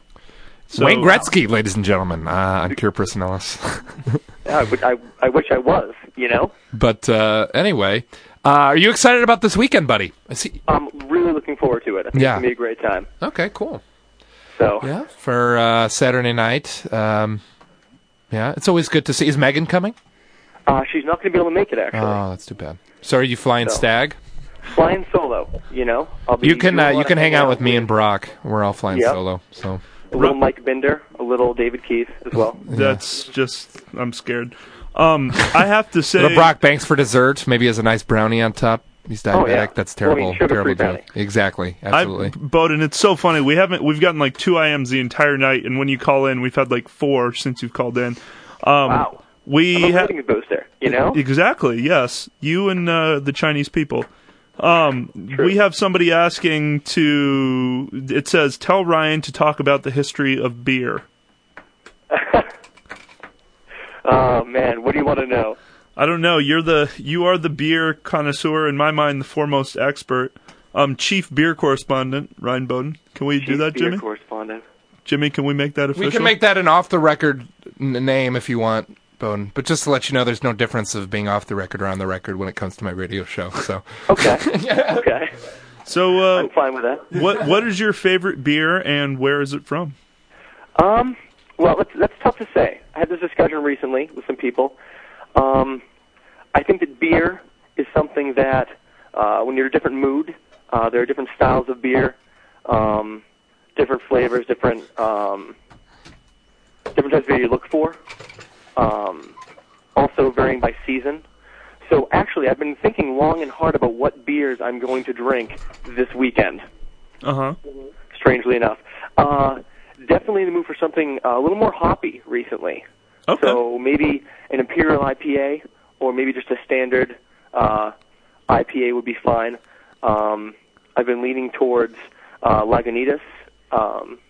So, Wayne Gretzky, ladies and gentlemen, uh, on Cure Personalis. Yeah, I, would- I, I wish I was, you know? But uh, anyway, uh, are you excited about this weekend, buddy? I see. I'm really looking forward to it. I think Yeah. it's going to be a great time. Okay, cool. So Yeah, for uh, Saturday night. Um, yeah, it's always good to see. Is Megan coming? uh, she's not going to be able to make it, actually. Oh, that's too bad. So are you flying So. Stag? Flying solo, you know? I'll be You can doing a uh, lot you of can hang hanging out with me and Brock. We're all flying Yep. solo. So A little Mike Binder, a little David Keith as well. That's just, I'm scared. Um, I have to say, little Brock Banks for dessert. Maybe has a nice brownie on top. He's diabetic. Oh, yeah. That's Well, I terrible. mean, sugar-free terrible brownie. joke. Exactly. Absolutely. I, Bowden, it's so funny. We haven't, we've gotten like two I Ms the entire night, and when you call in, we've had like four since you've called in. Um, Wow. We I'm a ha- rating booster, you know? Exactly. Yes, you and uh, the Chinese people. Um, we have somebody asking to. It says, "Tell Ryan to talk about the history of beer." Oh, man, what do you want to know? I don't know. You're the you are the beer connoisseur, in my mind, the foremost expert. Um, chief beer correspondent, Ryan Bowden. Can we do Chief that, beer Jimmy? correspondent. Jimmy, can we make that official? we can make that an off the record n- name if you want, Bowden. But just to let you know, there's no difference of being off the record or on the record when it comes to my radio show. So Okay. Okay. So, uh, I'm fine with that. what what is your favorite beer, and where is it from? Um, well, that's, that's tough to say. I had this discussion recently with some people. Um, I think that beer is something that, uh, when you're in a different mood, uh, there are different styles of beer, um, different flavors, different um, different types of beer you look for. Um, also varying by season. So actually, I've been thinking long and hard about what beers I'm going to drink this weekend. Uh huh. Strangely enough, uh, definitely in the mood for something uh, a little more hoppy recently. Okay. So maybe an Imperial I P A, or maybe just a standard uh, I P A would be fine. Um, I've been leaning towards uh, Lagunitas um,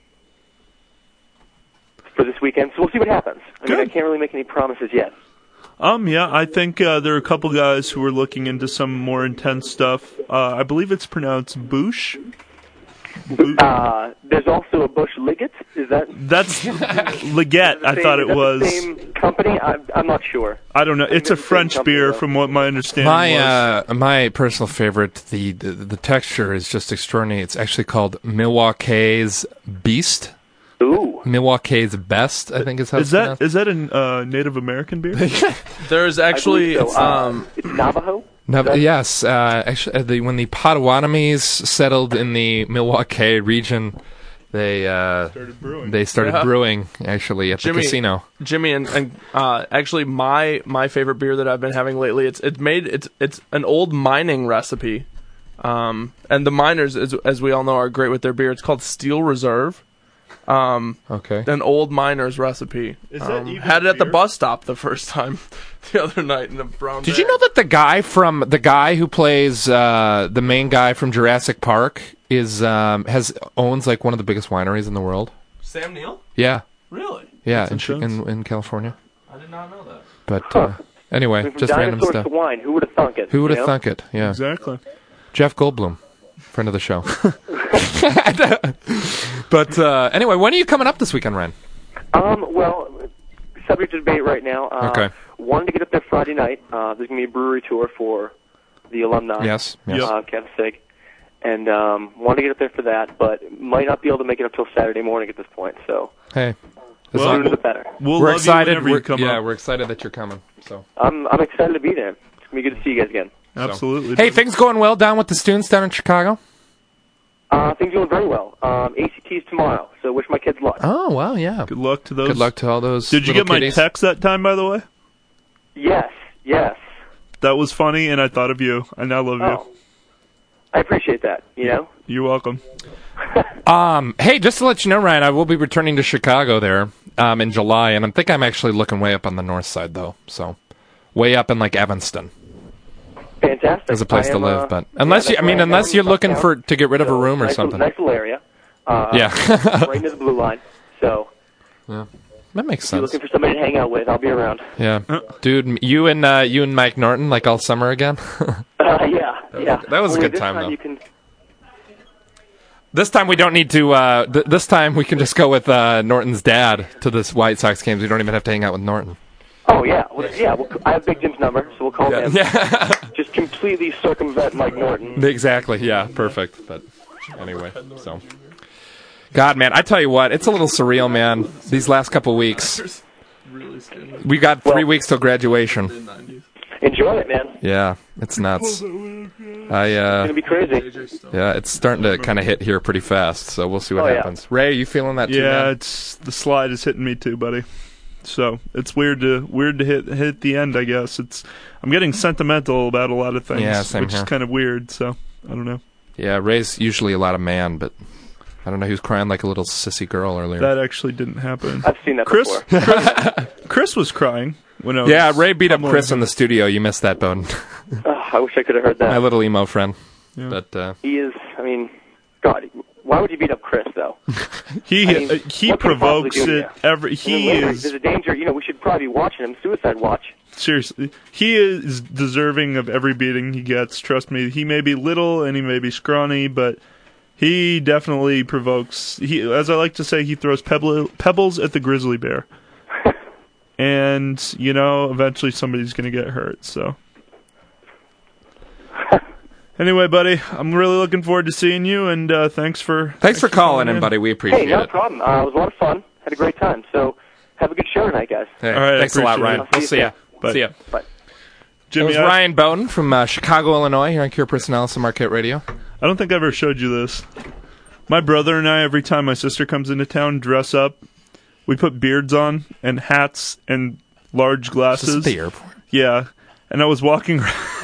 for this weekend, so we'll see what happens. I mean, I can't really make any promises yet. Um, yeah, I think uh, there are a couple guys who are looking into some more intense stuff. Uh, I believe it's pronounced Boosh. Uh, there's also a Bush Liggett. Is that That's Leggett, I same- thought is it that was. the same company? I'm, I'm not sure. I don't know. It's a French beer, from what my understanding my was. uh, my personal favorite, the, the the texture is just extraordinary. It's actually called Milwaukee's Beast. Ooh. Milwaukee's Best, I think is how Is it's that pronounced. is that a uh, Native American beer? There's actually I believe so. Uh, um, it's Navajo. No, yes, uh, actually, uh, the, when the Potawatomis settled in the Milwaukee region, they uh, started brewing. They started Yeah. brewing actually at Jimmy, the casino. Jimmy, and, and uh, actually, my my favorite beer that I've been having lately, it's it's made it's it's an old mining recipe, um, and the miners, as, as we all know, are great with their beer. It's called Steel Reserve. Um, okay. An old miner's recipe. Is that um, even had it at the beer? bus stop the first time, the other night in a brown. Did bag. you know that the guy from the guy who plays uh, the main guy from Jurassic Park is um, has owns like one of the biggest wineries in the world? Sam Neill? Yeah, Really? yeah, That's in, Chi- intense. in in California. I did not know that. But uh, anyway, From just random dinosaurs stuff. to wine. Who would have thunk it? Who would you have know? thunk it? Yeah, Exactly. Jeff Goldblum, friend of the show. But uh, anyway, when are you coming up this weekend, Ryan? Um, well, subject to debate right now. Uh, Okay. Wanted to get up there Friday night. Uh, there's going to be a brewery tour for the alumni Yes, yes. uh, of Kansas City. and um, want to get up there for that, but might not be able to make it up till Saturday morning at this point. So, Hey, the Well, sooner the better. We'll we're love you excited. whenever you We're, come yeah, up. we're excited that you're coming. So I'm I'm excited to be there. It's gonna be good to see you guys again. Absolutely. Hey, things going well down with the students down in Chicago? Uh, things going very well. Um, A C T's tomorrow, so wish my kids luck. Oh, well, yeah. Good luck to those. Good luck to all those. Did you little get my kiddies. text that time, by the way? Yes, yes. That was funny, and I thought of you. I now love Oh. I appreciate that. You know. you. You're welcome. Um, hey, just to let you know, Ryan, I will be returning to Chicago there um, in July, and I think I'm actually looking way up on the north side, though. So, way up in like Evanston. Fantastic. There's a place I to am, live, uh, but unless yeah, you, I mean, that's unless right. you're looking Downtown. for to get rid of a So, room or nice something. Little, nice little area. Uh, Yeah. right near the blue line. So. Yeah. That makes If you're sense. looking for somebody to hang out with, I'll be around. Yeah, dude, m- you and uh, you and Mike Norton like all summer again. Uh, yeah, yeah. That was a Only good this time, time though. You can, This time we don't need to. Uh, th- this time we can just go with uh, Norton's dad to this White Sox games. We don't even have to hang out with Norton. oh yeah, well, yeah. We'll, I have Big Jim's number, so we'll call him. Just completely circumvent Mike Norton. Exactly. Yeah. Perfect. But anyway, so. God, man, I tell you what, it's a little surreal, man. These last couple weeks, we got three weeks till graduation. Enjoy it, man. Yeah, it's nuts. I uh, It's gonna be crazy. yeah, it's starting to kind of hit here pretty fast. So we'll see what Oh, yeah. happens. Ray, are you feeling that too? Yeah, man? it's the slide is hitting me too, buddy. So it's weird to weird to hit hit the end. I guess it's I'm getting sentimental about a lot of things, Yeah, same which here. is kind of weird. So I don't know. Yeah, Ray's usually a lot of man, but I don't know. He was crying like a little sissy girl earlier. That actually didn't happen. I've seen that Chris, before. Chris, Chris was crying when I was. Yeah, Ray beat up pummeling Chris him. in the studio. You missed that, Bowden. Oh, I wish I could have heard that. My little emo friend. Yeah. But uh, He is. I mean, God, why would you beat up Chris though? He I mean, uh, he what can he possibly provokes do to it you? every. And then He later, is There's a danger. You know, we should probably be watching him. Suicide watch. seriously. He is deserving of every beating he gets. Trust me. He may be little and he may be scrawny, but he definitely provokes. He, as I like to say, he throws pebble, pebbles at the grizzly bear. And you know, eventually somebody's going to get hurt. So. Anyway, buddy, I'm really looking forward to seeing you, and uh, thanks for thanks for calling in, in, buddy. We appreciate Hey, no it. problem. Uh, it was a lot of fun. Had a great time. So, have a good show tonight, guys. Hey, All right, I thanks a lot, appreciate Ryan. it. We'll see ya. Bye. See ya. Bye. Jimmy, That was I- Ryan Bowden from uh, Chicago, Illinois, here on Cure Personalis and Marquette Radio. I don't think I ever showed you this. My brother and I, every time my sister comes into town, dress up. We put beards on and hats and large glasses. Is this at the airport? Yeah, and I was walking.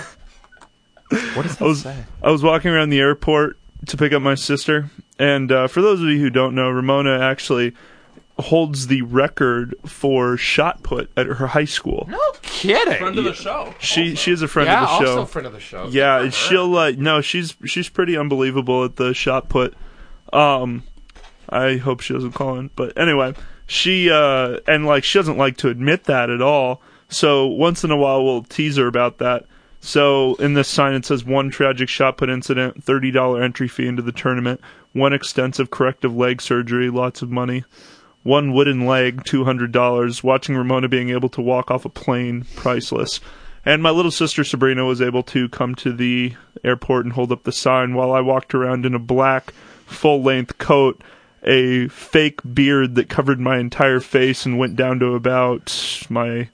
What does I was say? I was walking around the airport to pick up my sister, and uh, for those of you who don't know, Ramona actually holds the record for shot put at her high school. No kidding. Friend of the show. She she is a friend yeah, of the show. also friend of the show. Yeah, Good for her. she'll uh, no, she's she's pretty unbelievable at the shot put. Um, I hope she doesn't call in, but anyway, she uh, and like she doesn't like to admit that at all. So once in a while, we'll tease her about that. So in this sign, it says one tragic shot put incident, thirty dollar entry fee into the tournament, one extensive corrective leg surgery, lots of money. One wooden leg, two hundred dollars. Watching Ramona being able to walk off a plane, priceless. And my little sister Sabrina was able to come to the airport and hold up the sign while I walked around in a black, full-length coat, a fake beard that covered my entire face and went down to about my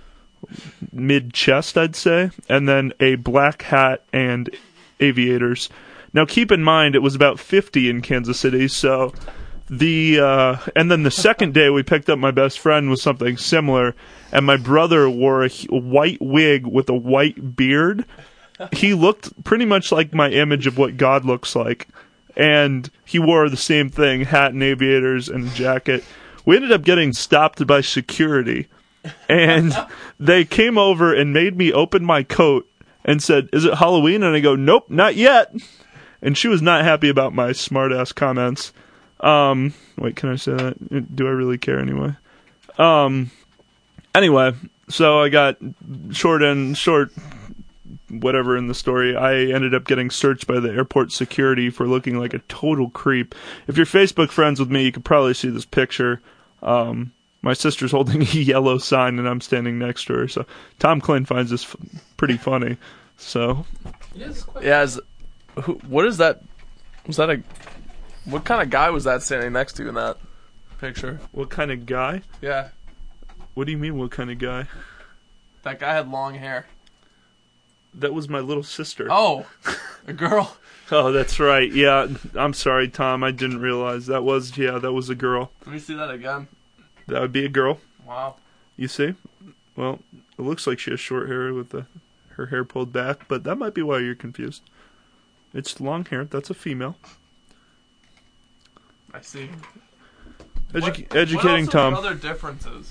mid-chest, I'd say, and then a black hat and aviators. Now, keep in mind, it was about fifty in Kansas City, so... The uh, and then the second day we picked up my best friend with something similar, and my brother wore a, h- a white wig with a white beard. He looked pretty much like my image of what God looks like, and he wore the same thing, hat and aviators and jacket. We ended up getting stopped by security, and they came over and made me open my coat and said, "Is it Halloween?" And I go, "Nope, not yet." And she was not happy about my smart-ass comments. Um, wait, can I say that? Do I really care anyway? Um, anyway, so I got short and short, whatever in the story. I ended up getting searched by the airport security for looking like a total creep. If you're Facebook friends with me, you could probably see this picture. Um, my sister's holding a yellow sign and I'm standing next to her. So Tom Klein finds this f- pretty funny. So Yeah, is, who, what is that Was that a... What kind of guy was that standing next to you in that picture? What kind of guy? Yeah. What do you mean, what kind of guy? That guy had long hair. That was my little sister. Oh, a girl. Oh, that's right. Yeah, I'm sorry, Tom. I didn't realize that was yeah, that was a girl. Let me see that again. That would be a girl. Wow. You see? Well, it looks like she has short hair with the her hair pulled back, but that might be why you're confused. It's long hair. That's a female. I see. Edu- what, educating what Tom. What other differences?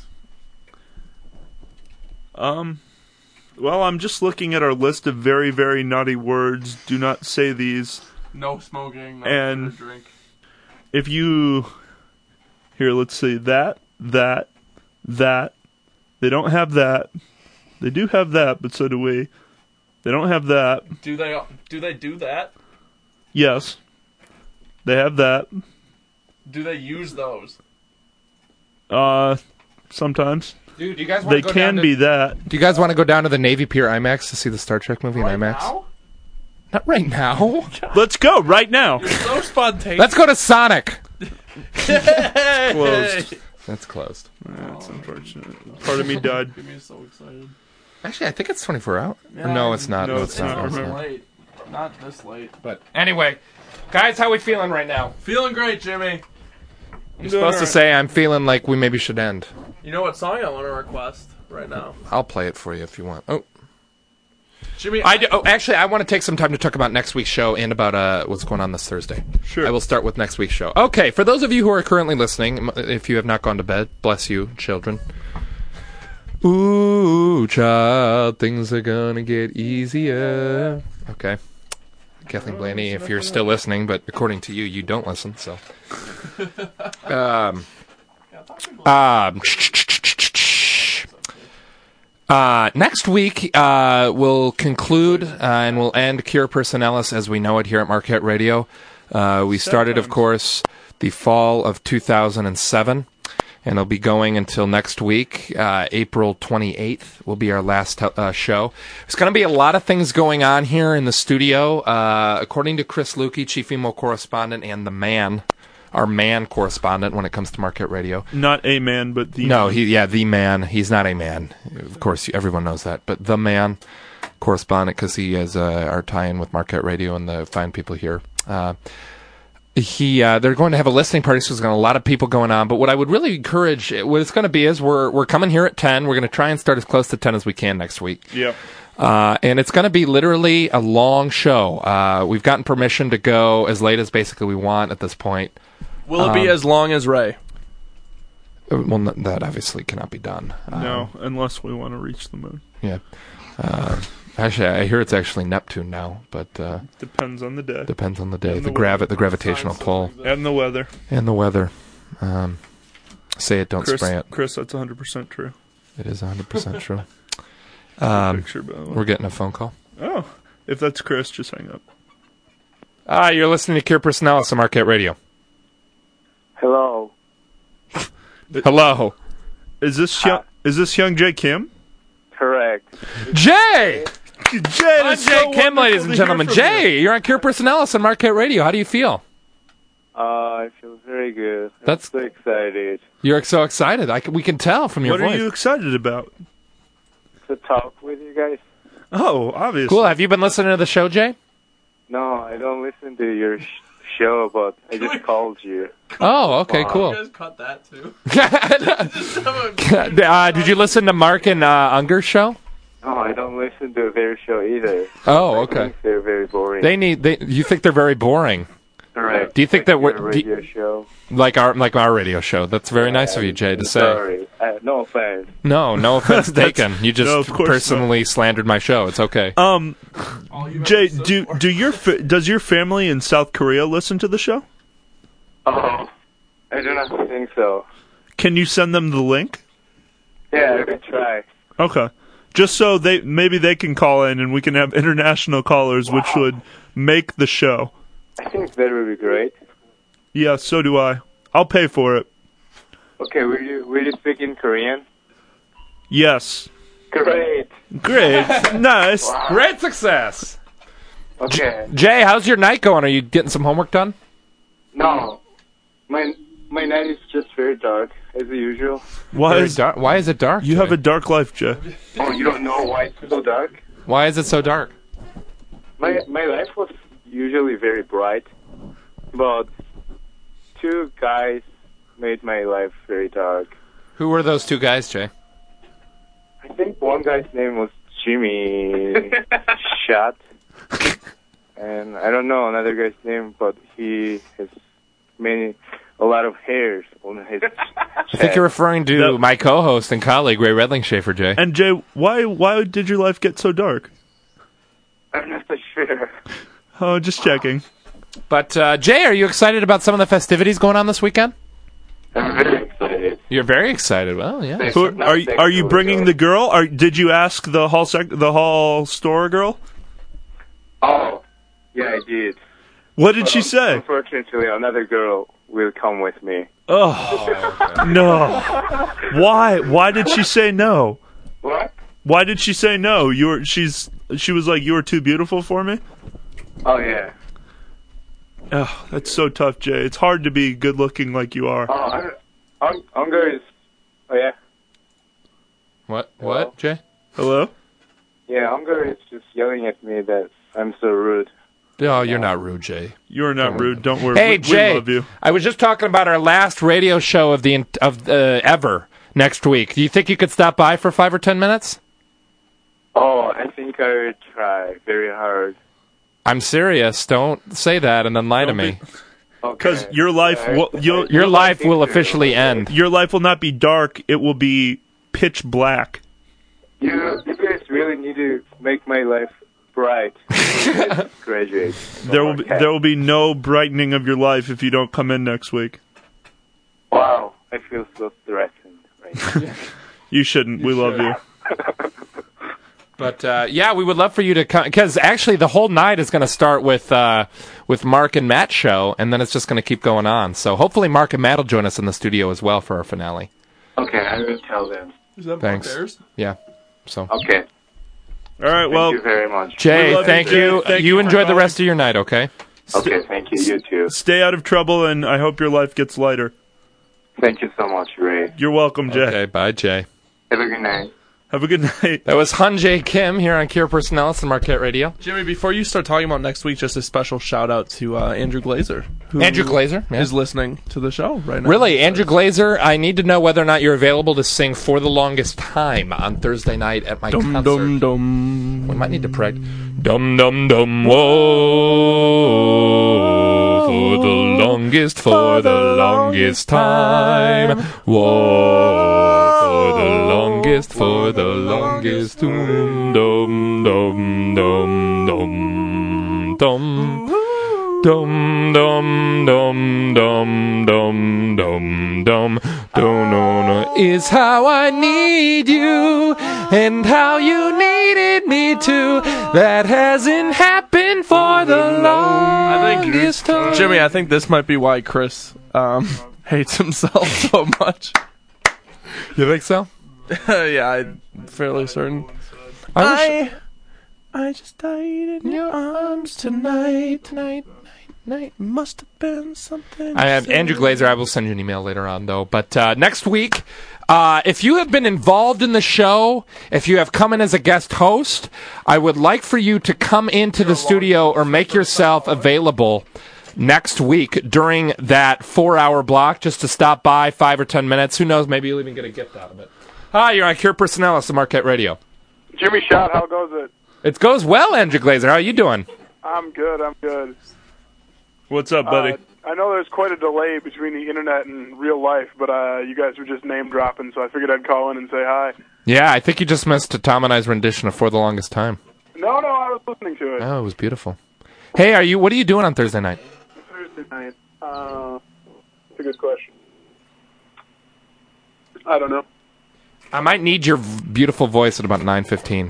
Um. Well, I'm just looking at our list of very, very naughty words. Do not say these. No smoking, no and drink. If you... Here, let's see. That, that, that. They don't have that. They do have that, but so do we. They don't have that. Do they do they do that? Yes. They have that. Do they use those? Uh, sometimes. Dude, do you guys want They to go can down to, be that. Do you guys want to go down to the Navy Pier IMAX to see the Star Trek movie Right in IMAX? now? Not right now. Let's go right now. You're so spontaneous. Let's go to Sonic. Closed. That's closed. That's unfortunate. Part of me died. Get me so excited. Actually, I think it's twenty-four out. Yeah, Or no, it's not. no, No, it's it's not. not. It's Not not. late. Not this late. But anyway, guys, how we feeling right now? Feeling great, Jimmy. You're supposed to say I'm feeling like we maybe should end. You know what song I want to request right now? I'll play it for you if you want. Oh, Jimmy. I do, oh, actually, I want to take some time to talk about next week's show and about uh, what's going on this Thursday. Sure. I will start with next week's show. Okay, for those of you who are currently listening, m- if you have not gone to bed, bless you, children. Ooh, child, things are gonna get easier. Okay. Kathleen Blaney, if you're still listening, but according to you, you don't listen, so. Um. Um. Uh, next week, uh, we'll conclude uh, and we'll end Cure Personalis as we know it here at Marquette Radio. Uh, we started, of course, the fall of two thousand seven, and it'll be going until next week. Uh, April twenty-eighth will be our last t- uh, show. There's going to be a lot of things going on here in the studio. Uh, according to Chris Lukey, chief emo correspondent and the man, our man correspondent when it comes to Marquette Radio. Not a man, but the No, man. he yeah, the man. He's not a man. Of course, everyone knows that. But the man correspondent, because he has uh, our tie-in with Marquette Radio and the fine people here. Uh, he uh, they're going to have a listening party, so there's going to be a lot of people going on. But what I would really encourage, what it's going to be is we're we're coming here at ten. We're going to try and start as close to ten as we can next week. Yeah. Uh, and it's going to be literally a long show. Uh, we've gotten permission to go as late as basically we want at this point. Will it be Um, as long as Ray? Well, n- that obviously cannot be done. No, Um, unless we want to reach the moon. yeah. Uh, actually, I hear it's actually Neptune now, but uh, Depends on the day. depends on the day, And the the gravi- weather. the gravitational pull, And the weather. and the weather. Um, say it, don't Chris, spray it. Chris, that's one hundred percent true. It is one hundred percent true. Um, Picture, by the way. we're getting a phone call. Oh, if that's Chris, just hang up. Ah, you're listening to Cure Personalis on Marquette Radio. Hello. Hello. Is this young, is this young Jay Kim? Correct. Jay! Jay, I'm that's Jay so Kim, wonderful ladies to and hear gentlemen. from Jay, you're on Cure Personalis on Marquette Radio. How do you feel? Uh, I feel very good. That's- I'm so excited You're so excited. I can, we can tell from you. your What voice. are you excited about? to talk with you guys. Oh, obviously. Cool. Have you been listening to the show, Jay? No, I don't listen to your sh- show, but I just called you. Oh, okay, Wow. cool. You guys cut that too. uh, did you listen to Mark and uh, Unger's show? No, I don't listen to their show either. Oh, I okay. think they're very boring. They need. They. You think they're very boring? Correct. Do you think that Like we're your do- radio show? like our like our radio show? That's very nice of you, Jay, to say. Sorry, uh, no offense. No, no offense taken. You just No, of course personally slandered my show. It's okay. Um, Jay, do do your fa- does your family in South Korea listen to the show? Oh, I do not think so. Can you send them the link? Yeah, I could try. Okay. Just so they maybe they can call in and we can have international callers, which would make the show. I think that would be great. Yeah, so do I. I'll pay for it. Okay, will you will you speak in Korean? Yes. Great. Great. Nice. Great success. Okay. Jay, how's your night going? Are you getting some homework done? No, my my night is just very dark as usual. Why Very is dark. Why is it dark? you Jay? have a dark life, Jay? Oh, you don't know why it's so dark? Why is it so dark? My my life was usually very bright, but two guys made my life very dark. Who were those two guys, Jay? I think one guy's name was Jimmy Shot, and I don't know another guy's name, but he has many a lot of hairs on his. I think you're referring to That- my co-host and colleague Ray Redlingshafer, Jay. And Jay, why why did your life get so dark? I'm not so sure. Oh, just checking. But uh, Jay, are you excited about some of the festivities going on this weekend? I'm very excited. You're very excited. Well, yeah. Who, are you- are you bringing the girl? Are did you ask the hall sec- the hall store girl? Oh, yeah, I did. What did But she un- say? Unfortunately, another girl will come with me. Oh no! Why? Why did she say no? What? Why did she say no? You were she's she was like you were too beautiful for me. Oh yeah. Oh, that's so tough, Jay. It's hard to be good looking like you are. Oh, Un- Un- Unger is. Oh yeah. What? What, Jay? Hello? Yeah, Unger is just yelling at me that I'm so rude. Oh, you're not rude, Jay. You're not rude. Don't worry. Hey, we, Jay. we love you. I was just talking about our last radio show of the of uh, ever next week. Do you think you could stop by for five or ten minutes? Oh, I think I would try very hard. I'm serious. Don't say that and then lie to me. Because your life, Yeah, will, I- you'll, Your life will officially end. Your life will not be dark. It will be pitch black. You, you guys really need to make my life bright. when I graduate. There will be, there will be no brightening of your life if you don't come in next week. Wow, I feel so threatened right now. You shouldn't. We love you. But uh, yeah, we would love for you to come because actually the whole night is going to start with uh, with Mark and Matt's show, and then it's just going to keep going on. So hopefully Mark and Matt will join us in the studio as well for our finale. Okay, I will tell them. Is that Thanks. Bears? Yeah. So. Okay. All right. Well, Thank you very much. Jay, We love thank you, you. Jay. Thank you you for enjoy the calling. rest of your night, okay? Okay, thank you. You too. Stay out of trouble, and I hope your life gets lighter. Thank you so much, Ray. You're welcome, Jay. Okay, bye, Jay. Have a good night. Have a good night. That was Hunjay Kim here on Kira Personalis and Marquette Radio. Jimmy, before you start talking about next week, just a special shout out to uh, Andrew Glazer. Who Andrew Glazer, yeah. is listening to the show right now. Really, Andrew Glazer, I need to know whether or not you're available to sing For the Longest Time on Thursday night at my Dum concert. dum dum. We might need to practice. Dum dum dum whoa. For the longest, for the longest time. Whoa. For the longest, for the longest. Dum dum dum dum dum dum. Dum dum dum dum dum dum dum dum dum is how I need you and how you needed me to. That hasn't happened for the longest time. Jimmy, I think this might be why Chris um, hates himself so much. You think so? Yeah, I'm fairly certain. I, I just died in your arms tonight. Tonight, night. Must have been something. I have Andrew Glazer. I will send you an email later on, though. But uh, next week, uh, if you have been involved in the show, if you have come in as a guest host, I would like for you to come into the studio or make yourself available next week during that four-hour block, just to stop by five or ten minutes. Who knows? Maybe you'll even get a gift out of it. Hi, you're on Cure Personalis of Marquette Radio. Jimmy Shot, how goes it? It goes well, Andrew Glazer. How are you doing? I'm good, I'm good. What's up, buddy? Uh, I know there's quite a delay between the internet and real life, but uh, you guys were just name dropping, so I figured I'd call in and say hi. Yeah, I think you just missed Tom and I's rendition of For the Longest Time. No, no, I was listening to it. Oh, it was beautiful. Hey, are you? What are you doing on Thursday night? Thursday night. Uh, that's a good question. I don't know. I might need your v- beautiful voice at about nine fifteen.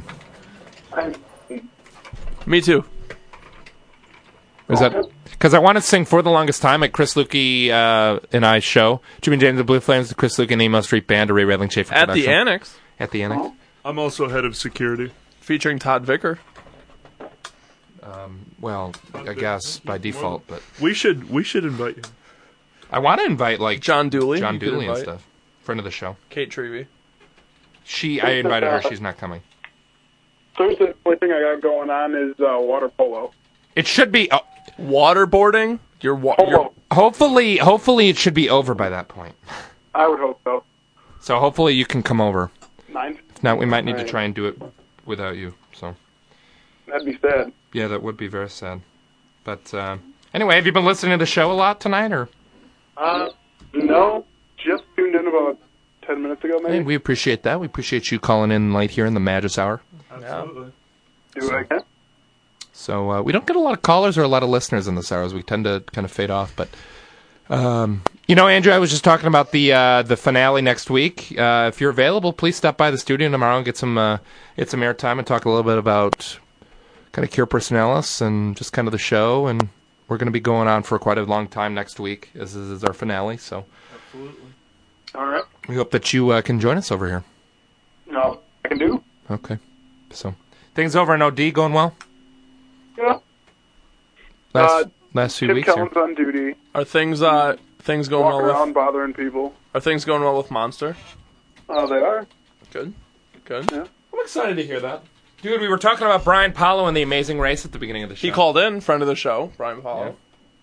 Me too. Is that because I want to sing For the Longest Time at Chris Lukey uh, and I's show? Jimmy James, the Blue Flames, the Chris Lukey and the Emo Street Band, a Ray Redling Schaefer At production. the Annex. At the Annex. I'm also head of security. Featuring Todd Vicker. Um, well, I guess by default, but We should we should invite you. I want to invite like John Dooley. John you could Dooley and invite. stuff. Friend of the show. Kate Treevey. She, I invited her. She's not coming. Thursday, the only thing I got going on is uh, water polo. It should be uh, waterboarding. You're, wa- you're hopefully, hopefully it should be over by that point. I would hope so. So hopefully you can come over. Nine. If not, we might need to Alright. try and do it without you. So That'd be sad. yeah, that would be very sad. But uh, anyway, have you been listening to the show a lot tonight, or? Uh, no, just tuned in about ten minutes ago, maybe. Hey, we appreciate that. We appreciate you calling in late here in the Magus Hour. Absolutely. Do what I can. So uh, we don't get a lot of callers or a lot of listeners in this hour, as we tend to kind of fade off. But um, you know, Andrew, I was just talking about the uh, the finale next week. Uh, if you're available, please stop by the studio tomorrow and get some uh, get some airtime and talk a little bit about kind of Cure Personalis and just kind of the show. And we're going to be going on for quite a long time next week, as this is our finale. So Absolutely. All right. we hope that you uh, can join us over here. No, I can do. Okay. So things over in O D going well. Yeah. Last, Uh, last few Tim weeks here. Kellen's on duty. Are things uh things going Walk well around with? bothering people. Are things going well with Monster? Oh, they are. Good. Good. Yeah. I'm excited to hear that. Dude, we were talking about Brian Paulo and the Amazing Race at the beginning of the show. He called in, friend of the show, Brian Paulo.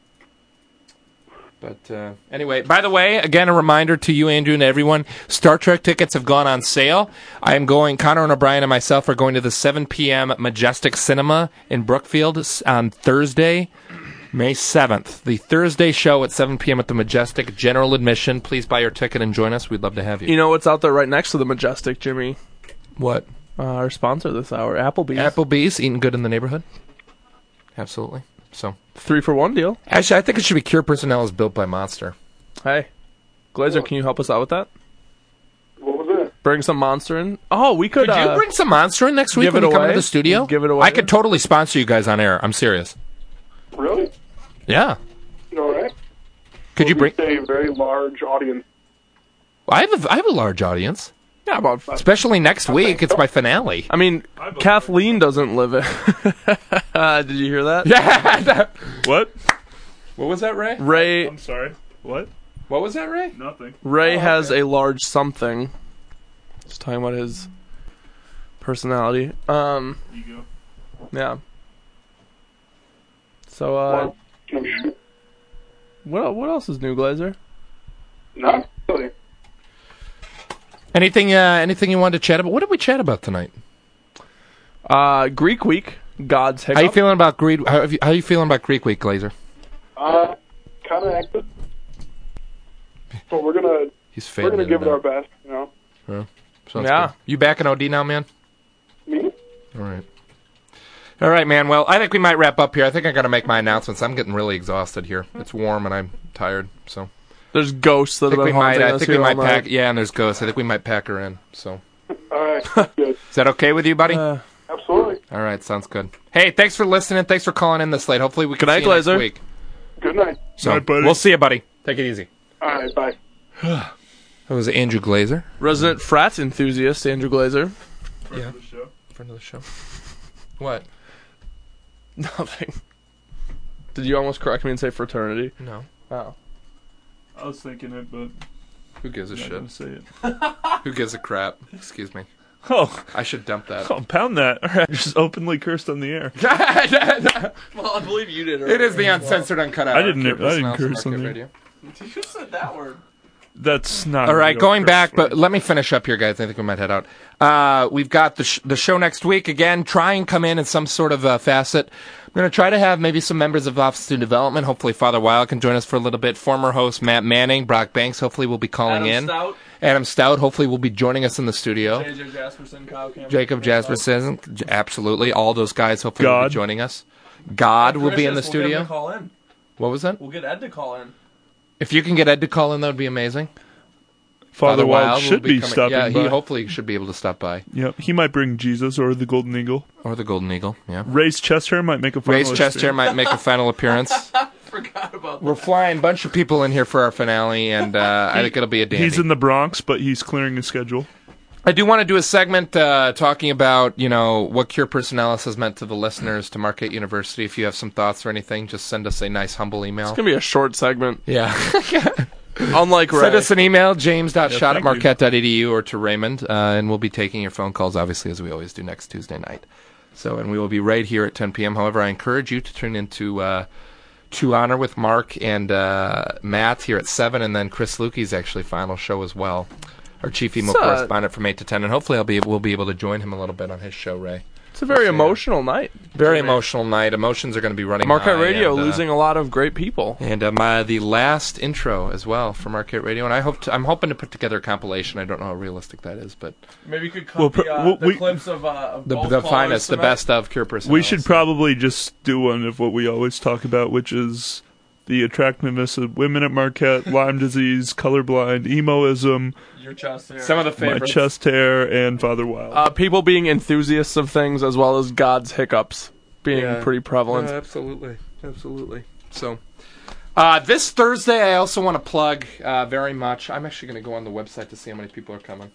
But uh, anyway, by the way, again, a reminder to you, Andrew, and everyone, Star Trek tickets have gone on sale. I am going, Connor and O'Brien and myself are going to the seven p.m. Majestic Cinema in Brookfield s- on Thursday, May seventh. The Thursday show at seven p.m. at the Majestic, general admission. Please buy your ticket and join us. We'd love to have you. You know what's out there right next to the Majestic, Jimmy? What? Uh, our sponsor this hour, Applebee's. Applebee's, eating good in the neighborhood. Absolutely. So Three for one deal. Actually, I think it should be Cure Personalis built by Monster. Hey, Glazer, can you help us out with that? What was it? Bring some Monster in. Oh, we could. Could you uh, bring some Monster in next week give when it you come away? into the studio? Give it away. I could totally sponsor you guys on air. I'm serious. Really? Yeah. All right. Could you bring? A very large audience. I have a, I have a large audience. Yeah, about especially next week. It's my finale. I mean, Kathleen doesn't live it. uh, did you hear that? Yeah. What? What was that, Ray? Ray. I'm sorry. What? What was that, Ray? Nothing. Ray Oh, has okay. a large something. Just talking about his personality. Um. Ego. Yeah. So, uh, what what else is new, Glazer? No, really. Anything? Uh, anything you wanted to chat about? What did we chat about tonight? Uh, Greek Week, God's Hiccup. How you feeling about Greek? How, have you, how you feeling about Greek Week, Glazer? Uh, kind of active. But we're gonna He's we're fading gonna in give and it our out. best, you know. Yeah. Sounds Yeah. good. You back in O D now, man? Me? All right. All right, man. Well, I think we might wrap up here. I think I got to make my announcements. I'm getting really exhausted here. It's warm and I'm tired, so. There's ghosts that I have think been we might. haunting I us think we here might all pack. night. Yeah, and there's ghosts. I think we might pack her in. So. All right. Good. Is that okay with you, buddy? Uh, Absolutely. All right, sounds good. Hey, thanks for listening. Thanks for calling in this late. Hopefully we can Good see night, you next Glazer. week. Good night. So Night, buddy. we'll see you, buddy. Take it easy. All right. Bye. That was Andrew Glazer. Resident frat enthusiast, Andrew Glazer. Yeah. Friend of the show. What? Nothing. Did you almost correct me and say fraternity? No. Oh. I was thinking it, but Who gives a I'm not shit? gonna say it. Who gives a crap? Excuse me. Oh, I should dump that. oh, pound that! All right, just openly cursed on the air. Well, I believe you did. It is the uncensored, uncut hour. I didn't- Cure I didn't Personalis curse Market on the- Radio. You said that word. That's not. All a right, real going curse back, word. but let me finish up here, guys. I think we might head out. Uh, we've got the sh- the show next week again. Try and come in in some sort of uh, facet. I'm going to try to have maybe some members of Office of Development. Hopefully, Father Wild can join us for a little bit. Former host Matt Manning, Brock Banks. Hopefully, will be calling Adam in. Stout. Adam Stout. Hopefully, will be joining us in the studio. J J Jasperson, Kyle Campbell. Jacob Jasperson, j- absolutely. All those guys hopefully will God. be joining us. God will be in the Gracious, we'll get him studio. to call in. What was that? We'll get Ed to call in. If you can get Ed to call in, that would be amazing. Father Wild will should be, coming- stopping Yeah, by. he hopefully should be able to stop by. Yep, he might bring Jesus or the Golden Eagle. Or the Golden Eagle, yeah. Ray's chest hair might make a final Ray's chest hair appearance. might make a final appearance. Forgot about that. We're flying a bunch of people in here for our finale, and uh, I think it'll be a dandy. He's in the Bronx, but he's clearing his schedule. I do want to do a segment uh, talking about, you know, what Cure Personalis has meant to the listeners to Marquette University. If you have some thoughts or anything, just send us a nice, humble email. It's going to be a short segment. Yeah. Unlike Ray. Send us an email, james dot shot Yeah, at thank you. marquette dot e d u or to Raymond, uh, and we'll be taking your phone calls, obviously, as we always do next Tuesday night. So, and we will be right here at ten p.m. However, I encourage you to tune into uh, To Honor with Mark and uh, Matt here at seven, and then Chris Lukey's actually final show as well. Our chief email It's, uh, correspondent from eight to ten, and hopefully I'll be we'll be able to join him a little bit on his show, Ray. It's a very emotional night. Very emotional night. Emotions are going to be running Marquette high, Radio and, uh, losing a lot of great people. And uh, my, the last intro as well for Marquette Radio, and I hope to, I'm hoping to put together a compilation. I don't know how realistic that is, but Maybe you could cut Well, the, pr- uh, well, the we- clips of, uh, of the, both the callers finest, the tonight. best of Cure Personalis. We should probably just do one of what we always talk about, which is the attractiveness of women at Marquette, Lyme disease, colorblind, emoism, Your chest hair. Some of the my favorites. chest hair, and Father Wild. Uh, people being enthusiasts of things as well as God's hiccups being Yeah. pretty prevalent. Uh, absolutely, absolutely. So, uh, this Thursday, I also want to plug uh, very much. I'm actually going to go on the website to see how many people are coming.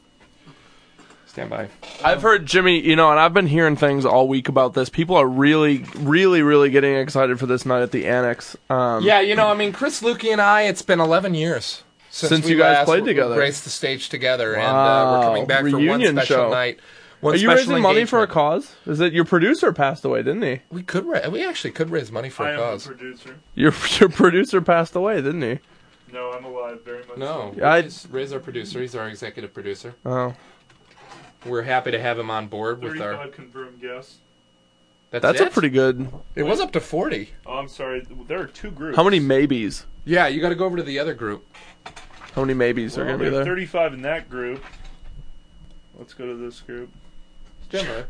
Stand by. I've heard, Jimmy, you know, and I've been hearing things all week about this. People are really, really, really getting excited for this night at the Annex. Um, Yeah, you know, I mean, Chris Lukey and I, it's been eleven years since, Since we you guys last played w- together. graced the stage together, and uh, Wow. we're coming back for one Reunion special show. night. One Are you special raising money for a engagement. cause? Is it your producer passed away, didn't he? We could, ra- we actually could raise money for I a am cause. the producer. Your your producer passed away, didn't he? No, I'm alive, very much. No, so. I- Ray's, Ray's our producer. He's our executive producer. Oh, We're happy to have him on board with our. thirty-five confirmed guests. That's, that's it? a pretty good. It was up to forty. Oh, I'm sorry. There are two groups. How many maybes? Yeah, you got to go over to the other group. How many maybes are Well, going to be there are there? thirty-five in that group. Let's go to this group. Jim,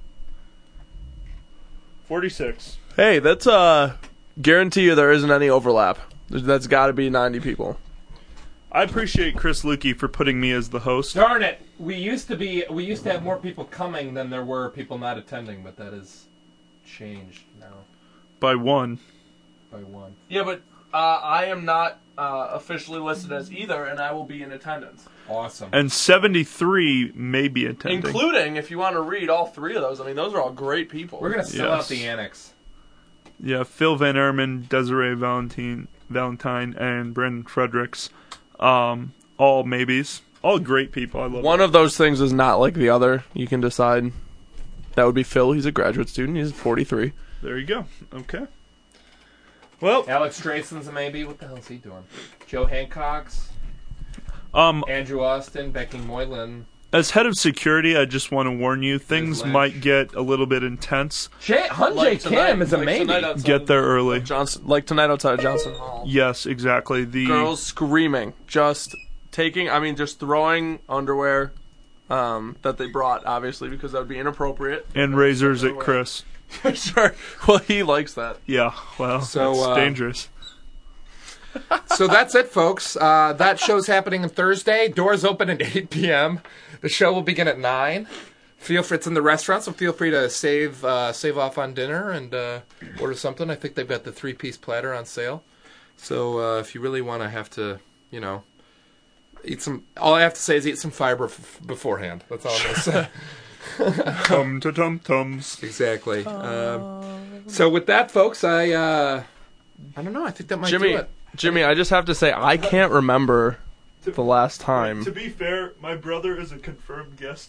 forty-six. Hey, that's uh, guarantee you there isn't any overlap. There's- That's got to be ninety people. I appreciate Chris Lukey for putting me as the host. Darn it! We used to be. We used to have more people coming than there were people not attending, but that has changed now By one. by one. Yeah, but uh, I am not uh, officially listed as either, and I will be in attendance. Awesome. And seventy-three may be attending. Including, if you want to read all three of those, I mean, those are all great people. We're gonna sell Yes. out the annex. Yeah, Phil Van Erman, Desiree Valentine, Valentine, and Brendan Fredericks. Um, all maybes. All great people. I love One it. of those things is not like the other. You can decide. That would be Phil. He's a graduate student. He's forty-three. There you go. Okay. Well, Alex Drayson's a maybe. What the hell is he doing? Joe Hancock's, um, Andrew Austin, Becky Moylan. as head of security, I just want to warn you, things Lynch. might get a little bit intense. Jay, Hunjay Like tonight- Kim is a like maybe. tonight outside Get there of early. Johnson, like tonight outside of Johnson Hall. Yes, exactly. The Girls screaming, just taking. I mean, just throwing underwear um, that they brought, obviously, because that would be inappropriate. and razors at Chris. Sure. Well, he likes that. Yeah, well, So, it's uh, dangerous. So that's it, folks. Uh, that show's happening on Thursday. Doors open at eight p.m. The show will begin at nine. Feel free, it's in the restaurant, so feel free to save uh, save off on dinner and uh, order something. I think they've got the three-piece platter on sale. So uh, if you really want to have to, you know, eat some, all I have to say is eat some fiber f- beforehand. That's all I'm going to say. Tum to tum tums. Exactly. Um, so with that, folks, I uh, I don't know. I think that might Jimmy, do it. Jimmy, I just have to say, I can't remember the last time. To be fair, my brother is a confirmed guest.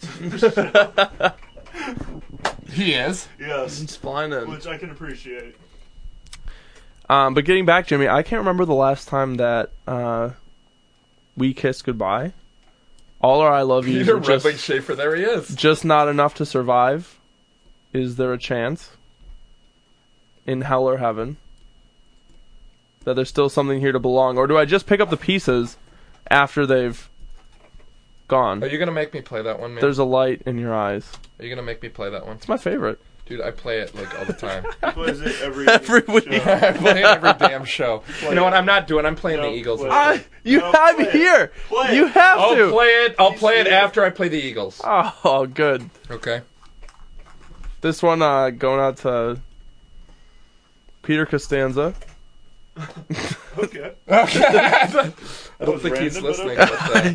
He is. Yes, It's blinded. which I can appreciate. Um, but getting back, Jimmy, I can't remember the last time that uh, we kissed goodbye. All our I love yous Peter are just, Redling Schaefer, there he is. just not enough to survive. Is there a chance in hell or heaven that there's still something here to belong? Or do I just pick up the pieces after they've gone? Are you gonna make me play that one, man? There's a light in your eyes. Are you gonna make me play that one? It's my favorite. Dude, I play it like all the time. He plays it every Every week. show. I play it every damn show. You know what I'm not doing? I'm playing No, the Eagles. play instead. it. I, you No, have play it it. here. Play You it. have I'll to. play it. I'll play it see it. after I play the Eagles. Oh, good. Okay. This one uh, going out to Peter Costanza. Okay. Okay. I don't was think he's random, but listening. okay. But, uh,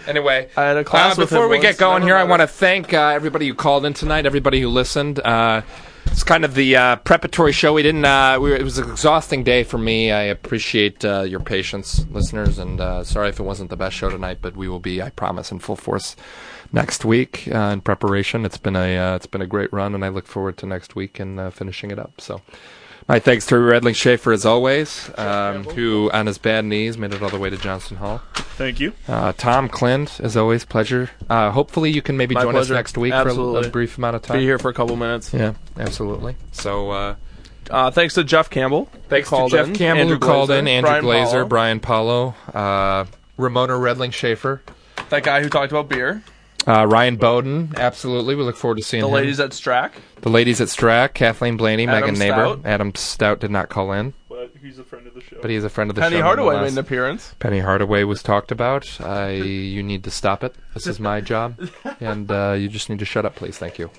Anyway, I had a class uh, with before him we once. get going Never here, I met want to thank uh, everybody who called in tonight, everybody who listened. Uh, it's kind of the uh, preparatory show. We didn't. Uh, we were, it was an exhausting day for me. I appreciate uh, your patience, listeners, and uh, sorry if it wasn't the best show tonight. But we will be, I promise, in full force next week uh, in preparation. It's been a uh, it's been a great run, and I look forward to next week and uh, finishing it up. So. My thanks to Redling Schaefer, as always, um, who, on his bad knees, made it all the way to Johnston Hall. Thank you. Uh, Tom Clint, as always, pleasure. Uh, hopefully you can maybe My join pleasure. us next week Absolutely. for a, a brief amount of time. Be here for a couple minutes. Yeah, absolutely. So, uh, uh, thanks to Jeff Campbell. Thanks to called Jeff in. Campbell, Andrew who called Glazer, in, Andrew Brian Glazer, Paulo. Brian Paulo, uh, Ramona Redling Schaefer. That guy who talked about beer. Uh, Ryan Bowden, absolutely. We look forward to seeing The him. ladies at Strack. The ladies at Strack, Kathleen Blaney, Adam Megan Neighbor. Stout. Adam Stout did not call in. But he's a friend of the show. But he's a friend of the Penny show. Hardaway nonetheless. made an appearance. Penny Hardaway was talked about. I, you need to stop it. This is my job. And uh, you just need to shut up, please. Thank you.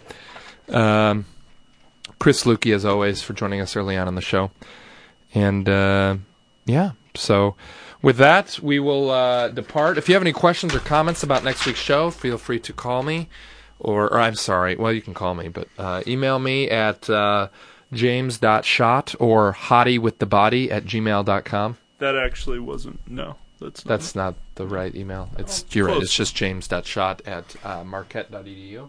Um, Chris Lukey, as always, for joining us early on in the show. And, uh, yeah, so with that, we will uh, depart. If you have any questions or comments about next week's show, feel free to call me. Or, or I'm sorry, well, you can call me, but uh, email me at uh, james.shot or hottywiththebody at gmail dot com. That actually wasn't. No, that's not. That's not the right email. It's You're right. close. It's just james.shot at uh, marquette dot e d u.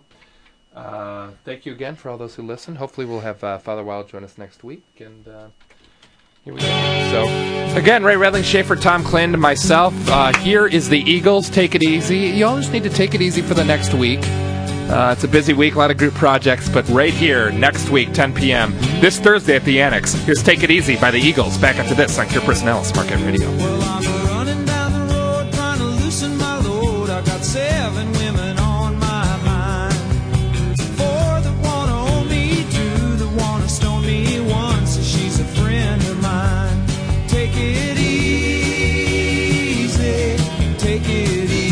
Uh, thank you again for all those who listen. Hopefully we'll have uh, Father Wild join us next week. And uh, here we go. So, again, Ray Redling, Schaefer, Tom Clint, and myself. Uh, here is the Eagles. Take it easy. You always need to take it easy for the next week. Uh, it's a busy week, a lot of group projects, but right here, next week, ten p.m., this Thursday at the Annex, here's Take It Easy by the Eagles. Back after this on Cure Personalis, Marquette Radio. Well, I'm running down the road trying to loosen my load. I got seven women on my mind. Four that wanna own me, two that wanna stone me, one says she's a friend of mine. Take it easy, take it easy.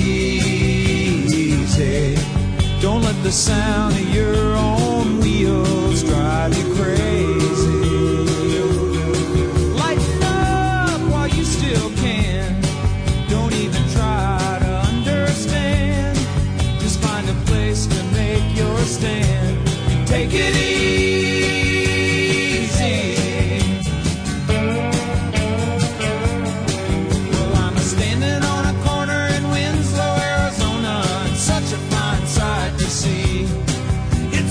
Don't let the sound of your own wheels drive you crazy. Lighten up while you still can. Don't even try to understand. Just find a place to make your stand. Take it easy. Well, I'm standing on a corner in Winslow, Arizona. It's such a fine sight to see. It's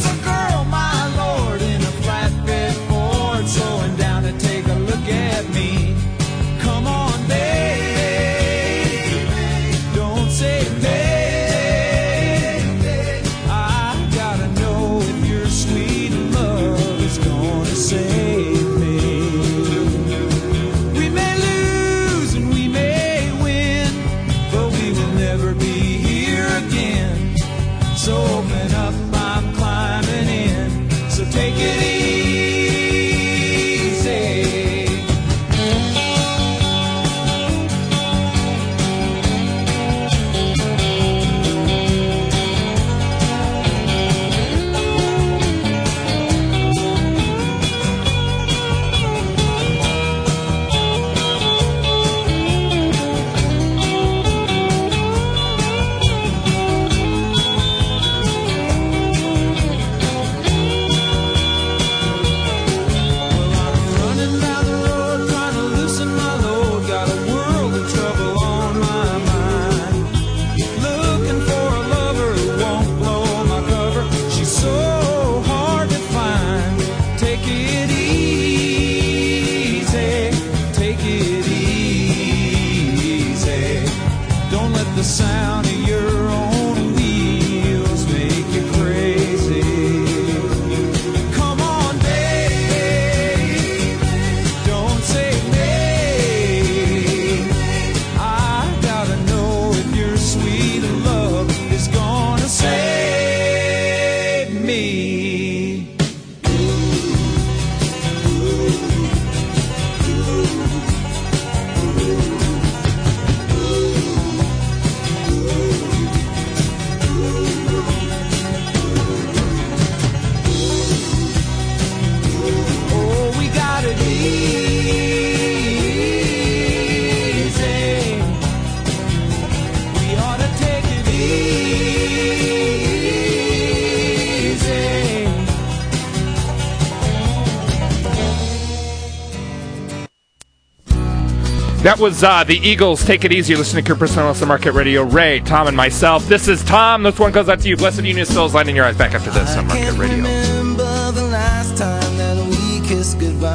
That was uh, the Eagles. Take it easy. Listening to Your Personalist on Marquette Radio. Ray, Tom, and myself. This is Tom. This one goes out to you. Blessed Union Souls. Lighting your eyes back after this on Marquette Radio. Remember the last time that we kissed goodbye.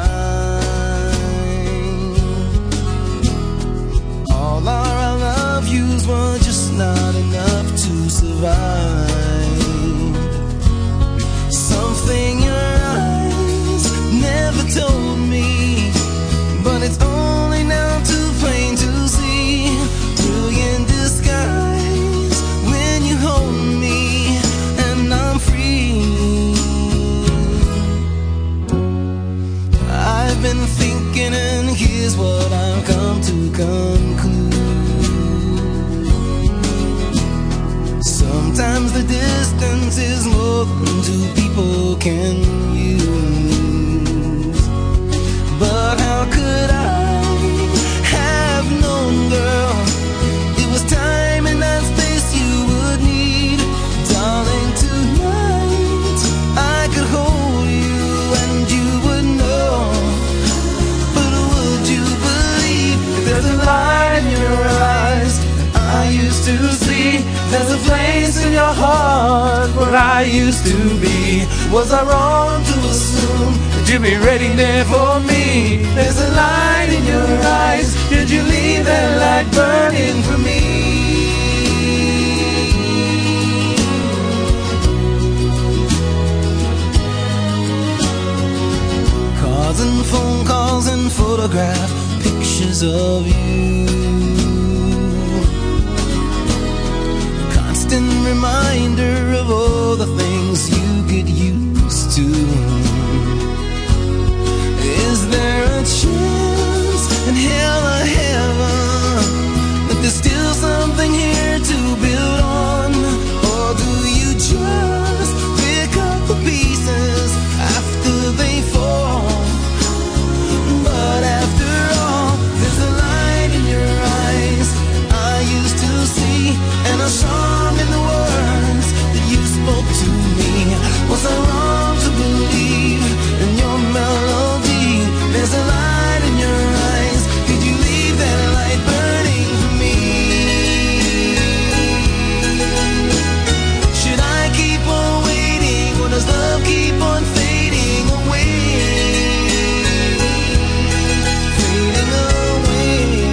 All our I love yous were just not enough to survive. Something your eyes never told me, but it's only now too plain to see. Brilliant disguise when you hold me and I'm free. I've been thinking and here's what I've come to conclude. Sometimes the distance is more than two people can use. But how could I have known, girl, it was time and that space you would need. Darling, tonight I could hold you and you would know. But would you believe if there's a light in your eyes that I used to see? There's a place in your heart where I used to be. Was I wrong to assume that you'd be ready there for me? There's a light in your eyes. Did you leave that light burning for me? Cards and phone calls and photograph pictures of you. Constant reminder of all the things you get used to. Is there a chance in hell or heaven that there's still something here to build on? Or do you just pick up the pieces after they fall? But after all, there's a light in your eyes I used to see, and a song in the words that you spoke to me. Was I wrong to believe in your melody? There's a light in your eyes. Did you leave that light burning for me? Should I keep on waiting, or does love keep on fading away? Fading away.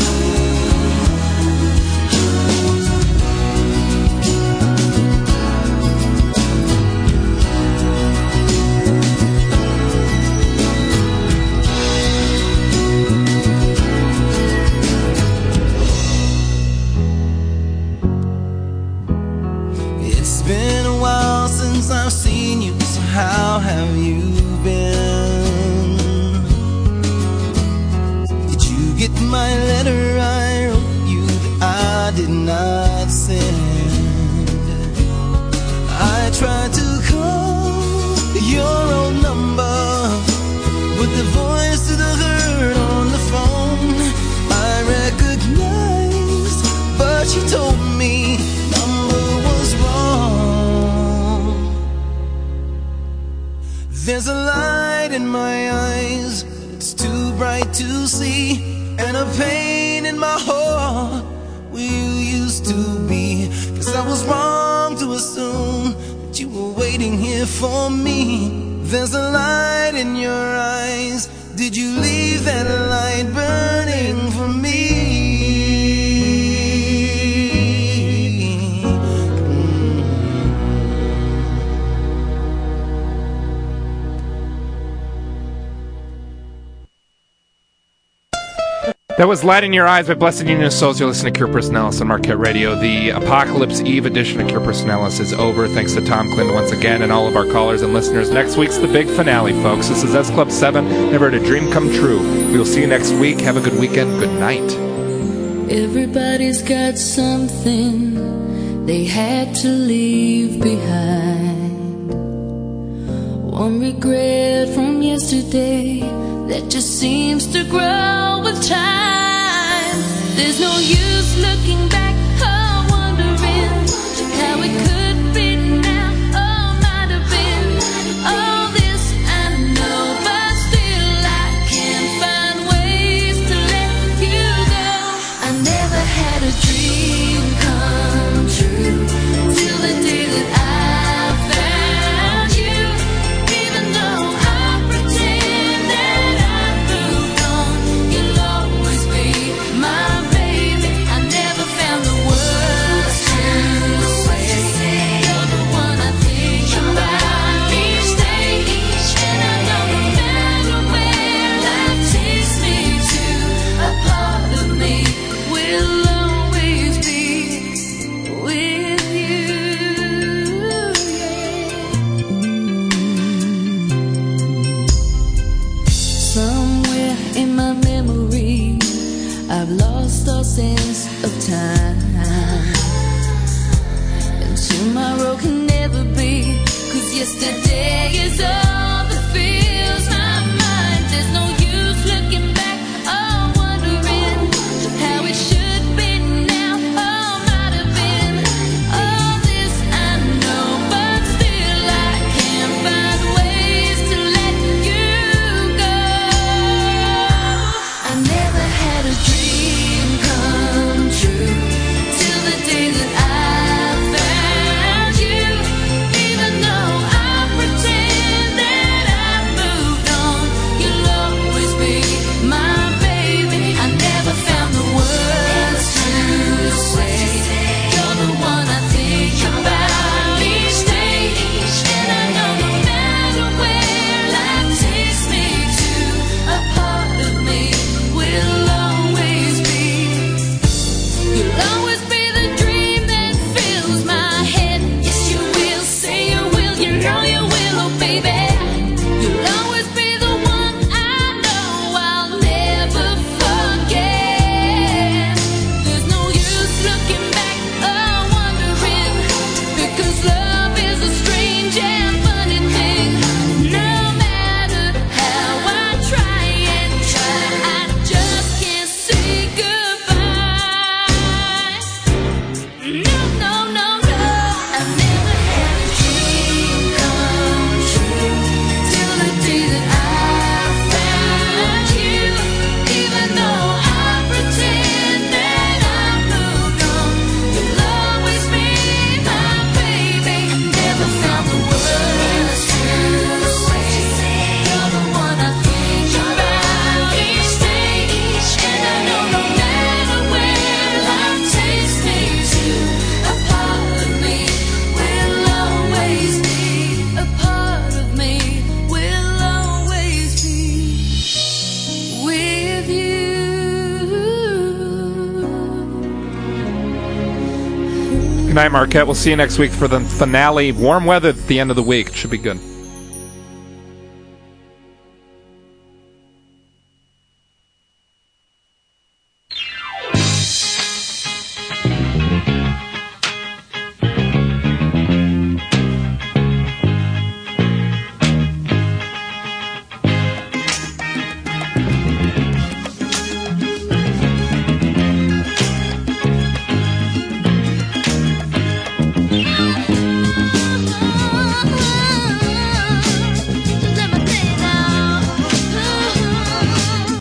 It's been a while since I've seen you, so how have you been? Did you get my letter I wrote you that I did not send? I tried to call your old number, but the voice of the hurt on the phone I recognized, but she told me number was wrong. There's a light in my eyes, it's too bright to see, and a pain in my heart where you used to be. Cause I was wrong to assume that you were waiting here for me. There's a light in your eyes. Did you leave that light burning for me? That was Light in Your Eyes by Blessed Union of Souls. You're listening to Cure Personalis on Marquette Radio. The Apocalypse Eve edition of Cure Personalis is over. Thanks to Tom Clinton once again and all of our callers and listeners. Next week's the big finale, folks. This is S Club seven. Never had a dream come true. We will see you next week. Have a good weekend. Good night. Everybody's got something they had to leave behind. One regret from yesterday that just seems to grow with time. There's no use looking back or wondering how it could be now or might have been. All this I know, but still I can't find ways to let you in my memory. I've lost all sense of time, and tomorrow can never be, 'cause yesterday is all that fills my mind. There's no use looking back or wondering how it should be now or might have been. All this I know, but still I can't find ways to let you go. I never had a dream come true till the day that I found you. Even though I pretend that I've moved on, you'll always be my baby. I never found the words to say. You're the one I think about each day, and I know no matter where life takes me to, a part of me will always be. You'll always be the dream that fills my head. Yes, you will. Say you will. You know you will, oh baby. You'll always be the one I know I'll never forget. There's no use looking back or wondering, because love is a strange and funny thing. No matter how I try and try, I just can't say goodbye. No, no, no, no. I've never had a dream come true till the day that I found you. Even though I pretend that I've moved on, you'll always be my baby. Never found the words to say. You're the one I think about each day, and I know no matter where life takes me to, a part of me will always be. A part of me will always be with you. Good night, Marquette. We'll see you next week for the finale. Warm weather at the end of the week. Should be good.